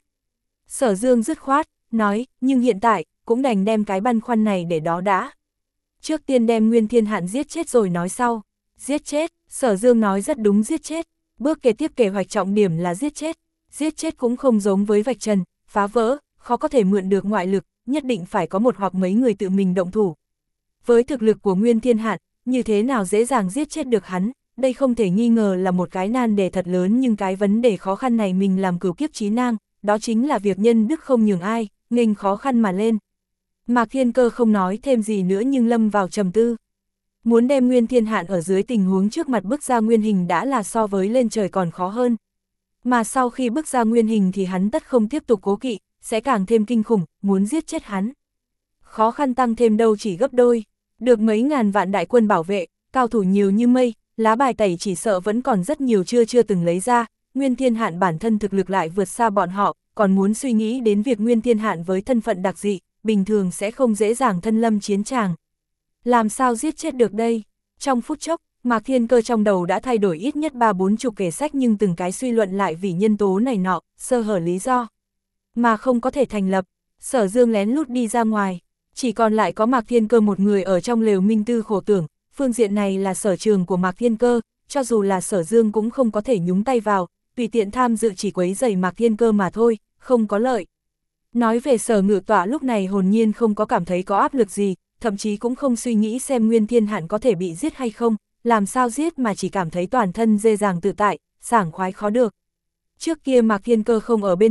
Sở Dương dứt khoát, nói, nhưng hiện tại, cũng đành đem cái băn khoăn này để đó đã. Trước tiên đem Nguyên Thiên Hạn giết chết rồi nói sau. Giết chết, Sở Dương nói rất đúng, giết chết. Bước kế tiếp kế hoạch trọng điểm là giết chết. Giết chết cũng không giống với vạch trần, phá vỡ, khó có thể mượn được ngoại lực, nhất định phải có một hoặc mấy người tự mình động thủ. Với thực lực của Nguyên Thiên Hạn, như thế nào dễ dàng giết chết được hắn, đây không thể nghi ngờ là một cái nan đề thật lớn, nhưng cái vấn đề khó khăn này mình làm cửu kiếp chí nang, đó chính là việc nhân đức không nhường ai, nghênh khó khăn mà lên. Mạc Thiên Cơ không nói thêm gì nữa nhưng lâm vào trầm tư. Muốn đem Nguyên Thiên Hạn ở dưới tình huống trước mặt bức ra nguyên hình đã là so với lên trời còn khó hơn. Mà sau khi bức ra nguyên hình thì hắn tất không tiếp tục cố kỵ, sẽ càng thêm kinh khủng, muốn giết chết hắn. Khó khăn tăng thêm đâu chỉ gấp đôi, được mấy ngàn vạn đại quân bảo vệ, cao thủ nhiều như mây, lá bài tẩy chỉ sợ vẫn còn rất nhiều chưa chưa từng lấy ra, Nguyên Thiên Hạn bản thân thực lực lại vượt xa bọn họ, còn muốn suy nghĩ đến việc Nguyên Thiên Hạn với thân phận đặc dị, bình thường sẽ không dễ dàng thân lâm chiến tràng. Làm sao giết chết được đây? Trong phút chốc, Mạc Thiên Cơ trong đầu đã thay đổi ít nhất ba bốn chục kể sách nhưng từng cái suy luận lại vì nhân tố này nọ, sơ hở lý do mà không có thể thành lập. Sở Dương lén lút đi ra ngoài, chỉ còn lại có Mạc Thiên Cơ một người ở trong lều minh tư khổ tưởng, phương diện này là sở trường của Mạc Thiên Cơ, cho dù là Sở Dương cũng không có thể nhúng tay vào, tùy tiện tham dự chỉ quấy rầy Mạc Thiên Cơ mà thôi, không có lợi. Nói về Sở Ngự Tọa lúc này hồn nhiên không có cảm thấy có áp lực gì, thậm chí cũng không suy nghĩ xem Nguyên Thiên Hạn có thể bị giết hay không, làm sao giết mà chỉ cảm thấy toàn thân dễ dàng tự tại, sảng khoái khó được. Trước kia Mạc Thiên Cơ không ở bên người,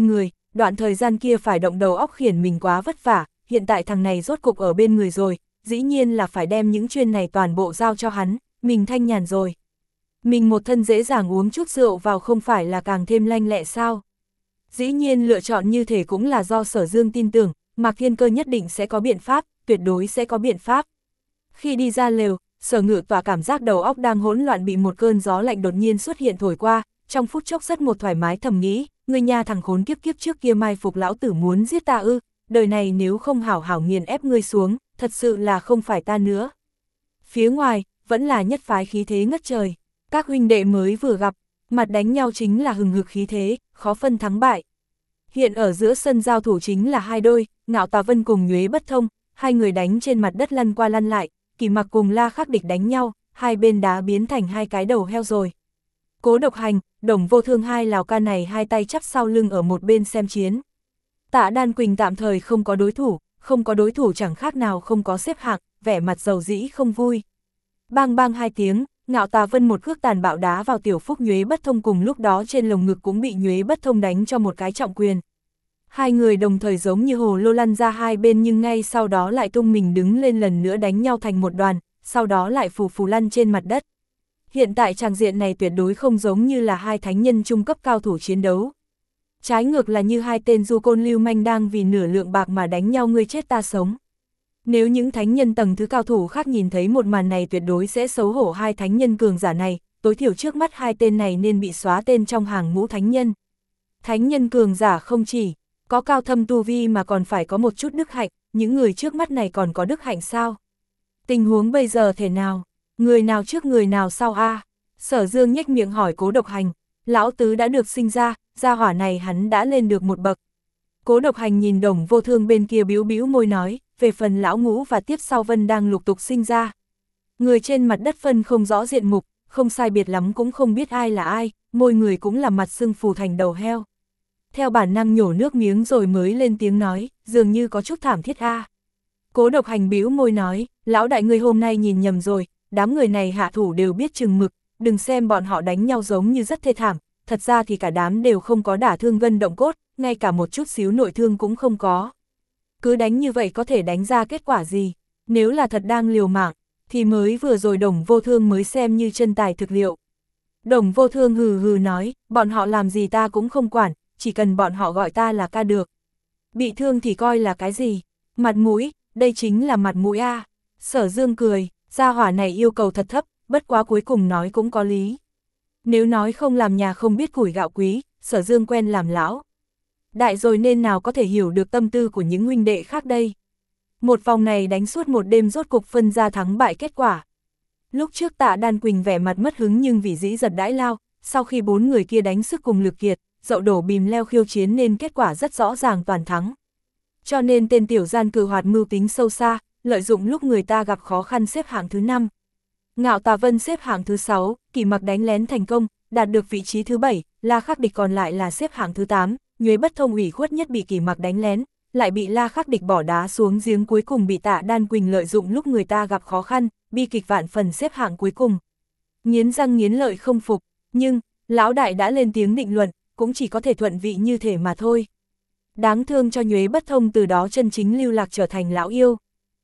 đoạn thời gian kia phải động đầu óc khiển mình quá vất vả, hiện tại thằng này rốt cục ở bên người rồi, dĩ nhiên là phải đem những chuyên này toàn bộ giao cho hắn, mình thanh nhàn rồi. Mình một thân dễ dàng uống chút rượu vào không phải là càng thêm lanh lẹ sao? Dĩ nhiên lựa chọn như thế cũng là do Sở Dương tin tưởng, Mạc Thiên Cơ nhất định sẽ có biện pháp, tuyệt đối sẽ có biện pháp. Khi đi ra lều, Sở Ngự Tọa cảm giác đầu óc đang hỗn loạn bị một cơn gió lạnh đột nhiên xuất hiện thổi qua, trong phút chốc rất một thoải mái thầm nghĩ, ngươi nha thằng khốn kiếp kiếp trước kia mai phục lão tử muốn giết ta ư, đời này nếu không hảo hảo nghiền ép ngươi xuống, thật sự là không phải ta nữa. Phía ngoài, vẫn là nhất phái khí thế ngất trời, các huynh đệ mới vừa gặp, mặt đánh nhau chính là hừng hực khí thế, khó phân thắng bại. Hiện ở giữa sân giao thủ chính là hai đôi, Ngạo Tà Vân cùng Nhuế Bất Thông, hai người đánh trên mặt đất lăn qua lăn lại, Kỳ Mặc cùng La Khắc Địch đánh nhau, hai bên đá biến thành hai cái đầu heo rồi. Cố Độc Hành, Đồng Vô Thương hai lào ca này hai tay chắp sau lưng ở một bên xem chiến. Tạ Đan Quỳnh tạm thời không có đối thủ, không có đối thủ chẳng khác nào không có xếp hạng, vẻ mặt dầu dĩ không vui. Bang bang hai tiếng, Ngạo Tà Vân một cước tàn bạo đá vào Tiểu Phúc Nhuế Bất Thông, cùng lúc đó trên lồng ngực cũng bị Nhuế Bất Thông đánh cho một cái trọng quyền. Hai người đồng thời giống như hồ lô lăn ra hai bên, nhưng ngay sau đó lại tung mình đứng lên lần nữa đánh nhau thành một đoàn, sau đó lại phù phù lăn trên mặt đất. Hiện tại tràng diện này tuyệt đối không giống như là hai thánh nhân trung cấp cao thủ chiến đấu. Trái ngược là như hai tên du côn lưu manh đang vì nửa lượng bạc mà đánh nhau ngươi chết ta sống. Nếu những thánh nhân tầng thứ cao thủ khác nhìn thấy một màn này tuyệt đối sẽ xấu hổ hai thánh nhân cường giả này, tối thiểu trước mắt hai tên này nên bị xóa tên trong hàng ngũ thánh nhân. Thánh nhân cường giả không chỉ có cao thâm tu vi mà còn phải có một chút đức hạnh, những người trước mắt này còn có đức hạnh sao? Tình huống bây giờ thế nào? Người nào trước người nào sau a? À? Sở Dương nhếch miệng hỏi Cố Độc Hành, lão tứ đã được sinh ra, gia hỏa này hắn đã lên được một bậc. Cố Độc Hành nhìn Đồng Vô Thương bên kia bĩu bĩu môi nói, về phần lão ngũ và tiếp sau Vân đang lục tục sinh ra. Người trên mặt đất phân không rõ diện mục, không sai biệt lắm cũng không biết ai là ai, môi người cũng là mặt sưng phù thành đầu heo. Theo bản năng nhổ nước miếng rồi mới lên tiếng nói, dường như có chút thảm thiết a. À. Cố Độc Hành bĩu môi nói, lão đại người hôm nay nhìn nhầm rồi, đám người này hạ thủ đều biết chừng mực, đừng xem bọn họ đánh nhau giống như rất thê thảm, thật ra thì cả đám đều không có đả thương gân động cốt, ngay cả một chút xíu nội thương cũng không có. Cứ đánh như vậy có thể đánh ra kết quả gì, nếu là thật đang liều mạng, thì mới vừa rồi Đồng Vô Thương mới xem như chân tài thực liệu. Đồng Vô Thương hừ hừ nói, bọn họ làm gì ta cũng không quản, chỉ cần bọn họ gọi ta là ca được. Bị thương thì coi là cái gì? Mặt mũi, đây chính là mặt mũi a. Sở Dương cười, gia hỏa này yêu cầu thật thấp, bất quá cuối cùng nói cũng có lý. Nếu nói không làm nhà không biết củi gạo quý, Sở Dương quen làm lão. Đại rồi nên nào có thể hiểu được tâm tư của những huynh đệ khác đây. Một vòng này đánh suốt một đêm rốt cục phân ra thắng bại kết quả. Lúc trước Tạ Đan Quỳnh vẻ mặt mất hứng nhưng vì dĩ giật đãi lao, sau khi bốn người kia đánh sức cùng lực kiệt, dậu đổ bìm leo khiêu chiến nên kết quả rất rõ ràng toàn thắng. Cho nên tên tiểu gian cừ hoạt mưu tính sâu xa, lợi dụng lúc người ta gặp khó khăn xếp hạng thứ năm. Ngạo Tà Vân xếp hạng thứ sáu, Kỳ Mặc đánh lén thành công, đạt được vị trí thứ bảy, La Khắc Địch còn lại là xếp hạng thứ tám, Nhuế Bất Thông ủy khuất nhất bị Kỳ Mặc đánh lén, lại bị La Khắc Địch bỏ đá xuống giếng, cuối cùng bị Tạ Đan Quỳnh lợi dụng lúc người ta gặp khó khăn, bi kịch vạn phần xếp hạng cuối cùng. Nghiến răng nghiến lợi không phục, nhưng, lão đại đã lên tiếng định luận, cũng chỉ có thể thuận vị như thể mà thôi. Đáng thương cho Nhuế Bất Thông từ đó chân chính lưu lạc trở thành lão yêu.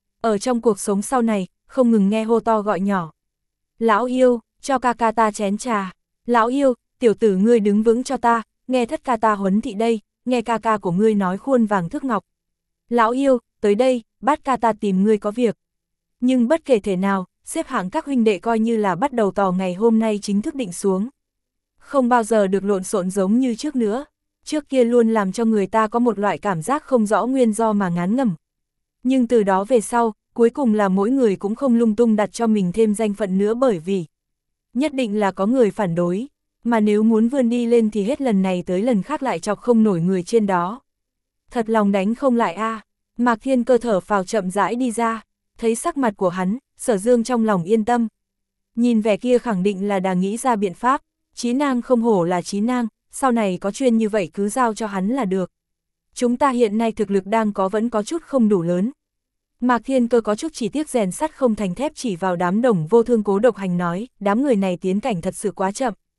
Ở trong cuộc sống sau này, không ngừng nghe hô to gọi nhỏ. Lão yêu, cho ca ca ta chén trà. Lão yêu, tiểu tử ngươi đứng vững cho ta, nghe thất ca ta huấn thị đây, nghe ca ca của ngươi nói khuôn vàng thước ngọc. Lão yêu, tới đây, bát ca ta tìm ngươi có việc. Nhưng bất kể thể nào, xếp hạng các huynh đệ coi như là bắt đầu tò ngày hôm nay chính thức định xuống. Không bao giờ được lộn xộn giống như trước nữa. Trước kia luôn làm cho người ta có một loại cảm giác không rõ nguyên do mà ngán ngẩm. Nhưng từ đó về sau, cuối cùng là mỗi người cũng không lung tung đặt cho mình thêm danh phận nữa, bởi vì nhất định là có người phản đối, mà nếu muốn vươn đi lên thì hết lần này tới lần khác lại chọc không nổi người trên đó. Thật lòng đánh không lại a. À. Mạc Thiên Cơ thở phào chậm rãi đi ra, thấy sắc mặt của hắn, Sở Dương trong lòng yên tâm. Nhìn vẻ kia khẳng định là đã nghĩ ra biện pháp, Chí Nang không hổ là Chí Nang, sau này có chuyên như vậy cứ giao cho hắn là được. Chúng ta hiện nay thực lực đang có vẫn có chút không đủ lớn. Mạc Thiên Cơ có chút chỉ tiếc rèn sắt không thành thép chỉ vào đám Đồng Vô Thương Cố Độc Hành nói, đám người này tiến cảnh thật sự quá chậm.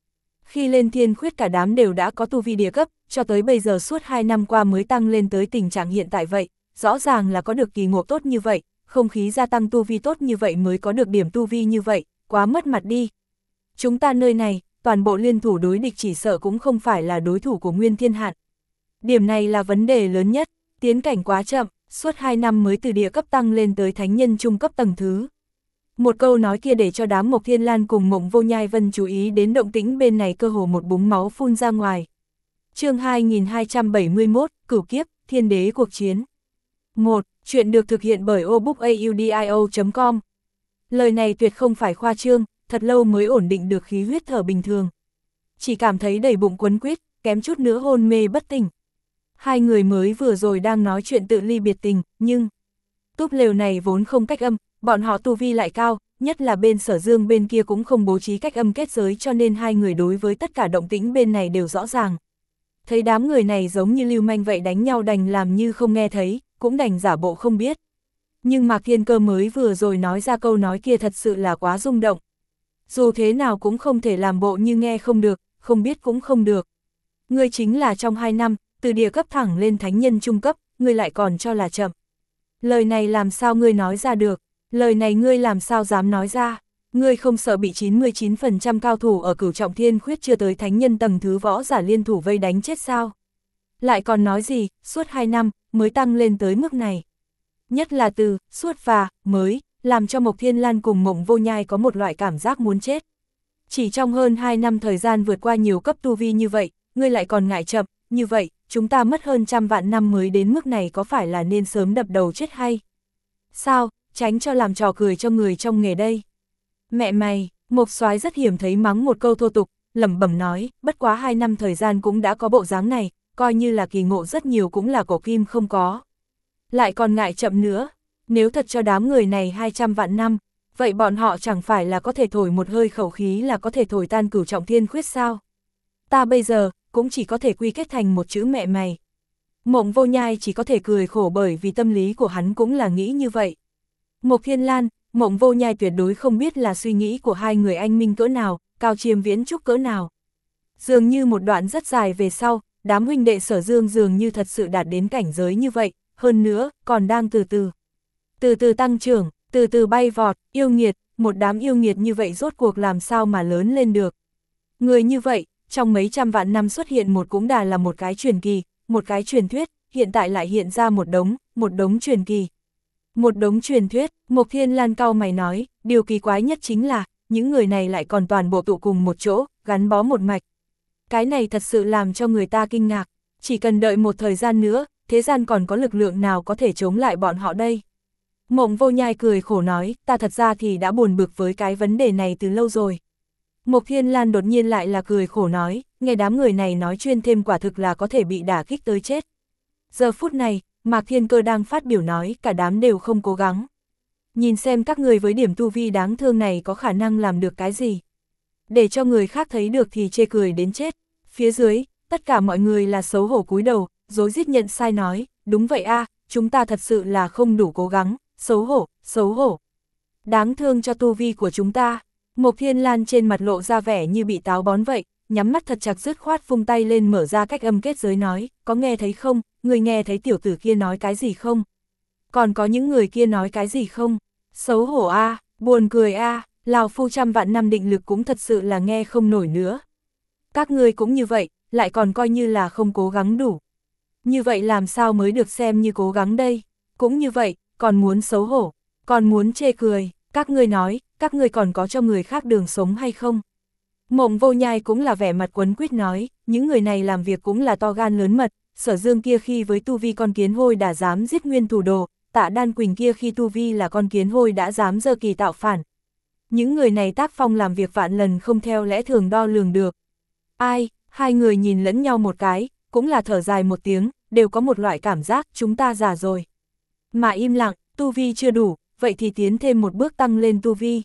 Khi lên thiên khuyết cả đám đều đã có tu vi địa cấp, cho tới bây giờ suốt hai năm qua mới tăng lên tới tình trạng hiện tại vậy, rõ ràng là có được kỳ ngộ tốt như vậy, không khí gia tăng tu vi tốt như vậy mới có được điểm tu vi như vậy, quá mất mặt đi. Chúng ta nơi này, toàn bộ liên thủ đối địch chỉ sợ cũng không phải là đối thủ của Nguyên Thiên Hạn. Điểm này là vấn đề lớn nhất, tiến cảnh quá chậm, suốt hai năm mới từ địa cấp tăng lên tới thánh nhân trung cấp tầng thứ. Một câu nói kia để cho đám Mộc Thiên Lan cùng Mộng Vô Nhai Vân chú ý đến động tĩnh bên này, cơ hồ một búng máu phun ra ngoài. Chương hai nghìn hai trăm bảy mươi mốt, Cửu Kiếp, Thiên Đế cuộc chiến. một. Chuyện được thực hiện bởi obookaudio chấm com. Lời này tuyệt không phải khoa trương, thật lâu mới ổn định được khí huyết thở bình thường. Chỉ cảm thấy đầy bụng quấn quýt, kém chút nữa hôn mê bất tỉnh. Hai người mới vừa rồi đang nói chuyện tự ly biệt tình, nhưng túp lều này vốn không cách âm, bọn họ tu vi lại cao, nhất là bên Sở Dương bên kia cũng không bố trí cách âm kết giới, cho nên hai người đối với tất cả động tĩnh bên này đều rõ ràng. Thấy đám người này giống như lưu manh vậy đánh nhau đành làm như không nghe thấy, cũng đành giả bộ không biết. Nhưng Mạc Thiên Cơ mới vừa rồi nói ra câu nói kia thật sự là quá rung động. Dù thế nào cũng không thể làm bộ như nghe không được, không biết cũng không được. Ngươi chính là trong hai năm, từ địa cấp thẳng lên thánh nhân trung cấp, ngươi lại còn cho là chậm. Lời này làm sao ngươi nói ra được, lời này ngươi làm sao dám nói ra, ngươi không sợ bị chín mươi chín phần trăm cao thủ ở Cửu Trọng Thiên Khuyết chưa tới thánh nhân tầng thứ võ giả liên thủ vây đánh chết sao? Lại còn nói gì, suốt hai năm, mới tăng lên tới mức này. Nhất là từ, suốt và, mới, làm cho Mộc Thiên Lan cùng Mộng Vô Nhai có một loại cảm giác muốn chết. Chỉ trong hơn hai năm thời gian vượt qua nhiều cấp tu vi như vậy, ngươi lại còn ngại chậm, như vậy, chúng ta mất hơn trăm vạn năm mới đến mức này, có phải là nên sớm đập đầu chết hay? Sao, tránh cho làm trò cười cho người trong nghề đây. Mẹ mày, Mộc Soái rất hiểm thấy mắng một câu thô tục, lẩm bẩm nói, bất quá hai năm thời gian cũng đã có bộ dáng này, coi như là kỳ ngộ rất nhiều cũng là cổ kim không có. Lại còn ngại chậm nữa, nếu thật cho đám người này hai trăm vạn năm, vậy bọn họ chẳng phải là có thể thổi một hơi khẩu khí là có thể thổi tan Cửu Trọng Thiên Khuyết sao? Ta bây giờ, cũng chỉ có thể quy kết thành một chữ mẹ mày. Mộng Vô Nhai chỉ có thể cười khổ bởi vì tâm lý của hắn cũng là nghĩ như vậy. Mộc Thiên Lan, Mộng Vô Nhai tuyệt đối không biết là suy nghĩ của hai người anh minh cỡ nào, Cao Chiêm Viễn Trúc cỡ nào. Dường như một đoạn rất dài về sau, đám huynh đệ Sở Dương dường như thật sự đạt đến cảnh giới như vậy, hơn nữa, còn đang từ từ. Từ từ tăng trưởng, từ từ bay vọt, yêu nghiệt, một đám yêu nghiệt như vậy rốt cuộc làm sao mà lớn lên được. Người như vậy, trong mấy trăm vạn năm xuất hiện một cũng đã là một cái truyền kỳ, một cái truyền thuyết, hiện tại lại hiện ra một đống, một đống truyền kỳ. Một đống truyền thuyết, Mộc Thiên Lan cau mày nói, điều kỳ quái nhất chính là, những người này lại còn toàn bộ tụ cùng một chỗ, gắn bó một mạch. Cái này thật sự làm cho người ta kinh ngạc, chỉ cần đợi một thời gian nữa, thế gian còn có lực lượng nào có thể chống lại bọn họ đây? Mộng Vô Nhai cười khổ nói, ta thật ra thì đã buồn bực với cái vấn đề này từ lâu rồi. Mộc Thiên Lan đột nhiên lại là cười khổ nói, nghe đám người này nói chuyên thêm quả thực là có thể bị đả kích tới chết. Giờ phút này, Mạc Thiên Cơ đang phát biểu nói, cả đám đều không cố gắng. Nhìn xem các người với điểm tu vi đáng thương này có khả năng làm được cái gì. Để cho người khác thấy được thì chê cười đến chết. Phía dưới, tất cả mọi người là xấu hổ cúi đầu, rối rít nhận sai nói, đúng vậy a, chúng ta thật sự là không đủ cố gắng, xấu hổ, xấu hổ. Đáng thương cho tu vi của chúng ta. Mộc Thiên Lan trên mặt lộ ra vẻ như bị táo bón vậy, nhắm mắt thật chặt dứt khoát vung tay lên mở ra cách âm kết giới nói, có nghe thấy không, người nghe thấy tiểu tử kia nói cái gì không? Còn có những người kia nói cái gì không? Xấu hổ a, buồn cười a, lão phu trăm vạn năm định lực cũng thật sự là nghe không nổi nữa. Các ngươi cũng như vậy, lại còn coi như là không cố gắng đủ. Như vậy làm sao mới được xem như cố gắng đây? Cũng như vậy, còn muốn xấu hổ, còn muốn chê cười, các ngươi nói, các ngươi còn có cho người khác đường sống hay không? Mộng Vô Nhai cũng là vẻ mặt quấn quýt nói, những người này làm việc cũng là to gan lớn mật, Sở Dương kia khi với tu vi con kiến hôi đã dám giết nguyên thủ đồ, Tạ Đan Quỳnh kia khi tu vi là con kiến hôi đã dám giơ kỳ tạo phản. Những người này tác phong làm việc vạn lần không theo lẽ thường đo lường được. Ai, hai người nhìn lẫn nhau một cái, cũng là thở dài một tiếng, đều có một loại cảm giác chúng ta già rồi. Mà im lặng, tu vi chưa đủ, vậy thì tiến thêm một bước tăng lên tu vi.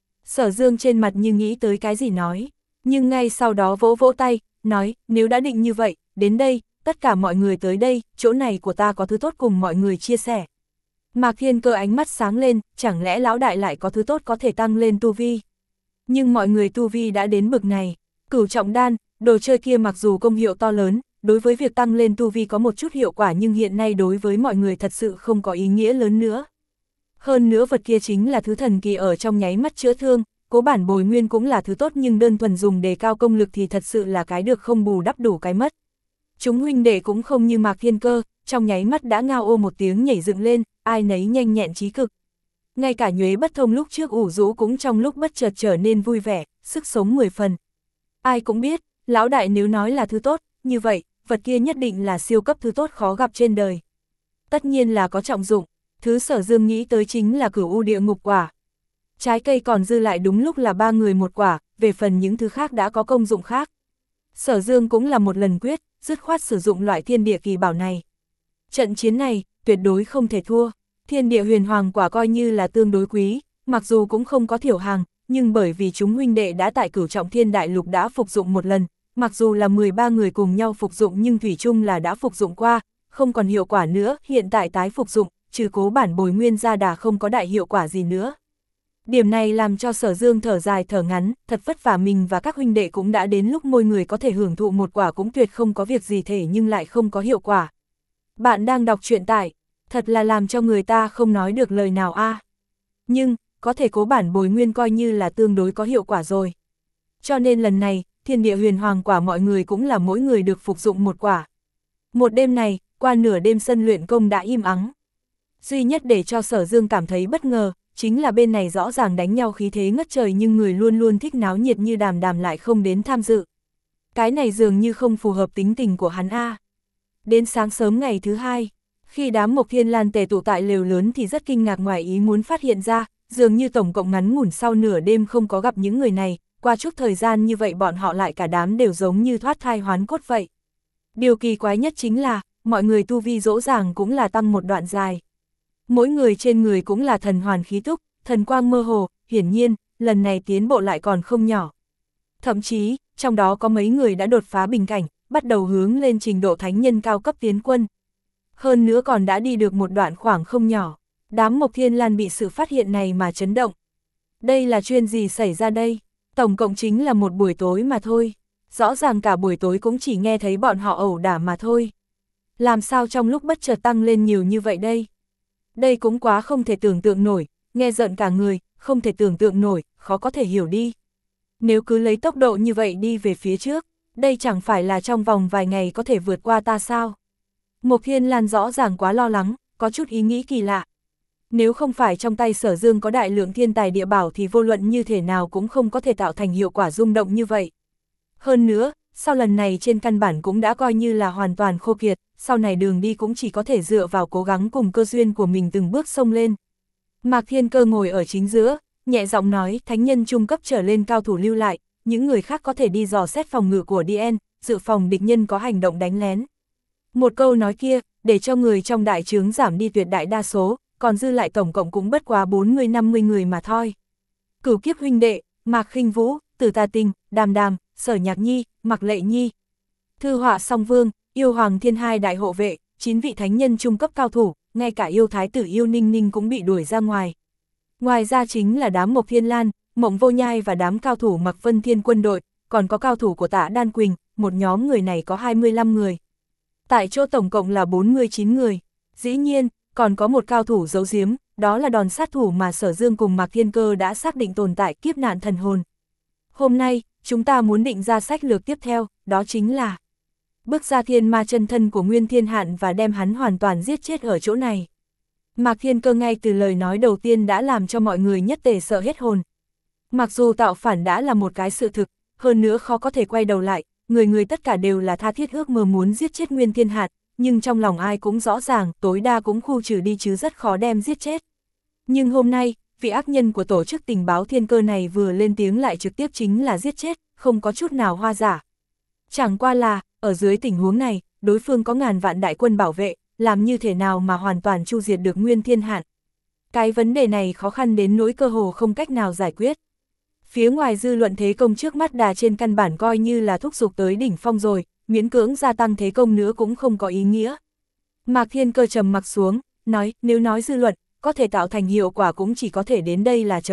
Sở Dương trên mặt như nghĩ tới cái gì nói, nhưng ngay sau đó vỗ vỗ tay, nói, nếu đã định như vậy, đến đây, tất cả mọi người tới đây, chỗ này của ta có thứ tốt cùng mọi người chia sẻ. Mạc Thiên Cơ ánh mắt sáng lên, chẳng lẽ lão đại lại có thứ tốt có thể tăng lên tu vi. Nhưng mọi người tu vi đã đến bực này, Cửu trọng đan, đồ chơi kia mặc dù công hiệu to lớn, đối với việc tăng lên tu vi có một chút hiệu quả nhưng hiện nay đối với mọi người thật sự không có ý nghĩa lớn nữa. Hơn nữa vật kia chính là thứ thần kỳ ở trong nháy mắt chữa thương, Cố Bản bồi nguyên cũng là thứ tốt nhưng đơn thuần dùng đề cao công lực thì thật sự là cái được không bù đắp đủ cái mất. Chúng huynh đệ cũng không như Mạc Thiên Cơ, trong nháy mắt đã ngao ô một tiếng nhảy dựng lên, ai nấy nhanh nhẹn trí cực. Ngay cả Nhuế Bất Thông lúc trước ủ rũ cũng trong lúc bất chợt trở nên vui vẻ, sức sống mười phần. Ai cũng biết, lão đại nếu nói là thứ tốt, như vậy, vật kia nhất định là siêu cấp thứ tốt khó gặp trên đời. Tất nhiên là có trọng dụng, thứ Sở Dương nghĩ tới chính là Cửu U địa ngục quả. Trái cây còn dư lại đúng lúc là ba người một quả, về phần những thứ khác đã có công dụng khác. Sở Dương cũng là một lần quyết, dứt khoát sử dụng loại thiên địa kỳ bảo này. Trận chiến này, tuyệt đối không thể thua. Thiên địa huyền hoàng quả coi như là tương đối quý, mặc dù cũng không có thiểu hàng, nhưng bởi vì chúng huynh đệ đã tại Cửu Trọng Thiên Đại Lục đã phục dụng một lần, mặc dù là mười ba người cùng nhau phục dụng nhưng thủy chung là đã phục dụng qua, không còn hiệu quả nữa, hiện tại tái phục dụng, trừ Cố Bản bồi nguyên ra đà không có đại hiệu quả gì nữa. Điểm này làm cho Sở Dương thở dài thở ngắn, thật vất vả mình và các huynh đệ cũng đã đến lúc mỗi người có thể hưởng thụ một quả cũng tuyệt không có việc gì thể nhưng lại không có hiệu quả. Bạn đang đọc truyện tại, thật là làm cho người ta không nói được lời nào a. À. Nhưng, có thể Cố Bản bồi nguyên coi như là tương đối có hiệu quả rồi. Cho nên lần này, thiên địa huyền hoàng quả mọi người cũng là mỗi người được phục dụng một quả. Một đêm này, qua nửa đêm sân luyện công đã im ắng. Duy nhất để cho Sở Dương cảm thấy bất ngờ, chính là bên này rõ ràng đánh nhau khí thế ngất trời nhưng người luôn luôn thích náo nhiệt như Đàm Đàm lại không đến tham dự. Cái này dường như không phù hợp tính tình của hắn a. Đến sáng sớm ngày thứ hai, khi đám Mộc Thiên Lan tề tụ tại lều lớn thì rất kinh ngạc ngoài ý muốn phát hiện ra, dường như tổng cộng ngắn ngủn sau nửa đêm không có gặp những người này, qua chút thời gian như vậy bọn họ lại cả đám đều giống như thoát thai hoán cốt vậy. Điều kỳ quái nhất chính là, mọi người tu vi dỗ dàng cũng là tăng một đoạn dài. Mỗi người trên người cũng là thần hoàn khí túc, thần quang mơ hồ, hiển nhiên, lần này tiến bộ lại còn không nhỏ. Thậm chí, trong đó có mấy người đã đột phá bình cảnh, bắt đầu hướng lên trình độ thánh nhân cao cấp tiến quân. Hơn nữa còn đã đi được một đoạn khoảng không nhỏ, đám Mộc Thiên Lan bị sự phát hiện này mà chấn động. Đây là chuyện gì xảy ra đây? Tổng cộng chính là một buổi tối mà thôi. Rõ ràng cả buổi tối cũng chỉ nghe thấy bọn họ ẩu đả mà thôi. Làm sao trong lúc bất chợt tăng lên nhiều như vậy đây? Đây cũng quá không thể tưởng tượng nổi, nghe giận cả người, không thể tưởng tượng nổi, khó có thể hiểu đi. Nếu cứ lấy tốc độ như vậy đi về phía trước, đây chẳng phải là trong vòng vài ngày có thể vượt qua ta sao? Mộc Thiên Lan rõ ràng quá lo lắng, có chút ý nghĩ kỳ lạ. Nếu không phải trong tay Sở Dương có đại lượng thiên tài địa bảo thì vô luận như thế nào cũng không có thể tạo thành hiệu quả rung động như vậy. Hơn nữa, sau lần này trên căn bản cũng đã coi như là hoàn toàn khô kiệt, sau này đường đi cũng chỉ có thể dựa vào cố gắng cùng cơ duyên của mình từng bước xông lên. Mạc Thiên Cơ ngồi ở chính giữa, nhẹ giọng nói thánh nhân trung cấp trở lên cao thủ lưu lại, những người khác có thể đi dò xét phòng ngự của đê en, dự phòng địch nhân có hành động đánh lén. Một câu nói kia, để cho người trong đại trướng giảm đi tuyệt đại đa số, còn dư lại tổng cộng cũng bất quá bốn mươi năm mươi người mà thôi. Cửu Kiếp huynh đệ, Mạc Khinh Vũ, Tử Tà Tình, Đàm Đàm, Sở Nhạc Nhi, Mạc Lệ Nhi, Thư Họa Song Vương, Yêu Hoàng Thiên hai đại hộ vệ, chín vị thánh nhân trung cấp cao thủ, ngay cả yêu thái tử Yêu Ninh Ninh cũng bị đuổi ra ngoài. Ngoài ra chính là đám Mộc Thiên Lan, Mộng Vô Nhai và đám cao thủ Mạc Vân Thiên quân đội, còn có cao thủ của Tạ Đan Quỳnh, một nhóm người này có hai mươi lăm người. Tại chỗ tổng cộng là bốn mươi chín người. Dĩ nhiên, còn có một cao thủ giấu giếm, đó là đòn sát thủ mà Sở Dương cùng Mạc Thiên Cơ đã xác định tồn tại kiếp nạn thần hồn. Hôm nay, chúng ta muốn định ra sách lược tiếp theo, đó chính là bước ra thiên ma chân thân của Nguyên Thiên Hạn và đem hắn hoàn toàn giết chết ở chỗ này. Mạc Thiên Cơ ngay từ lời nói đầu tiên đã làm cho mọi người nhất tề sợ hết hồn. Mặc dù tạo phản đã là một cái sự thực, hơn nữa khó có thể quay đầu lại, người người tất cả đều là tha thiết ước mơ muốn giết chết Nguyên Thiên Hạn, nhưng trong lòng ai cũng rõ ràng, tối đa cũng khu trừ đi chứ rất khó đem giết chết. Nhưng hôm nay, vị ác nhân của tổ chức tình báo Thiên Cơ này vừa lên tiếng lại trực tiếp chính là giết chết, không có chút nào hoa giả. Chẳng qua là, ở dưới tình huống này, đối phương có ngàn vạn đại quân bảo vệ, làm như thế nào mà hoàn toàn chu diệt được Nguyên Thiên Hạn. Cái vấn đề này khó khăn đến nỗi cơ hồ không cách nào giải quyết. Phía ngoài dư luận thế công trước mắt đà trên căn bản coi như là thúc giục tới đỉnh phong rồi, miễn cưỡng gia tăng thế công nữa cũng không có ý nghĩa. Mạc Thiên Cơ trầm mặc xuống, nói nếu nói dư luận, có thể tạo thành hiệu quả cũng chỉ có thể đến đây là chấm dứt,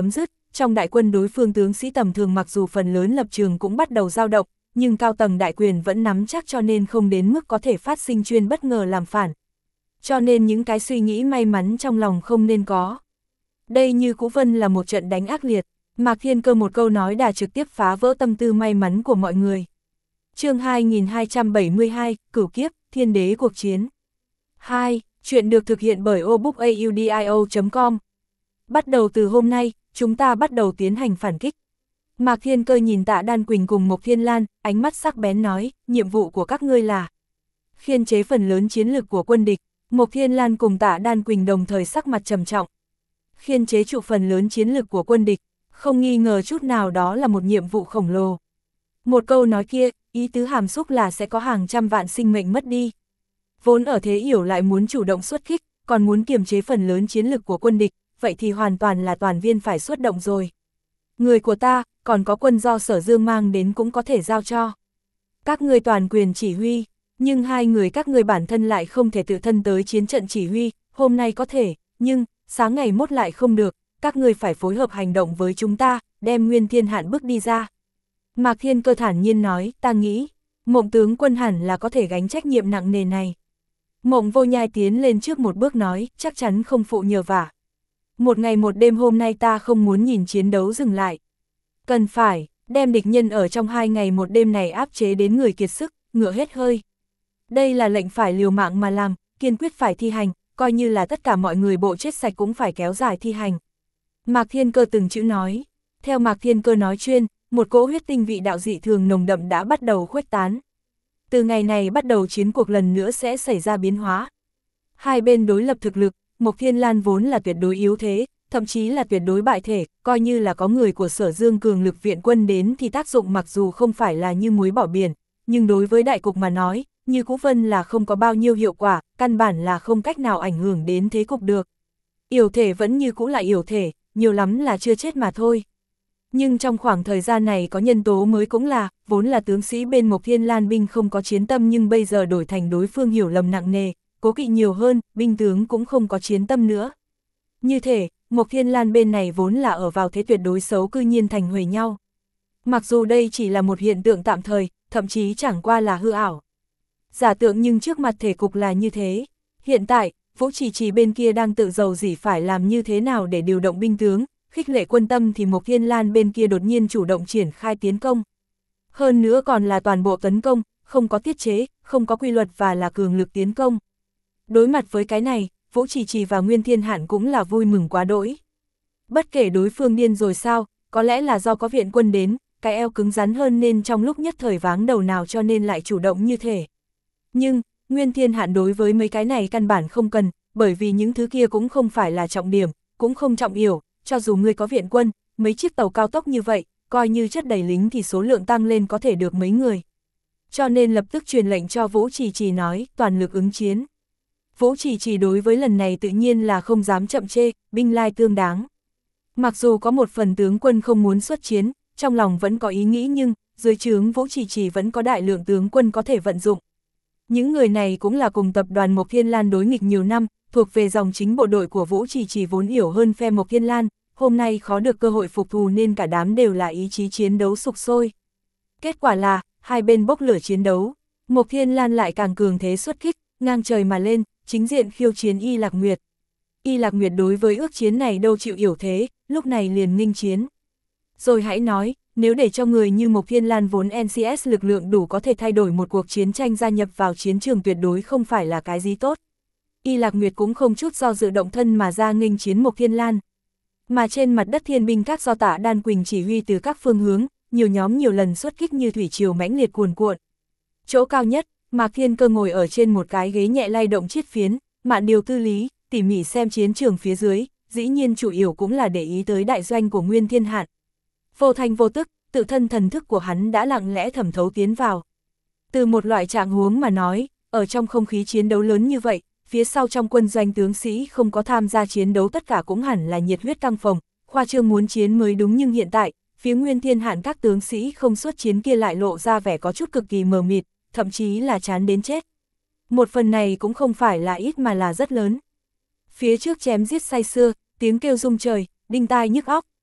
trong đại quân đối phương tướng sĩ tầm thường mặc dù phần lớn lập trường cũng bắt đầu dao động, nhưng cao tầng đại quyền vẫn nắm chắc cho nên không đến mức có thể phát sinh chuyên bất ngờ làm phản. Cho nên những cái suy nghĩ may mắn trong lòng không nên có. Đây như Cũ Vân là một trận đánh ác liệt, Mạc Thiên Cơ một câu nói đã trực tiếp phá vỡ tâm tư may mắn của mọi người. Chương hai nghìn hai trăm bảy mươi hai, Cửu Kiếp, Thiên Đế cuộc chiến. hai. Chuyện được thực hiện bởi obookaudio chấm com. Bắt đầu từ hôm nay, chúng ta bắt đầu tiến hành phản kích. Mạc Thiên Cơ nhìn Tạ Đan Quỳnh cùng Mộc Thiên Lan, ánh mắt sắc bén nói, nhiệm vụ của các ngươi là khiên chế phần lớn chiến lực của quân địch. Mộc Thiên Lan cùng Tạ Đan Quỳnh đồng thời sắc mặt trầm trọng. Khiên chế trụ phần lớn chiến lực của quân địch, không nghi ngờ chút nào đó là một nhiệm vụ khổng lồ. Một câu nói kia, ý tứ hàm xúc là sẽ có hàng trăm vạn sinh mệnh mất đi. Vốn ở thế yếu lại muốn chủ động xuất kích, còn muốn kiềm chế phần lớn chiến lực của quân địch, vậy thì hoàn toàn là toàn viên phải xuất động rồi. Người của ta, còn có quân do Sở Dương mang đến cũng có thể giao cho các ngươi toàn quyền chỉ huy, nhưng hai người các ngươi bản thân lại không thể tự thân tới chiến trận chỉ huy, hôm nay có thể, nhưng sáng ngày mốt lại không được, các ngươi phải phối hợp hành động với chúng ta, đem Nguyên Thiên Hạn bước đi ra. Mạc Thiên Cơ thản nhiên nói, ta nghĩ, Mộng tướng quân hẳn là có thể gánh trách nhiệm nặng nề này. Mộng Vô Nhai tiến lên trước một bước nói, chắc chắn không phụ nhờ vả. Một ngày một đêm hôm nay ta không muốn nhìn chiến đấu dừng lại. Cần phải, đem địch nhân ở trong hai ngày một đêm này áp chế đến người kiệt sức, ngựa hết hơi. Đây là lệnh phải liều mạng mà làm, kiên quyết phải thi hành, coi như là tất cả mọi người bộ chết sạch cũng phải kéo dài thi hành. Mạc Thiên Cơ từng chữ nói, theo Mạc Thiên Cơ nói chuyên, một cỗ huyết tinh vị đạo dị thường nồng đậm đã bắt đầu khuếch tán. Từ ngày này bắt đầu chiến cuộc lần nữa sẽ xảy ra biến hóa. Hai bên đối lập thực lực, Mộc Thiên Lan vốn là tuyệt đối yếu thế, thậm chí là tuyệt đối bại thể, coi như là có người của Sở Dương cường lực viện quân đến thì tác dụng mặc dù không phải là như muối bỏ biển, nhưng đối với đại cục mà nói, như Cũ Vân là không có bao nhiêu hiệu quả, căn bản là không cách nào ảnh hưởng đến thế cục được. Yểu thể vẫn như cũ là yểu thể, nhiều lắm là chưa chết mà thôi. Nhưng trong khoảng thời gian này có nhân tố mới cũng là, vốn là tướng sĩ bên Mộc Thiên Lan binh không có chiến tâm nhưng bây giờ đổi thành đối phương hiểu lầm nặng nề, cố kỵ nhiều hơn, binh tướng cũng không có chiến tâm nữa. Như thế, Mộc Thiên Lan bên này vốn là ở vào thế tuyệt đối xấu cư nhiên thành huề nhau. Mặc dù đây chỉ là một hiện tượng tạm thời, thậm chí chẳng qua là hư ảo. Giả tượng nhưng trước mặt thể cục là như thế. Hiện tại, Vũ Chỉ Trì bên kia đang tự dầu dỉ phải làm như thế nào để điều động binh tướng, khích lệ quân tâm thì Mộc Thiên Lan bên kia đột nhiên chủ động triển khai tiến công. Hơn nữa còn là toàn bộ tấn công, không có tiết chế, không có quy luật và là cường lực tiến công. Đối mặt với cái này, Vũ Chỉ Trì và Nguyên Thiên Hạn cũng là vui mừng quá đỗi. Bất kể đối phương điên rồi sao, có lẽ là do có viện quân đến, cái eo cứng rắn hơn nên trong lúc nhất thời váng đầu nào cho nên lại chủ động như thế. Nhưng, Nguyên Thiên Hạn đối với mấy cái này căn bản không cần, bởi vì những thứ kia cũng không phải là trọng điểm, cũng không trọng yếu, cho dù ngươi có viện quân, mấy chiếc tàu cao tốc như vậy, coi như chất đầy lính thì số lượng tăng lên có thể được mấy người. Cho nên lập tức truyền lệnh cho Vũ Chỉ Trì nói, toàn lực ứng chiến. Vũ Chỉ Trì đối với lần này tự nhiên là không dám chậm chê, binh lai tương đáng. Mặc dù có một phần tướng quân không muốn xuất chiến, trong lòng vẫn có ý nghĩ nhưng, dưới trướng Vũ Chỉ Trì vẫn có đại lượng tướng quân có thể vận dụng. Những người này cũng là cùng tập đoàn Mộc Thiên Lan đối nghịch nhiều năm, thuộc về dòng chính bộ đội của Vũ Chỉ Trì vốn hiểu hơn phe Mộc Thiên Lan, hôm nay khó được cơ hội phục thù nên cả đám đều là ý chí chiến đấu sục sôi. Kết quả là, hai bên bốc lửa chiến đấu, Mộc Thiên Lan lại càng cường thế xuất kích, ngang trời mà lên, chính diện khiêu chiến Y Lạc Nguyệt. Y Lạc Nguyệt đối với ước chiến này đâu chịu yểu thế, lúc này liền nghênh chiến. Rồi hãy nói, nếu để cho người như Mộc Thiên Lan vốn en xê ét lực lượng đủ có thể thay đổi một cuộc chiến tranh gia nhập vào chiến trường tuyệt đối không phải là cái gì tốt. Y Lạc Nguyệt cũng không chút do dự động thân mà ra nghênh chiến Mộc Thiên Lan. Mà trên mặt đất thiên binh các do Tạ Đan Quỳnh chỉ huy từ các phương hướng, nhiều nhóm nhiều lần xuất kích như thủy triều mãnh liệt cuồn cuộn. Chỗ cao nhất, Mạc Thiên Cơ ngồi ở trên một cái ghế nhẹ lay động chiết phiến, Mạn Điều tư lý, tỉ mỉ xem chiến trường phía dưới, dĩ nhiên chủ yếu cũng là để ý tới đại doanh của Nguyên Thiên Hạn. Vô thanh vô tức, tự thân thần thức của hắn đã lặng lẽ thẩm thấu tiến vào. Từ một loại trạng huống mà nói, ở trong không khí chiến đấu lớn như vậy, phía sau trong quân doanh tướng sĩ không có tham gia chiến đấu tất cả cũng hẳn là nhiệt huyết căng phồng, khoa trương muốn chiến mới đúng nhưng hiện tại, phía Nguyên Thiên Hạn các tướng sĩ không xuất chiến kia lại lộ ra vẻ có chút cực kỳ mờ mịt, thậm chí là chán đến chết. Một phần này cũng không phải là ít mà là rất lớn. Phía trước chém giết say sưa, tiếng kêu rung trời, đinh tai nhức óc,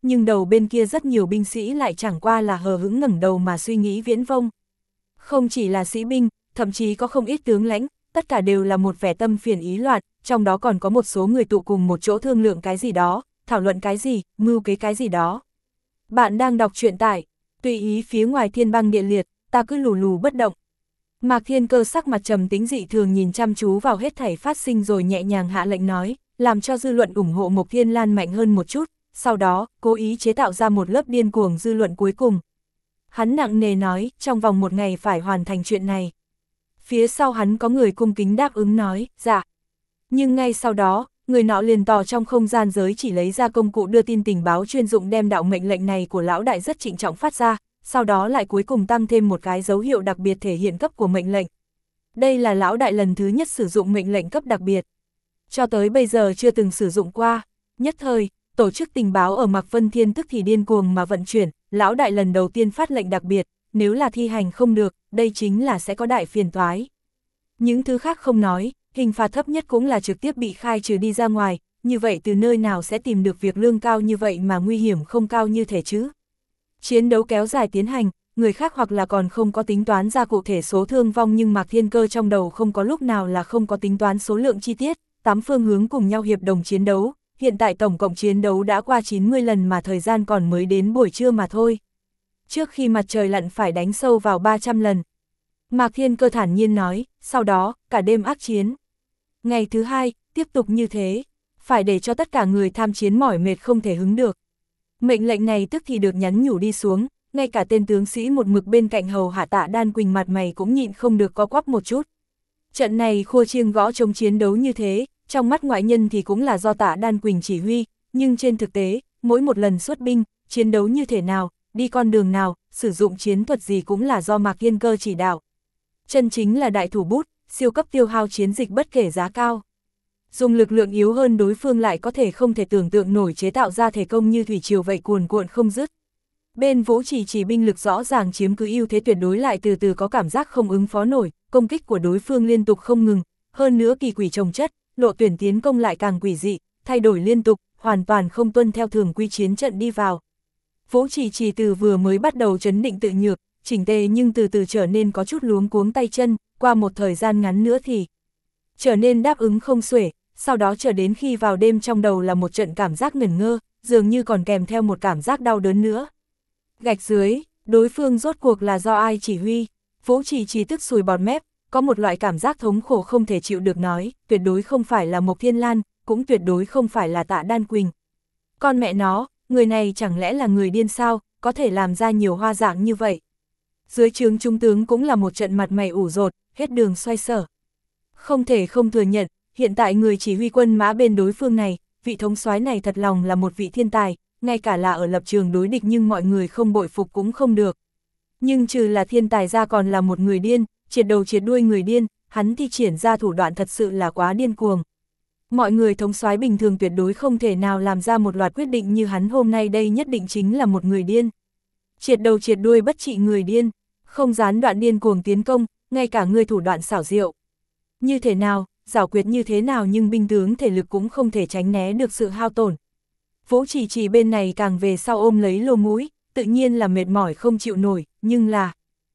nhưng đầu bên kia rất nhiều binh sĩ lại chẳng qua là hờ hững ngẩng đầu mà suy nghĩ viễn vông. Không chỉ là sĩ binh, thậm chí có không ít tướng lãnh, tất cả đều là một vẻ tâm phiền ý loạn, trong đó còn có một số người tụ cùng một chỗ thương lượng cái gì đó, thảo luận cái gì, mưu kế cái gì đó. Bạn đang đọc truyện tại, tùy ý phía ngoài thiên băng địa liệt, ta cứ lù lù bất động. Mạc Thiên Cơ sắc mặt trầm tính dị thường nhìn chăm chú vào hết thảy phát sinh rồi nhẹ nhàng hạ lệnh nói, làm cho dư luận ủng hộ Mộc Thiên Lan mạnh hơn một chút, sau đó, cố ý chế tạo ra một lớp điên cuồng dư luận cuối cùng. Hắn nặng nề nói, trong vòng một ngày phải hoàn thành chuyện này. Phía sau hắn có người cung kính đáp ứng nói, dạ. Nhưng ngay sau đó, người nọ liền tò trong không gian giới chỉ lấy ra công cụ đưa tin tình báo chuyên dụng đem đạo mệnh lệnh này của lão đại rất trịnh trọng phát ra, sau đó lại cuối cùng tăng thêm một cái dấu hiệu đặc biệt thể hiện cấp của mệnh lệnh. Đây là lão đại lần thứ nhất sử dụng mệnh lệnh cấp đặc biệt. Cho tới bây giờ chưa từng sử dụng qua. Nhất thời, tổ chức tình báo ở Mạc Vân Thiên tức thì điên cuồng mà vận chuyển, lão đại lần đầu tiên phát lệnh đặc biệt, nếu là thi hành không được, đây chính là sẽ có đại phiền toái. Những thứ khác không nói, hình phạt thấp nhất cũng là trực tiếp bị khai trừ đi ra ngoài, như vậy từ nơi nào sẽ tìm được việc lương cao như vậy mà nguy hiểm không cao như thể chứ. Chiến đấu kéo dài tiến hành, người khác hoặc là còn không có tính toán ra cụ thể số thương vong nhưng Mạc Thiên Cơ trong đầu không có lúc nào là không có tính toán số lượng chi tiết, tám phương hướng cùng nhau hiệp đồng chiến đấu, hiện tại tổng cộng chiến đấu đã qua chín mươi lần mà thời gian còn mới đến buổi trưa mà thôi. Trước khi mặt trời lặn phải đánh sâu vào ba trăm lần. Mạc Thiên Cơ thản nhiên nói, sau đó, cả đêm ác chiến. Ngày thứ hai, tiếp tục như thế, phải để cho tất cả người tham chiến mỏi mệt không thể hứng được. Mệnh lệnh này tức thì được nhắn nhủ đi xuống, ngay cả tên tướng sĩ một mực bên cạnh hầu hạ Tạ Đan Quỳnh mặt mày cũng nhịn không được co quắp một chút. Trận này khua chiêng gõ chống chiến đấu như thế, trong mắt ngoại nhân thì cũng là do Tạ Đan Quỳnh chỉ huy, nhưng trên thực tế, mỗi một lần xuất binh, chiến đấu như thế nào, đi con đường nào, sử dụng chiến thuật gì cũng là do Mạc Thiên Cơ chỉ đạo. Chân chính là đại thủ bút, siêu cấp tiêu hao chiến dịch bất kể giá cao. Dùng lực lượng yếu hơn đối phương lại có thể không thể tưởng tượng nổi chế tạo ra thể công như thủy triều vậy cuồn cuộn không dứt. Bên Vũ Chỉ Chỉ binh lực rõ ràng chiếm cứ ưu thế tuyệt đối lại từ từ có cảm giác không ứng phó nổi, công kích của đối phương liên tục không ngừng, hơn nữa kỳ quỷ chồng chất, lộ tuyển tiến công lại càng quỷ dị, thay đổi liên tục, hoàn toàn không tuân theo thường quy chiến trận đi vào. Vũ Chỉ Chỉ từ vừa mới bắt đầu trấn định tự nhược, chỉnh tề nhưng từ từ trở nên có chút luống cuống tay chân, qua một thời gian ngắn nữa thì trở nên đáp ứng không xuể, sau đó chờ đến khi vào đêm trong đầu là một trận cảm giác ngẩn ngơ, dường như còn kèm theo một cảm giác đau đớn nữa. Gạch dưới, đối phương rốt cuộc là do ai chỉ huy, Vũ Chỉ Chỉ tức sùi bọt mép, có một loại cảm giác thống khổ không thể chịu được nói, tuyệt đối không phải là Mộc Thiên Lan, cũng tuyệt đối không phải là Tạ Đan Quỳnh. Con mẹ nó, người này chẳng lẽ là người điên sao, có thể làm ra nhiều hoa dạng như vậy. Dưới trướng trung tướng cũng là một trận mặt mày ủ rột, hết đường xoay sở. Không thể không thừa nhận, hiện tại người chỉ huy quân mã bên đối phương này, vị thống soái này thật lòng là một vị thiên tài, ngay cả là ở lập trường đối địch nhưng mọi người không bội phục cũng không được. Nhưng trừ là thiên tài ra còn là một người điên, triệt đầu triệt đuôi người điên, hắn thi triển ra thủ đoạn thật sự là quá điên cuồng. Mọi người thống soái bình thường tuyệt đối không thể nào làm ra một loạt quyết định như hắn hôm nay đây nhất định chính là một người điên. Triệt đầu triệt đuôi bất trị người điên, không gián đoạn điên cuồng tiến công, ngay cả người thủ đoạn xảo diệu. Như thế nào, giảo quyệt như thế nào nhưng binh tướng thể lực cũng không thể tránh né được sự hao tổn. Vũ Chỉ Chỉ bên này càng về sau ôm lấy lô mũi, tự nhiên là mệt mỏi không chịu nổi, nhưng là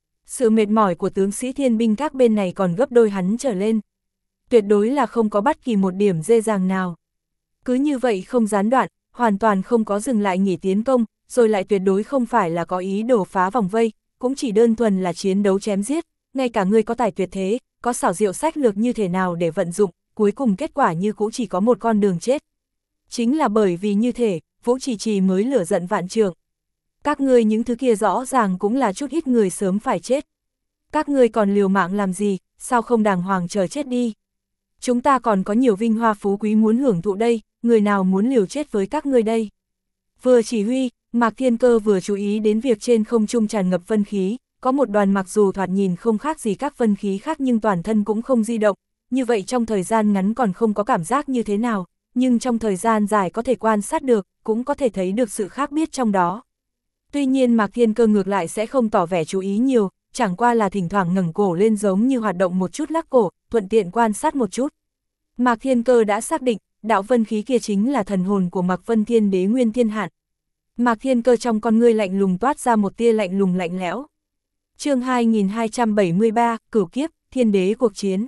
sự mệt mỏi của tướng sĩ thiên binh các bên này còn gấp đôi hắn trở lên. Tuyệt đối là không có bất kỳ một điểm dễ dàng nào. Cứ như vậy không gián đoạn, hoàn toàn không có dừng lại nghỉ tiến công, rồi lại tuyệt đối không phải là có ý đồ phá vòng vây, cũng chỉ đơn thuần là chiến đấu chém giết, ngay cả người có tài tuyệt thế, có xảo diệu sách lược như thế nào để vận dụng, cuối cùng kết quả như cũng chỉ có một con đường chết. Chính là bởi vì như thế, Vũ Chỉ Chỉ mới lửa giận vạn trượng. Các ngươi những thứ kia rõ ràng cũng là chút ít người sớm phải chết. Các ngươi còn liều mạng làm gì, sao không đàng hoàng chờ chết đi. Chúng ta còn có nhiều vinh hoa phú quý muốn hưởng thụ đây, người nào muốn liều chết với các ngươi đây. Vừa chỉ huy, Mạc Thiên Cơ vừa chú ý đến việc trên không trung tràn ngập vân khí, có một đoàn mặc dù thoạt nhìn không khác gì các vân khí khác nhưng toàn thân cũng không di động, như vậy trong thời gian ngắn còn không có cảm giác như thế nào, nhưng trong thời gian dài có thể quan sát được, cũng có thể thấy được sự khác biệt trong đó. Tuy nhiên Mạc Thiên Cơ ngược lại sẽ không tỏ vẻ chú ý nhiều, chẳng qua là thỉnh thoảng ngẩng cổ lên giống như hoạt động một chút lắc cổ, thuận tiện quan sát một chút. Mạc Thiên Cơ đã xác định, đạo vân khí kia chính là thần hồn của Mạc Vân Thiên Đế Nguyên Thiên Hạn. Mạc Thiên Cơ trong con ngươi lạnh lùng toát ra một tia lạnh lùng lạnh lẽo. Chương hai nghìn hai trăm bảy mươi ba, Cửu Kiếp, Thiên Đế cuộc chiến.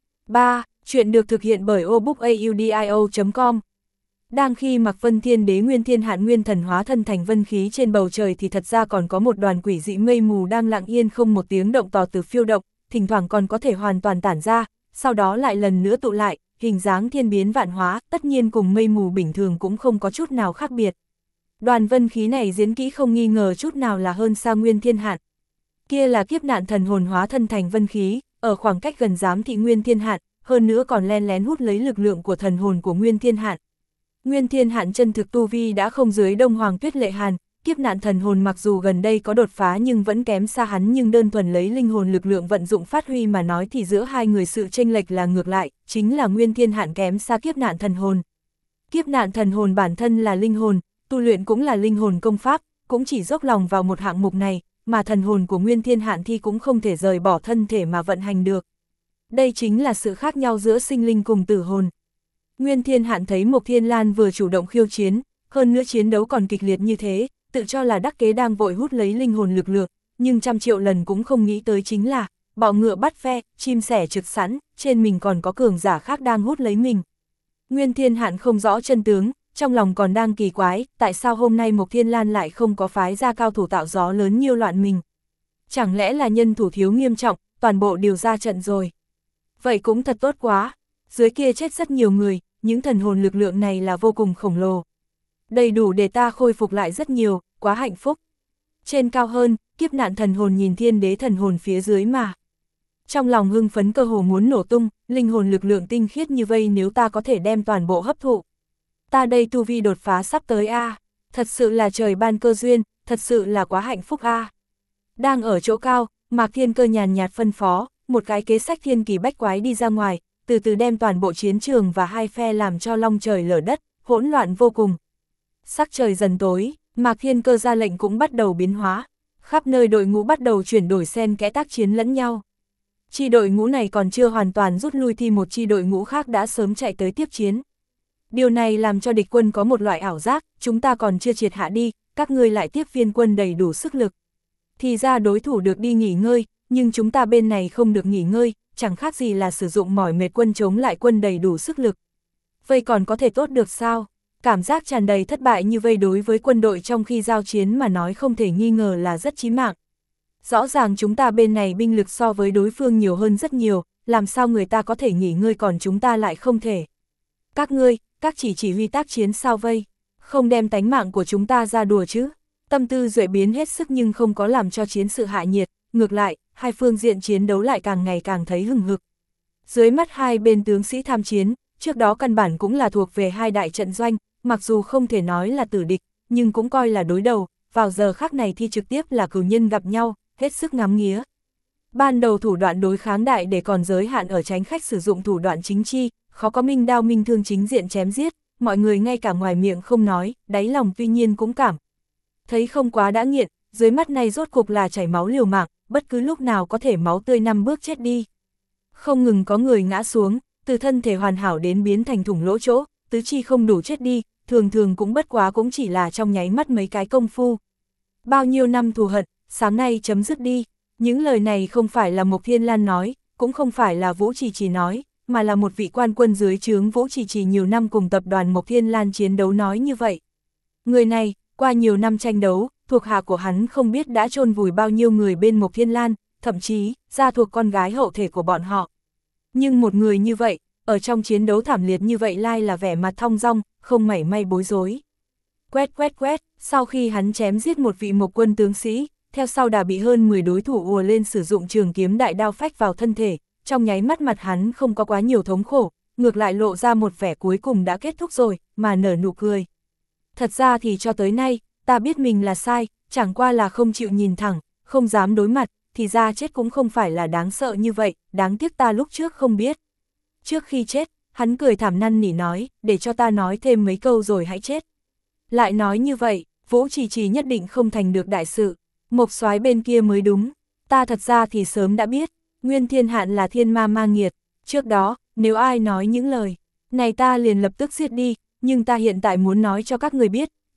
ba. Chuyện được thực hiện bởi obookaudio chấm com. Đang khi Mạc Vân Thiên Đế Nguyên Thiên Hạn Nguyên Thần hóa thân thành vân khí trên bầu trời thì thật ra còn có một đoàn quỷ dị mây mù đang lặng yên không một tiếng động tò từ phiêu động, thỉnh thoảng còn có thể hoàn toàn tản ra, sau đó lại lần nữa tụ lại, hình dáng thiên biến vạn hóa, tất nhiên cùng mây mù bình thường cũng không có chút nào khác biệt. Đoàn vân khí này diễn kỹ không nghi ngờ chút nào là hơn xa Nguyên Thiên Hạn. Kia là kiếp nạn thần hồn hóa thân thành vân khí, ở khoảng cách gần giám thị Nguyên Thiên Hạn, hơn nữa còn len lén hút lấy lực lượng của thần hồn của Nguyên Thiên Hạn. Nguyên Thiên Hạn chân thực tu vi đã không dưới Đông Hoàng Tuyết Lệ Hàn, kiếp nạn thần hồn mặc dù gần đây có đột phá nhưng vẫn kém xa hắn, nhưng đơn thuần lấy linh hồn lực lượng vận dụng phát huy mà nói thì giữa hai người sự chênh lệch là ngược lại, chính là Nguyên Thiên Hạn kém xa kiếp nạn thần hồn. Kiếp nạn thần hồn bản thân là linh hồn, tu luyện cũng là linh hồn công pháp, cũng chỉ dốc lòng vào một hạng mục này, mà thần hồn của Nguyên Thiên Hạn thì cũng không thể rời bỏ thân thể mà vận hành được. Đây chính là sự khác nhau giữa sinh linh cùng tử hồn. Nguyên Thiên Hạn thấy Mộc Thiên Lan vừa chủ động khiêu chiến, hơn nữa chiến đấu còn kịch liệt như thế, tự cho là đắc kế đang vội hút lấy linh hồn lực lượng, nhưng trăm triệu lần cũng không nghĩ tới chính là, bọ ngựa bắt ve, chim sẻ trực sẵn, trên mình còn có cường giả khác đang hút lấy mình. Nguyên Thiên Hạn không rõ chân tướng, trong lòng còn đang kỳ quái, tại sao hôm nay Mộc Thiên Lan lại không có phái ra cao thủ tạo gió lớn nhiêu loạn mình. Chẳng lẽ là nhân thủ thiếu nghiêm trọng, toàn bộ đều ra trận rồi. Vậy cũng thật tốt quá, dưới kia chết rất nhiều người, những thần hồn lực lượng này là vô cùng khổng lồ. Đầy đủ để ta khôi phục lại rất nhiều, quá hạnh phúc. Trên cao hơn, kiếp nạn thần hồn nhìn thiên đế thần hồn phía dưới mà. Trong lòng hưng phấn cơ hồ muốn nổ tung, linh hồn lực lượng tinh khiết như vây nếu ta có thể đem toàn bộ hấp thụ. Ta đây tu vi đột phá sắp tới a, à. Thật sự là trời ban cơ duyên, thật sự là quá hạnh phúc a. À. Đang ở chỗ cao, Mạc Thiên Cơ nhàn nhạt phân phó, một cái kế sách thiên kỳ bách quái đi ra ngoài, từ từ đem toàn bộ chiến trường và hai phe làm cho long trời lở đất, hỗn loạn vô cùng. Sắc trời dần tối, Mạc Thiên Cơ ra lệnh cũng bắt đầu biến hóa, khắp nơi đội ngũ bắt đầu chuyển đổi xen kẽ tác chiến lẫn nhau. Chi đội ngũ này còn chưa hoàn toàn rút lui thì một chi đội ngũ khác đã sớm chạy tới tiếp chiến. Điều này làm cho địch quân có một loại ảo giác, chúng ta còn chưa triệt hạ đi, các ngươi lại tiếp viên quân đầy đủ sức lực. Thì ra đối thủ được đi nghỉ ngơi, nhưng chúng ta bên này không được nghỉ ngơi, chẳng khác gì là sử dụng mỏi mệt quân chống lại quân đầy đủ sức lực. Vậy còn có thể tốt được sao? Cảm giác tràn đầy thất bại như vây đối với quân đội trong khi giao chiến mà nói không thể nghi ngờ là rất chí mạng. Rõ ràng chúng ta bên này binh lực so với đối phương nhiều hơn rất nhiều, làm sao người ta có thể nghỉ ngơi còn chúng ta lại không thể. Các ngươi, các chỉ chỉ huy tác chiến sao vây, không đem tánh mạng của chúng ta ra đùa chứ. Tâm tư duệ biến hết sức nhưng không có làm cho chiến sự hạ nhiệt, ngược lại, hai phương diện chiến đấu lại càng ngày càng thấy hừng hực. Dưới mắt hai bên tướng sĩ tham chiến, trước đó căn bản cũng là thuộc về hai đại trận doanh, mặc dù không thể nói là tử địch, nhưng cũng coi là đối đầu, vào giờ khắc này thì trực tiếp là cửu nhân gặp nhau, hết sức ngắm nghía. Ban đầu thủ đoạn đối kháng đại để còn giới hạn ở tránh khách sử dụng thủ đoạn chính chi, khó có minh đao minh thương chính diện chém giết, mọi người ngay cả ngoài miệng không nói, đáy lòng tuy nhiên cũng cảm thấy không quá đã nghiện, dưới mắt này rốt cục là chảy máu liều mạng, bất cứ lúc nào có thể máu tươi năm bước chết đi. Không ngừng có người ngã xuống, từ thân thể hoàn hảo đến biến thành thủng lỗ chỗ, tứ chi không đủ chết đi, thường thường cũng bất quá cũng chỉ là trong nháy mắt mấy cái công phu. Bao nhiêu năm thù hận, sáng nay chấm dứt đi. Những lời này không phải là Mộc Thiên Lan nói, cũng không phải là Vũ Trì Trì nói, mà là một vị quan quân dưới trướng Vũ Trì Trì nhiều năm cùng tập đoàn Mộc Thiên Lan chiến đấu nói như vậy. Người này, qua nhiều năm tranh đấu, thuộc hạ của hắn không biết đã chôn vùi bao nhiêu người bên Mộc Thiên Lan, thậm chí, ra thuộc con gái hậu thể của bọn họ. Nhưng một người như vậy, ở trong chiến đấu thảm liệt như vậy lai là vẻ mặt thong dong, không mảy may bối rối. Quét quét quét, sau khi hắn chém giết một vị Mộc quân tướng sĩ, theo sau đã bị hơn mười đối thủ ùa lên sử dụng trường kiếm đại đao phách vào thân thể, trong nháy mắt mặt hắn không có quá nhiều thống khổ, ngược lại lộ ra một vẻ cuối cùng đã kết thúc rồi, mà nở nụ cười. Thật ra thì cho tới nay, ta biết mình là sai, chẳng qua là không chịu nhìn thẳng, không dám đối mặt, thì ra chết cũng không phải là đáng sợ như vậy, đáng tiếc ta lúc trước không biết. Trước khi chết, hắn cười thảm năn nỉ nói, để cho ta nói thêm mấy câu rồi hãy chết. Lại nói như vậy, Vũ Trì Trì nhất định không thành được đại sự, Mộc soái bên kia mới đúng, ta thật ra thì sớm đã biết, Nguyên Thiên Hạn là thiên ma ma nghiệt, trước đó, nếu ai nói những lời này ta liền lập tức giết đi, nhưng ta hiện tại muốn nói cho các người biết,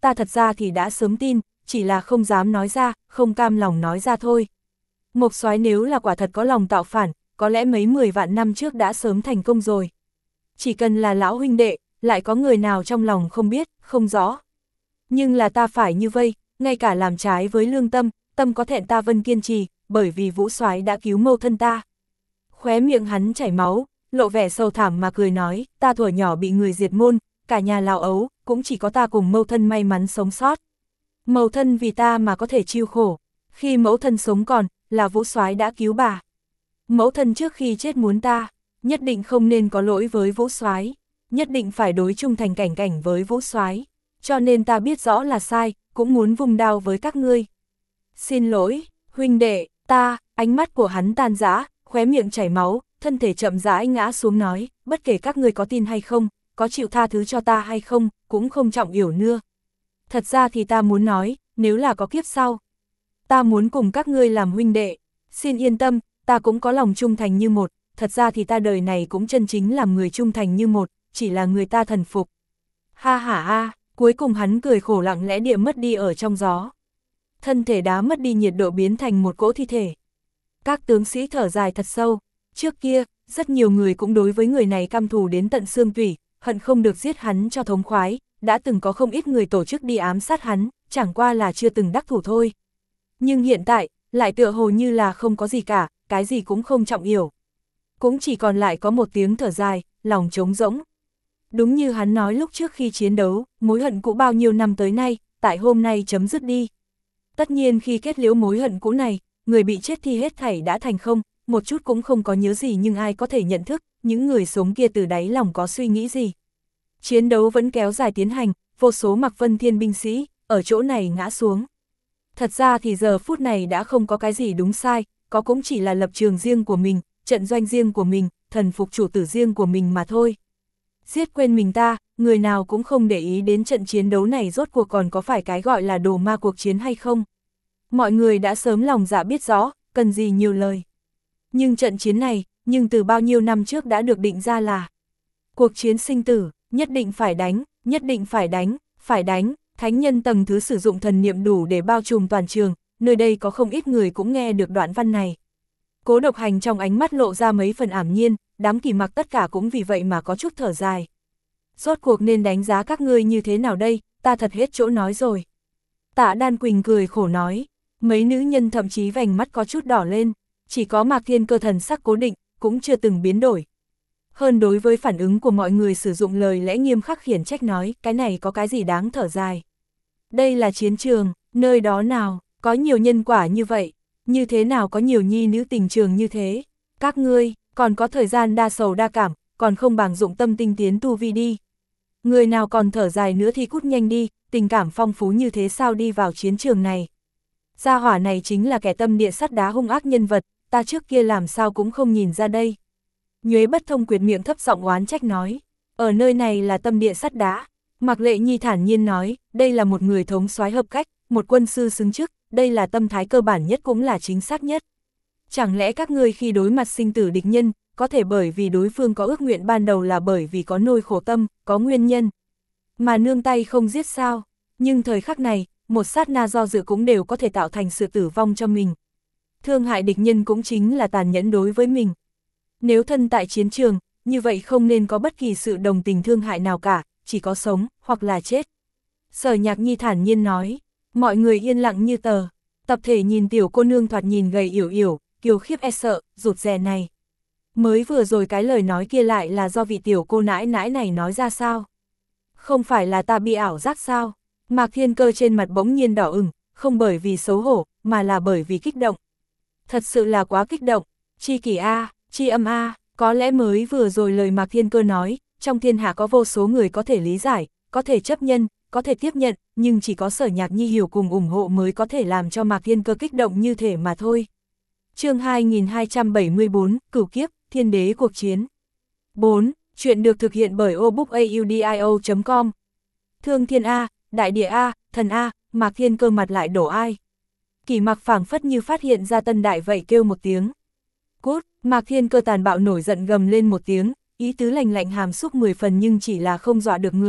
ta thật ra thì đã sớm tin, chỉ là không dám nói ra, không cam lòng nói ra thôi. Mộc Soái nếu là quả thật có lòng tạo phản, có lẽ mấy mười vạn năm trước đã sớm thành công rồi. Chỉ cần là lão huynh đệ, lại có người nào trong lòng không biết, không rõ. Nhưng là ta phải như vây, ngay cả làm trái với lương tâm, tâm có thẹn ta vẫn kiên trì, bởi vì Vũ Soái đã cứu mâu thân ta. Khóe miệng hắn chảy máu, lộ vẻ sầu thảm mà cười nói, ta thuở nhỏ bị người diệt môn, cả nhà lao ấu, cũng chỉ có ta cùng mâu thân may mắn sống sót. Mâu thân vì ta mà có thể chịu khổ, khi mẫu thân sống còn, là Vũ Soái đã cứu bà. Mẫu thân trước khi chết muốn ta, nhất định không nên có lỗi với Vũ Soái, nhất định phải đối trung thành cảnh cảnh với Vũ Soái, cho nên ta biết rõ là sai, cũng muốn vung đao với các ngươi. Xin lỗi, huynh đệ, ta, ánh mắt của hắn tan rã, khóe miệng chảy máu, thân thể chậm rãi ngã xuống nói, bất kể các ngươi có tin hay không, có chịu tha thứ cho ta hay không, cũng không trọng yểu nưa. Thật ra thì ta muốn nói, nếu là có kiếp sau, ta muốn cùng các ngươi làm huynh đệ, xin yên tâm, ta cũng có lòng trung thành như một, thật ra thì ta đời này cũng chân chính làm người trung thành như một, chỉ là người ta thần phục. Ha ha ha, cuối cùng hắn cười khổ lặng lẽ địa mất đi ở trong gió. Thân thể đá mất đi nhiệt độ biến thành một cỗ thi thể. Các tướng sĩ thở dài thật sâu, trước kia, rất nhiều người cũng đối với người này căm thù đến tận xương tủy, hận không được giết hắn cho thống khoái, đã từng có không ít người tổ chức đi ám sát hắn, chẳng qua là chưa từng đắc thủ thôi. Nhưng hiện tại, lại tựa hồ như là không có gì cả, cái gì cũng không trọng yểu. Cũng chỉ còn lại có một tiếng thở dài, lòng trống rỗng. Đúng như hắn nói lúc trước khi chiến đấu, mối hận cũ bao nhiêu năm tới nay, tại hôm nay chấm dứt đi. Tất nhiên khi kết liễu mối hận cũ này, người bị chết thì hết thảy đã thành không, một chút cũng không có nhớ gì, nhưng ai có thể nhận thức, những người sống kia từ đáy lòng có suy nghĩ gì. Chiến đấu vẫn kéo dài tiến hành, vô số Mạc Vân Thiên binh sĩ, ở chỗ này ngã xuống. Thật ra thì giờ phút này đã không có cái gì đúng sai, có cũng chỉ là lập trường riêng của mình, trận doanh riêng của mình, thần phục chủ tử riêng của mình mà thôi. Giết quên mình ta, người nào cũng không để ý đến trận chiến đấu này rốt cuộc còn có phải cái gọi là đồ ma cuộc chiến hay không. Mọi người đã sớm lòng dạ biết rõ, cần gì nhiều lời. Nhưng trận chiến này, nhưng từ bao nhiêu năm trước đã được định ra là cuộc chiến sinh tử, nhất định phải đánh, nhất định phải đánh, phải đánh. Thánh nhân tầng thứ sử dụng thần niệm đủ để bao trùm toàn trường, nơi đây có không ít người cũng nghe được đoạn văn này. Cố Độc Hành trong ánh mắt lộ ra mấy phần ảm nhiên, đám Kỳ Mặc tất cả cũng vì vậy mà có chút thở dài. Rốt cuộc nên đánh giá các ngươi như thế nào đây, ta thật hết chỗ nói rồi. Tạ Đan Quỳnh cười khổ nói, mấy nữ nhân thậm chí vành mắt có chút đỏ lên, chỉ có Mạc Thiên Cơ thần sắc cố định, cũng chưa từng biến đổi. Hơn đối với phản ứng của mọi người sử dụng lời lẽ nghiêm khắc khiển trách nói, cái này có cái gì đáng thở dài. Đây là chiến trường, nơi đó nào, có nhiều nhân quả như vậy, như thế nào có nhiều nhi nữ tình trường như thế. Các ngươi, còn có thời gian đa sầu đa cảm, còn không bằng dụng tâm tinh tiến tu vi đi. Người nào còn thở dài nữa thì cút nhanh đi, tình cảm phong phú như thế sao đi vào chiến trường này. Gia hỏa này chính là kẻ tâm địa sắt đá hung ác nhân vật, ta trước kia làm sao cũng không nhìn ra đây. Nhuế Bất Thông quyệt miệng thấp giọng oán trách nói, ở nơi này là tâm địa sắt đá. Mạc Lệ Nhi thản nhiên nói, đây là một người thống soái hợp cách, một quân sư xứng chức, đây là tâm thái cơ bản nhất cũng là chính xác nhất. Chẳng lẽ các ngươi khi đối mặt sinh tử địch nhân, có thể bởi vì đối phương có ước nguyện ban đầu là bởi vì có nỗi khổ tâm, có nguyên nhân, mà nương tay không giết sao? Nhưng thời khắc này, một sát na do dự cũng đều có thể tạo thành sự tử vong cho mình. Thương hại địch nhân cũng chính là tàn nhẫn đối với mình. Nếu thân tại chiến trường, như vậy không nên có bất kỳ sự đồng tình thương hại nào cả, chỉ có sống, hoặc là chết. Sở Nhạc Nhi thản nhiên nói, mọi người yên lặng như tờ, tập thể nhìn tiểu cô nương thoạt nhìn gầy yểu yểu, kiều khiếp e sợ, rụt rè này. Mới vừa rồi cái lời nói kia lại là do vị tiểu cô nãi nãi này nói ra sao? Không phải là ta bị ảo giác sao? Mạc Thiên Cơ trên mặt bỗng nhiên đỏ ửng, không bởi vì xấu hổ, mà là bởi vì kích động. Thật sự là quá kích động, chi kỷ a, chi âm a, có lẽ mới vừa rồi lời Mạc Thiên Cơ nói, trong thiên hạ có vô số người có thể lý giải, có thể chấp nhận, có thể tiếp nhận, nhưng chỉ có Sở Nhạc Nhi hiểu cùng ủng hộ mới có thể làm cho Mạc Thiên Cơ kích động như thể mà thôi. Chương hai nghìn hai trăm bảy mươi tư, Cửu Kiếp, Thiên Đế cuộc chiến. bốn. Chuyện được thực hiện bởi obookaudio chấm com. Thương Thiên A, Đại Địa A, Thần A, Mạc Thiên Cơ mặt lại đổ ai. Kỳ Mặc phảng phất như phát hiện ra tân đại vậy kêu một tiếng. Cút, Mạc Thiên Cơ tàn bạo nổi giận gầm lên một tiếng, ý tứ lạnh lạnh hàm xúc mười phần nhưng chỉ là không dọa được người,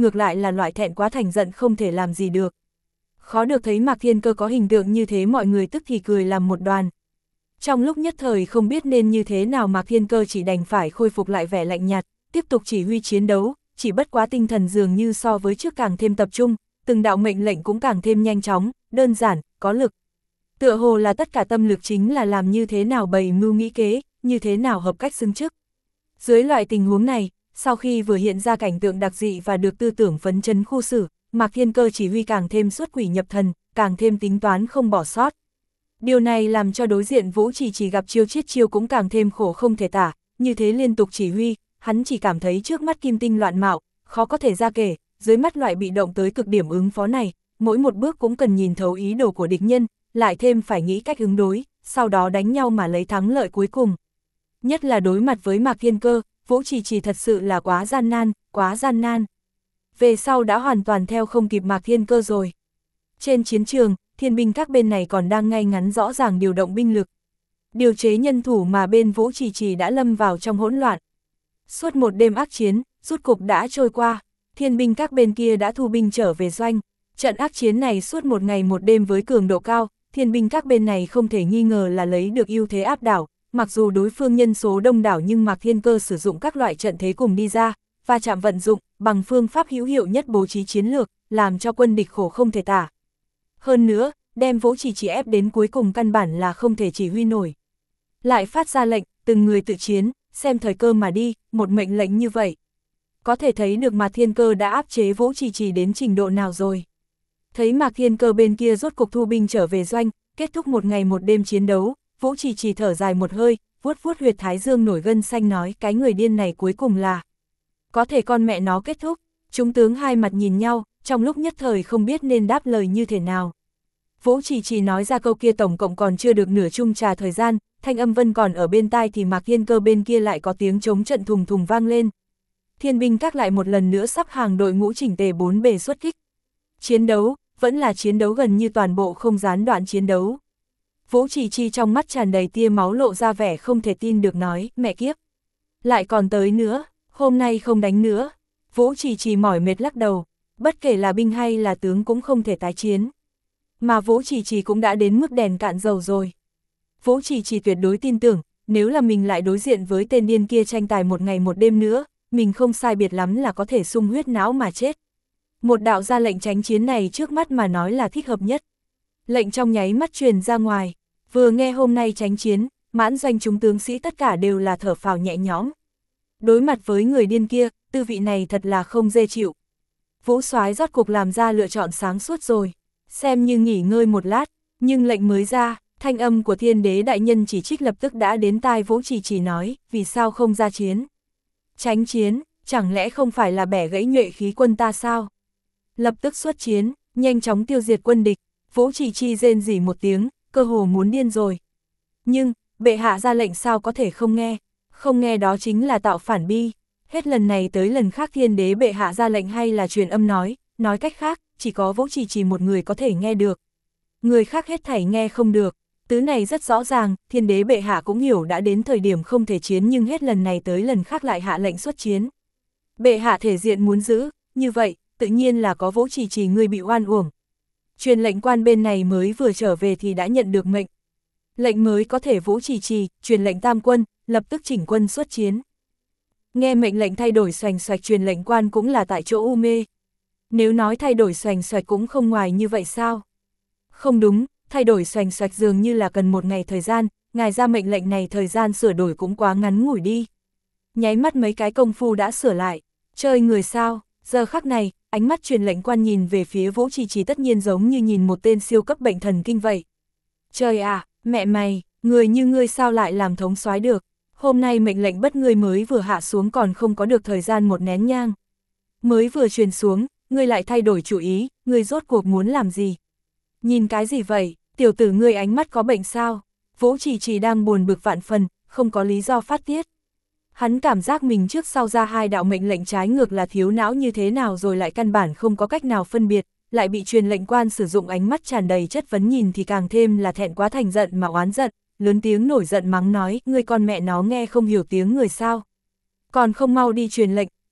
ngược lại là loại thẹn quá thành giận không thể làm gì được. Khó được thấy Mạc Thiên Cơ có hình tượng như thế, mọi người tức thì cười làm một đoàn. Trong lúc nhất thời không biết nên như thế nào, Mạc Thiên Cơ chỉ đành phải khôi phục lại vẻ lạnh nhạt, tiếp tục chỉ huy chiến đấu, chỉ bất quá tinh thần dường như so với trước càng thêm tập trung, từng đạo mệnh lệnh cũng càng thêm nhanh chóng, đơn giản, có lực. Tựa hồ là tất cả tâm lực chính là làm như thế nào bày mưu nghĩ kế, như thế nào hợp cách xứng chức. Dưới loại tình huống này, sau khi vừa hiện ra cảnh tượng đặc dị và được tư tưởng phấn chấn khu xử, Mạc Thiên Cơ chỉ huy càng thêm xuất quỷ nhập thần, càng thêm tính toán không bỏ sót. Điều này làm cho đối diện Vũ Chỉ Chỉ gặp chiêu chiết chiêu cũng càng thêm khổ không thể tả, như thế liên tục chỉ huy, hắn chỉ cảm thấy trước mắt kim tinh loạn mạo, khó có thể ra kể, dưới mắt loại bị động tới cực điểm ứng phó này, mỗi một bước cũng cần nhìn thấu ý đồ của địch nhân, lại thêm phải nghĩ cách ứng đối, sau đó đánh nhau mà lấy thắng lợi cuối cùng. Nhất là đối mặt với Mạc Thiên Cơ, Vũ Chỉ Chỉ thật sự là quá gian nan, quá gian nan. Về sau đã hoàn toàn theo không kịp Mạc Thiên Cơ rồi. Trên chiến trường, thiên binh các bên này còn đang ngay ngắn rõ ràng điều động binh lực. Điều chế nhân thủ mà bên Vũ Chỉ Chỉ đã lâm vào trong hỗn loạn. Suốt một đêm ác chiến, rút cục đã trôi qua, thiên binh các bên kia đã thu binh trở về doanh. Trận ác chiến này suốt một ngày một đêm với cường độ cao, thiên binh các bên này không thể nghi ngờ là lấy được ưu thế áp đảo, mặc dù đối phương nhân số đông đảo nhưng Mạc Thiên Cơ sử dụng các loại trận thế cùng đi ra, và chạm vận dụng, bằng phương pháp hữu hiệu nhất bố trí chiến lược, làm cho quân địch khổ không thể tả. Hơn nữa, đem Vũ Chỉ Chỉ ép đến cuối cùng căn bản là không thể chỉ huy nổi. Lại phát ra lệnh, từng người tự chiến, xem thời cơ mà đi, một mệnh lệnh như vậy. Có thể thấy được Mạc Thiên Cơ đã áp chế Vũ Chỉ Chỉ đến trình độ nào rồi. Thấy Mạc Thiên Cơ bên kia rốt cục thu binh trở về doanh, kết thúc một ngày một đêm chiến đấu, Vũ Chỉ Chỉ thở dài một hơi, vuốt vuốt huyệt thái dương nổi gân xanh nói cái người điên này cuối cùng là. Có thể con mẹ nó kết thúc, chúng tướng hai mặt nhìn nhau, trong lúc nhất thời không biết nên đáp lời như thế nào. Vũ Chỉ Chỉ nói ra câu kia tổng cộng còn chưa được nửa chung trà thời gian, thanh âm vân còn ở bên tai thì Mạc Thiên Cơ bên kia lại có tiếng chống trận thùng thùng vang lên. Thiên binh các lại một lần nữa sắp hàng đội ngũ chỉnh tề bốn bề xuất kích. Chiến đấu, vẫn là chiến đấu gần như toàn bộ không gián đoạn chiến đấu. Vũ Chỉ Chỉ trong mắt tràn đầy tia máu lộ ra vẻ không thể tin được nói, mẹ kiếp. Lại còn tới nữa, hôm nay không đánh nữa. Vũ Chỉ Chỉ mỏi mệt lắc đầu, bất kể là binh hay là tướng cũng không thể tái chiến. Mà Vũ Chỉ Chỉ cũng đã đến mức đèn cạn dầu rồi. Vũ Chỉ Chỉ tuyệt đối tin tưởng, nếu là mình lại đối diện với tên điên kia tranh tài một ngày một đêm nữa, mình không sai biệt lắm là có thể sung huyết não mà chết. Một đạo ra lệnh tránh chiến này trước mắt mà nói là thích hợp nhất. Lệnh trong nháy mắt truyền ra ngoài, vừa nghe hôm nay tránh chiến, mãn doanh chúng tướng sĩ tất cả đều là thở phào nhẹ nhõm. Đối mặt với người điên kia, tư vị này thật là không dễ chịu. Vũ Soái rốt cục làm ra lựa chọn sáng suốt rồi, xem như nghỉ ngơi một lát, nhưng lệnh mới ra, thanh âm của Thiên Đế đại nhân chỉ trích lập tức đã đến tai Vũ Chỉ Chỉ nói, vì sao không ra chiến? Tránh chiến, chẳng lẽ không phải là bẻ gãy nhuệ khí quân ta sao? Lập tức xuất chiến, nhanh chóng tiêu diệt quân địch. Vũ Chỉ Chỉ rên rỉ một tiếng, cơ hồ muốn điên rồi. Nhưng, bệ hạ ra lệnh sao có thể không nghe? Không nghe đó chính là tạo phản bi. Hết lần này tới lần khác Thiên Đế bệ hạ ra lệnh hay là truyền âm nói, nói cách khác, chỉ có Vũ Chỉ Chỉ một người có thể nghe được. Người khác hết thảy nghe không được. Tứ này rất rõ ràng, Thiên Đế bệ hạ cũng hiểu đã đến thời điểm không thể chiến nhưng hết lần này tới lần khác lại hạ lệnh xuất chiến. Bệ hạ thể diện muốn giữ, như vậy, tự nhiên là có Vũ Chỉ Chỉ người bị oan uổng. Truyền lệnh quan bên này mới vừa trở về thì đã nhận được mệnh. Lệnh mới có thể Vũ Chỉ Chỉ, truyền lệnh tam quân, lập tức chỉnh quân xuất chiến. Nghe mệnh lệnh thay đổi xoành xoạch truyền lệnh quan cũng là tại chỗ u mê. Nếu nói thay đổi xoành xoạch cũng không ngoài như vậy sao? Không đúng, thay đổi xoành xoạch dường như là cần một ngày thời gian, ngài ra mệnh lệnh này thời gian sửa đổi cũng quá ngắn ngủi đi. Nháy mắt mấy cái công phu đã sửa lại, chơi người sao, giờ khắc này, ánh mắt truyền lệnh quan nhìn về phía Vũ Chỉ Chỉ tất nhiên giống như nhìn một tên siêu cấp bệnh thần kinh vậy. Trời à, mẹ mày, người như ngươi sao lại làm thống soái được, hôm nay mệnh lệnh bất ngươi mới vừa hạ xuống còn không có được thời gian một nén nhang. Mới vừa truyền xuống, ngươi lại thay đổi chủ ý, ngươi rốt cuộc muốn làm gì? Nhìn cái gì vậy, tiểu tử ngươi ánh mắt có bệnh sao? Vũ Chỉ Chỉ đang buồn bực vạn phần, không có lý do phát tiết. Hắn cảm giác mình trước sau ra hai đạo mệnh lệnh trái ngược là thiếu não như thế nào rồi lại căn bản không có cách nào phân biệt, lại bị truyền lệnh quan sử dụng ánh mắt tràn đầy chất vấn nhìn thì càng thêm là thẹn quá thành giận mà oán giận, lớn tiếng nổi giận mắng nói, ngươi con mẹ nó nghe không hiểu tiếng người sao? Còn không mau đi truyền lệnh,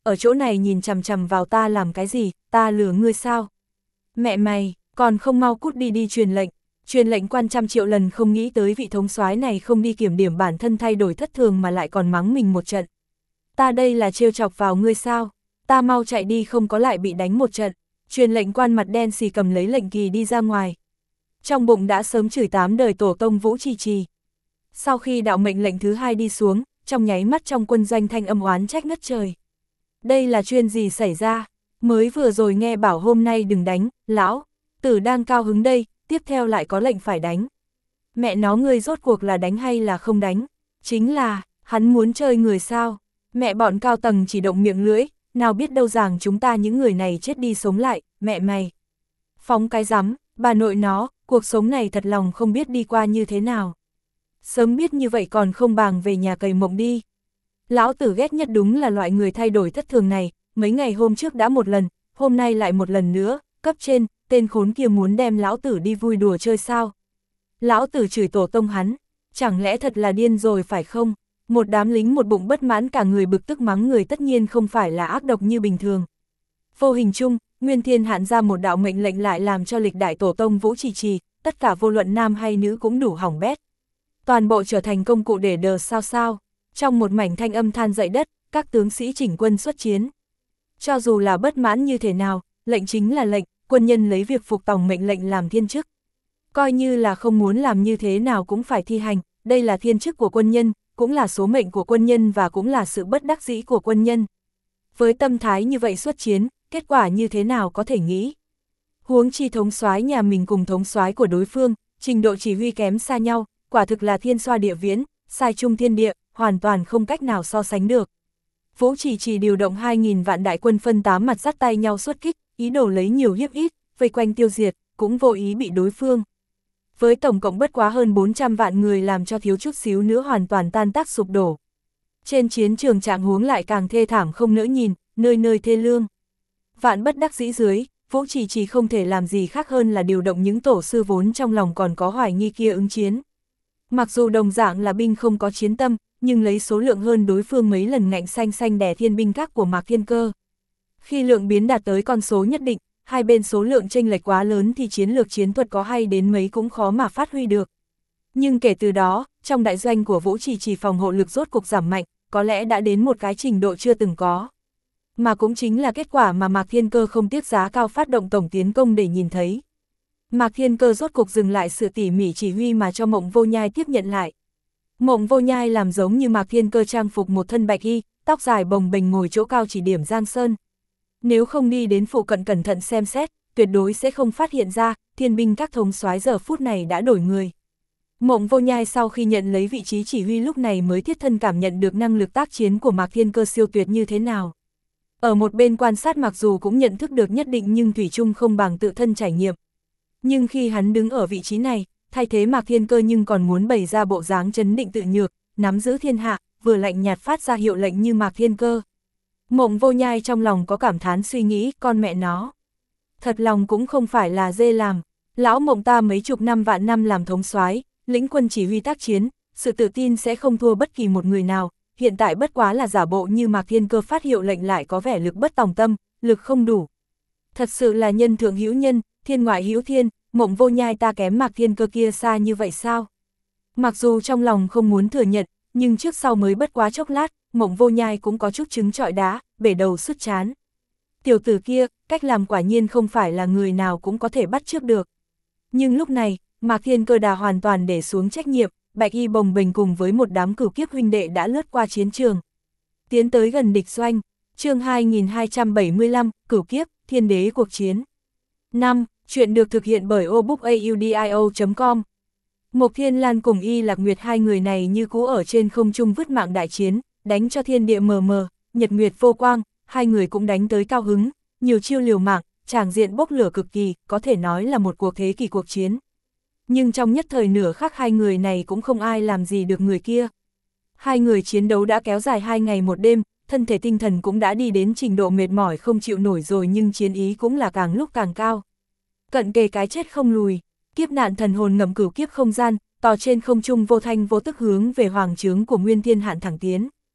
ở chỗ này nhìn chằm chằm vào ta làm cái gì, ta lừa ngươi sao? Mẹ mày, còn không mau cút đi đi truyền lệnh. Truyền lệnh quan trăm triệu lần không nghĩ tới vị thống soái này không đi kiểm điểm bản thân thay đổi thất thường mà lại còn mắng mình một trận. Ta đây là trêu chọc vào ngươi sao? Ta mau chạy đi không có lại bị đánh một trận. Truyền lệnh quan mặt đen xì cầm lấy lệnh kỳ đi ra ngoài. Trong bụng đã sớm chửi tám đời tổ tông Vũ Trì Trì. Sau khi đạo mệnh lệnh thứ hai đi xuống, trong nháy mắt trong quân doanh thanh âm oán trách ngất trời. Đây là chuyện gì xảy ra? Mới vừa rồi nghe bảo hôm nay đừng đánh, lão tử đang cao hứng đây, tiếp theo lại có lệnh phải đánh. Mẹ nó ngươi rốt cuộc là đánh hay là không đánh? Chính là, hắn muốn chơi người sao? Mẹ bọn cao tầng chỉ động miệng lưỡi, nào biết đâu rằng chúng ta những người này chết đi sống lại, mẹ mày. Phóng cái rắm, bà nội nó, cuộc sống này thật lòng không biết đi qua như thế nào. Sớm biết như vậy còn không bằng về nhà cày mộng đi. Lão tử ghét nhất đúng là loại người thay đổi thất thường này, mấy ngày hôm trước đã một lần, hôm nay lại một lần nữa, cấp trên, tên khốn kia muốn đem lão tử đi vui đùa chơi sao? Lão tử chửi tổ tông hắn, chẳng lẽ thật là điên rồi phải không? Một đám lính một bụng bất mãn cả người bực tức mắng người tất nhiên không phải là ác độc như bình thường. Vô hình chung, Nguyên Thiên Hạn ra một đạo mệnh lệnh lại làm cho lịch đại tổ tông Vũ Trì Trì, tất cả vô luận nam hay nữ cũng đủ hỏng bét. Toàn bộ trở thành công cụ để đờ sao sao. Trong một mảnh thanh âm than dậy đất, các tướng sĩ chỉnh quân xuất chiến. Cho dù là bất mãn như thế nào, lệnh chính là lệnh, quân nhân lấy việc phục tòng mệnh lệnh làm thiên chức. Coi như là không muốn làm như thế nào cũng phải thi hành, đây là thiên chức của quân nhân, cũng là số mệnh của quân nhân và cũng là sự bất đắc dĩ của quân nhân. Với tâm thái như vậy xuất chiến, kết quả như thế nào có thể nghĩ. Huống chi thống soái nhà mình cùng thống soái của đối phương, trình độ chỉ huy kém xa nhau, quả thực là thiên xoa địa viễn, sai chung thiên địa, hoàn toàn không cách nào so sánh được. Vũ Trì Trì điều động hai nghìn vạn đại quân phân tám mặt dắt tay nhau xuất kích, ý đồ lấy nhiều hiếp ít, vây quanh tiêu diệt, cũng vô ý bị đối phương. Với tổng cộng bất quá hơn bốn trăm vạn người làm cho thiếu chút xíu nữa hoàn toàn tan tác sụp đổ. Trên chiến trường trạng huống lại càng thê thảm không nỡ nhìn, nơi nơi thê lương. Vạn bất đắc dĩ dưới, Vũ Trì Trì không thể làm gì khác hơn là điều động những tổ sư vốn trong lòng còn có hoài nghi kia ứng chiến. Mặc dù đồng dạng là binh không có chiến tâm, nhưng lấy số lượng hơn đối phương mấy lần ngạnh xanh xanh đè thiên binh các của Mạc Thiên Cơ. Khi lượng biến đạt tới con số nhất định, hai bên số lượng chênh lệch quá lớn thì chiến lược chiến thuật có hay đến mấy cũng khó mà phát huy được. Nhưng kể từ đó, trong đại doanh của Vũ Trì Trì phòng hộ lực rốt cục giảm mạnh, có lẽ đã đến một cái trình độ chưa từng có. Mà cũng chính là kết quả mà Mạc Thiên Cơ không tiếc giá cao phát động tổng tiến công để nhìn thấy. Mạc Thiên Cơ rốt cục dừng lại sự tỉ mỉ chỉ huy mà cho Mộng Vô Nhai tiếp nhận lại. Mộng Vô Nhai làm giống như Mạc Thiên Cơ trang phục một thân bạch y, tóc dài bồng bềnh ngồi chỗ cao chỉ điểm Giang Sơn. Nếu không đi đến phụ cận cẩn thận xem xét, tuyệt đối sẽ không phát hiện ra, thiên binh các thống soái giờ phút này đã đổi người. Mộng Vô Nhai sau khi nhận lấy vị trí chỉ huy lúc này mới thiết thân cảm nhận được năng lực tác chiến của Mạc Thiên Cơ siêu tuyệt như thế nào. Ở một bên quan sát mặc dù cũng nhận thức được nhất định nhưng thủy chung không bằng tự thân trải nghiệm. Nhưng khi hắn đứng ở vị trí này, thay thế Mạc Thiên Cơ nhưng còn muốn bày ra bộ dáng trấn định tự nhược, nắm giữ thiên hạ, vừa lạnh nhạt phát ra hiệu lệnh như Mạc Thiên Cơ. Mộng Vô Nhai trong lòng có cảm thán suy nghĩ, con mẹ nó. Thật lòng cũng không phải là dê làm, lão Mộng ta mấy chục năm vạn năm làm thống soái, lĩnh quân chỉ huy tác chiến, sự tự tin sẽ không thua bất kỳ một người nào, hiện tại bất quá là giả bộ như Mạc Thiên Cơ phát hiệu lệnh lại có vẻ lực bất tòng tâm, lực không đủ. Thật sự là nhân thượng hữu nhân, thiên ngoại hữu thiên, Mộng Vô Nhai ta kém Mạc Thiên Cơ kia xa như vậy sao? Mặc dù trong lòng không muốn thừa nhận, nhưng trước sau mới bất quá chốc lát, Mộng Vô Nhai cũng có chút trứng trọi đá, bể đầu sứt chán. Tiểu tử kia, cách làm quả nhiên không phải là người nào cũng có thể bắt chước được. Nhưng lúc này, Mạc Thiên Cơ đã hoàn toàn để xuống trách nhiệm, bạch y bồng bềnh cùng với một đám cửu kiếp huynh đệ đã lướt qua chiến trường. Tiến tới gần địch doanh, chương hai nghìn hai trăm bảy mươi lăm, cửu kiếp, thiên đế cuộc chiến. năm. Chuyện được thực hiện bởi obookaudio chấm com. Mộc Thiên Lan cùng Y Lạc Nguyệt hai người này như cũ ở trên không trung vứt mạng đại chiến, đánh cho thiên địa mờ mờ, nhật nguyệt vô quang, hai người cũng đánh tới cao hứng, nhiều chiêu liều mạng, tràng diện bốc lửa cực kỳ, có thể nói là một cuộc thế kỷ cuộc chiến. Nhưng trong nhất thời nửa khắc hai người này cũng không ai làm gì được người kia. Hai người chiến đấu đã kéo dài hai ngày một đêm, thân thể tinh thần cũng đã đi đến trình độ mệt mỏi không chịu nổi rồi nhưng chiến ý cũng là càng lúc càng cao. Cận kề cái chết không lùi, kiếp nạn thần hồn ngầm cửu kiếp không gian, tò trên không trung vô thanh vô tức hướng về hoàng trướng của Nguyên Thiên Hạn thẳng tiến.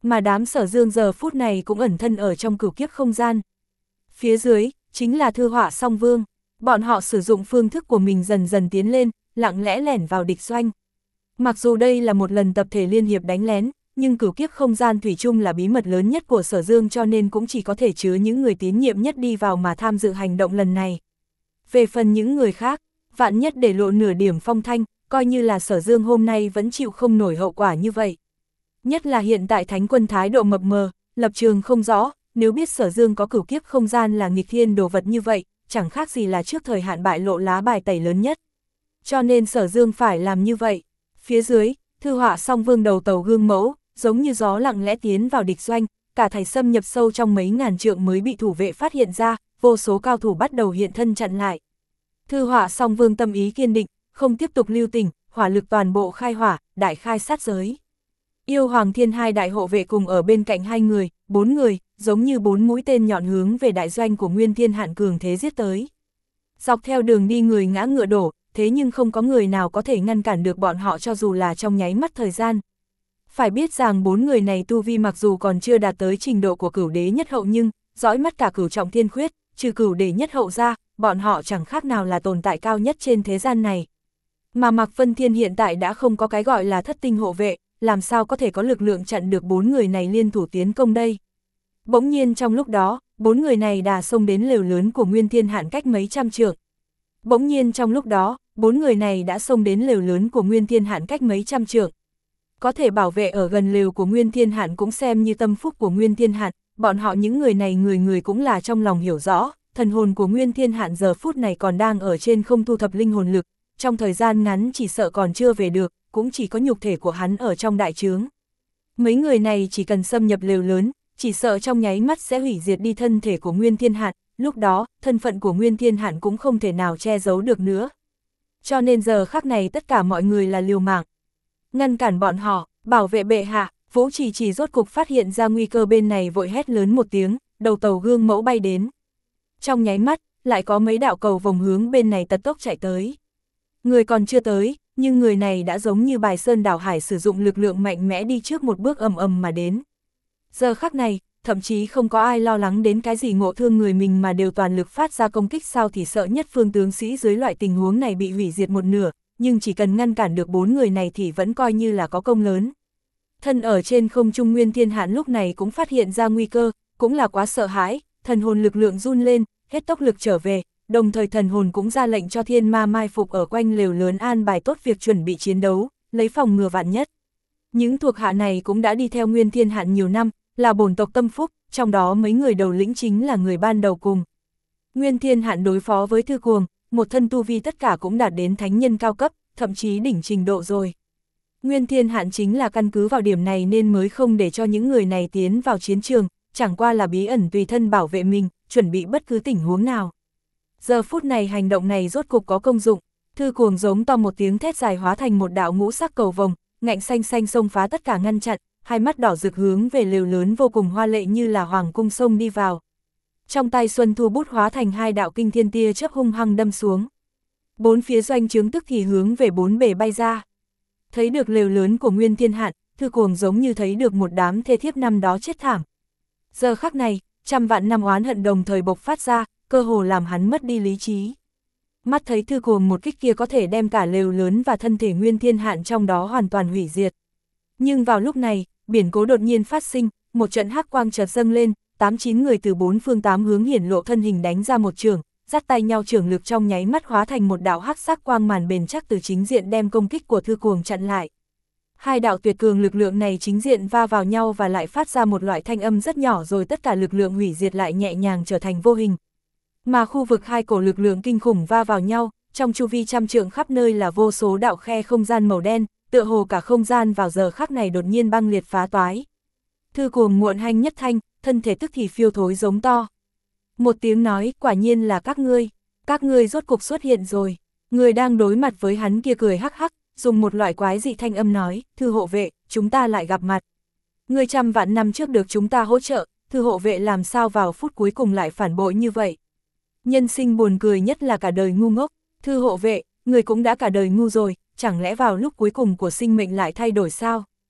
mà đám Sở Dương giờ phút này cũng ẩn thân ở trong cửu kiếp không gian. Phía dưới, chính là Thư Họa Song Vương, bọn họ sử dụng phương thức của mình dần dần tiến lên, lặng lẽ lẻn vào địch doanh. Mặc dù đây là một lần tập thể liên hiệp đánh lén, nhưng cửu kiếp không gian thủy chung là bí mật lớn nhất của Sở Dương cho nên cũng chỉ có thể chứa những người tín nhiệm nhất đi vào mà tham dự hành động lần này. Về phần những người khác, vạn nhất để lộ nửa điểm phong thanh, coi như là Sở Dương hôm nay vẫn chịu không nổi hậu quả như vậy. Nhất là hiện tại Thánh quân thái độ mập mờ, lập trường không rõ, nếu biết Sở Dương có cửu kiếp không gian là nghịch thiên đồ vật như vậy, chẳng khác gì là trước thời hạn bại lộ lá bài tẩy lớn nhất. Cho nên Sở Dương phải làm như vậy. Phía dưới, Thư Họa Song Vương đầu tàu gương mẫu, giống như gió lặng lẽ tiến vào địch doanh, cả thảy xâm nhập sâu trong mấy ngàn trượng mới bị thủ vệ phát hiện ra, vô số cao thủ bắt đầu hiện thân chặn lại. Thư Họa Song Vương tâm ý kiên định, không tiếp tục lưu tình, hỏa lực toàn bộ khai hỏa, đại khai sát giới. Yêu Hoàng Thiên hai đại hộ vệ cùng ở bên cạnh hai người, bốn người, giống như bốn mũi tên nhọn hướng về đại doanh của Nguyên Thiên Hạn cường thế giết tới. Dọc theo đường đi người ngã ngựa đổ, thế nhưng không có người nào có thể ngăn cản được bọn họ cho dù là trong nháy mắt thời gian. Phải biết rằng bốn người này tu vi mặc dù còn chưa đạt tới trình độ của cửu đế nhất hậu nhưng, dõi mắt cả cửu trọng thiên khuyết, trừ cửu đế nhất hậu ra, bọn họ chẳng khác nào là tồn tại cao nhất trên thế gian này. Mà Mạc Vân Thiên hiện tại đã không có cái gọi là thất tinh hộ vệ, làm sao có thể có lực lượng chặn được bốn người này liên thủ tiến công đây. Bỗng nhiên trong lúc đó, bốn người này đà xông đến lều lớn của Nguyên Thiên Hạn cách mấy trăm trượng. Bỗng nhiên trong lúc đó, bốn người này đã xông đến lều lớn của Nguyên Thiên Hạn cách mấy trăm trượng. Có thể bảo vệ ở gần lều của Nguyên Thiên Hạn cũng xem như tâm phúc của Nguyên Thiên Hạn, bọn họ những người này người người cũng là trong lòng hiểu rõ, thần hồn của Nguyên Thiên Hạn giờ phút này còn đang ở trên không thu thập linh hồn lực, trong thời gian ngắn chỉ sợ còn chưa về được, cũng chỉ có nhục thể của hắn ở trong đại trướng. Mấy người này chỉ cần xâm nhập lều lớn, chỉ sợ trong nháy mắt sẽ hủy diệt đi thân thể của Nguyên Thiên Hạn, lúc đó, thân phận của Nguyên Thiên Hạn cũng không thể nào che giấu được nữa. Cho nên giờ khắc này tất cả mọi người là liều mạng. Ngăn cản bọn họ, bảo vệ bệ hạ, Vũ Chỉ Chỉ rốt cục phát hiện ra nguy cơ bên này vội hét lớn một tiếng, đầu tàu gương mẫu bay đến. Trong nháy mắt, lại có mấy đạo cầu vòng hướng bên này tật tốc chạy tới. Người còn chưa tới, nhưng người này đã giống như bài sơn đảo hải sử dụng lực lượng mạnh mẽ đi trước một bước ầm ầm mà đến. Giờ khắc này, thậm chí không có ai lo lắng đến cái gì ngộ thương người mình mà đều toàn lực phát ra công kích sao thì sợ nhất phương tướng sĩ dưới loại tình huống này bị hủy diệt một nửa, nhưng chỉ cần ngăn cản được bốn người này thì vẫn coi như là có công lớn. Thân ở trên không trung Nguyên Thiên Hạn lúc này cũng phát hiện ra nguy cơ, cũng là quá sợ hãi, thần hồn lực lượng run lên, hết tốc lực trở về, đồng thời thần hồn cũng ra lệnh cho thiên ma mai phục ở quanh lều lớn an bài tốt việc chuẩn bị chiến đấu, lấy phòng ngừa vạn nhất. Những thuộc hạ này cũng đã đi theo Nguyên Thiên Hạn nhiều năm, là bổn tộc tâm phúc, trong đó mấy người đầu lĩnh chính là người ban đầu cùng. Nguyên Thiên Hạn đối phó với Thư Cuồng, một thân tu vi tất cả cũng đạt đến thánh nhân cao cấp, thậm chí đỉnh trình độ rồi. Nguyên Thiên Hạn chính là căn cứ vào điểm này nên mới không để cho những người này tiến vào chiến trường, chẳng qua là bí ẩn tùy thân bảo vệ mình, chuẩn bị bất cứ tình huống nào. Giờ phút này hành động này rốt cục có công dụng, Thư Cuồng giống to một tiếng thét dài hóa thành một đạo ngũ sắc cầu vồng, ngạnh xanh xanh xông phá tất cả ngăn chặn, hai mắt đỏ rực hướng về lều lớn vô cùng hoa lệ như là hoàng cung sông đi vào. Trong tay Xuân Thu bút hóa thành hai đạo kinh thiên tia chớp hung hăng đâm xuống. Bốn phía doanh trướng tức thì hướng về bốn bề bay ra. Thấy được lều lớn của Nguyên Thiên Hạn, Thư Cuồng giống như thấy được một đám thê thiếp năm đó chết thảm. Giờ khắc này, trăm vạn năm oán hận đồng thời bộc phát ra, cơ hồ làm hắn mất đi lý trí. Mắt thấy Thư Cuồng một kích kia có thể đem cả lều lớn và thân thể Nguyên Thiên Hạn trong đó hoàn toàn hủy diệt. Nhưng vào lúc này, biển cố đột nhiên phát sinh, một trận hắc quang chợt dâng lên, tám chín người từ bốn phương tám hướng hiển lộ thân hình đánh ra một trường, dắt tay nhau trưởng lực trong nháy mắt hóa thành một đạo hắc sắc quang màn bền chắc từ chính diện đem công kích của Thư Cuồng chặn lại. Hai đạo tuyệt cường lực lượng này chính diện va vào nhau và lại phát ra một loại thanh âm rất nhỏ rồi tất cả lực lượng hủy diệt lại nhẹ nhàng trở thành vô hình. Mà khu vực hai cổ lực lượng kinh khủng va vào nhau, trong chu vi trăm trượng khắp nơi là vô số đạo khe không gian màu đen, tựa hồ cả không gian vào giờ khắc này đột nhiên băng liệt phá toái. Thư Cuồng muộn hanh nhất thanh, thân thể tức thì phiêu thối giống to. Một tiếng nói, quả nhiên là các ngươi, các ngươi rốt cục xuất hiện rồi. Người đang đối mặt với hắn kia cười hắc hắc, dùng một loại quái dị thanh âm nói, Thư hộ vệ, chúng ta lại gặp mặt. Ngươi trăm vạn năm trước được chúng ta hỗ trợ, Thư hộ vệ làm sao vào phút cuối cùng lại phản bội như vậy. Nhân sinh buồn cười nhất là cả đời ngu ngốc, Thư hộ vệ, người cũng đã cả đời ngu rồi, chẳng lẽ vào lúc cuối cùng của sinh mệnh lại thay đổi sao?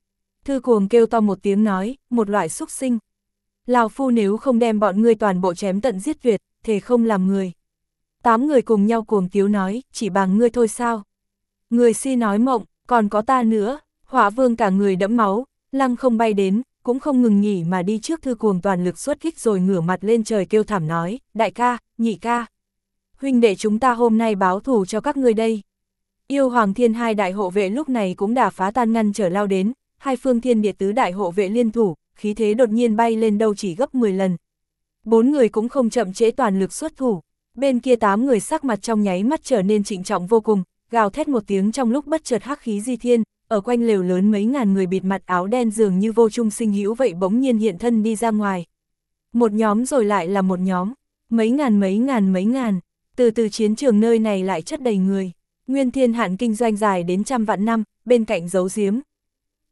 Thư Cuồng kêu to một tiếng nói, một loại xúc sinh. Lão phu nếu không đem bọn ngươi toàn bộ chém tận giết tuyệt, thề không làm người. Tám người cùng nhau cuồng tiếu nói, chỉ bằng ngươi thôi sao? Người si nói mộng, còn có ta nữa. Hỏa Vương cả người đẫm máu, lăng không bay đến, cũng không ngừng nghỉ mà đi trước Thư Cuồng toàn lực xuất kích rồi ngửa mặt lên trời kêu thảm nói, đại ca, nhị ca. Huynh đệ chúng ta hôm nay báo thù cho các ngươi đây. Yêu Hoàng Thiên hai đại hộ vệ lúc này cũng đã phá tan ngăn trở lao đến, hai phương thiên địa tứ đại hộ vệ liên thủ, khí thế đột nhiên bay lên đâu chỉ gấp mười lần. Bốn người cũng không chậm trễ toàn lực xuất thủ, bên kia tám người sắc mặt trong nháy mắt trở nên trịnh trọng vô cùng, gào thét một tiếng trong lúc bất chợt hắc khí di thiên, ở quanh lều lớn mấy ngàn người bịt mặt áo đen dường như vô trung sinh hữu vậy bỗng nhiên hiện thân đi ra ngoài. Một nhóm rồi lại là một nhóm, mấy ngàn mấy ngàn mấy ngàn, từ từ chiến trường nơi này lại chất đầy người. Nguyên Thiên Hạn kinh doanh dài đến trăm vạn năm, bên cạnh giấu giếm,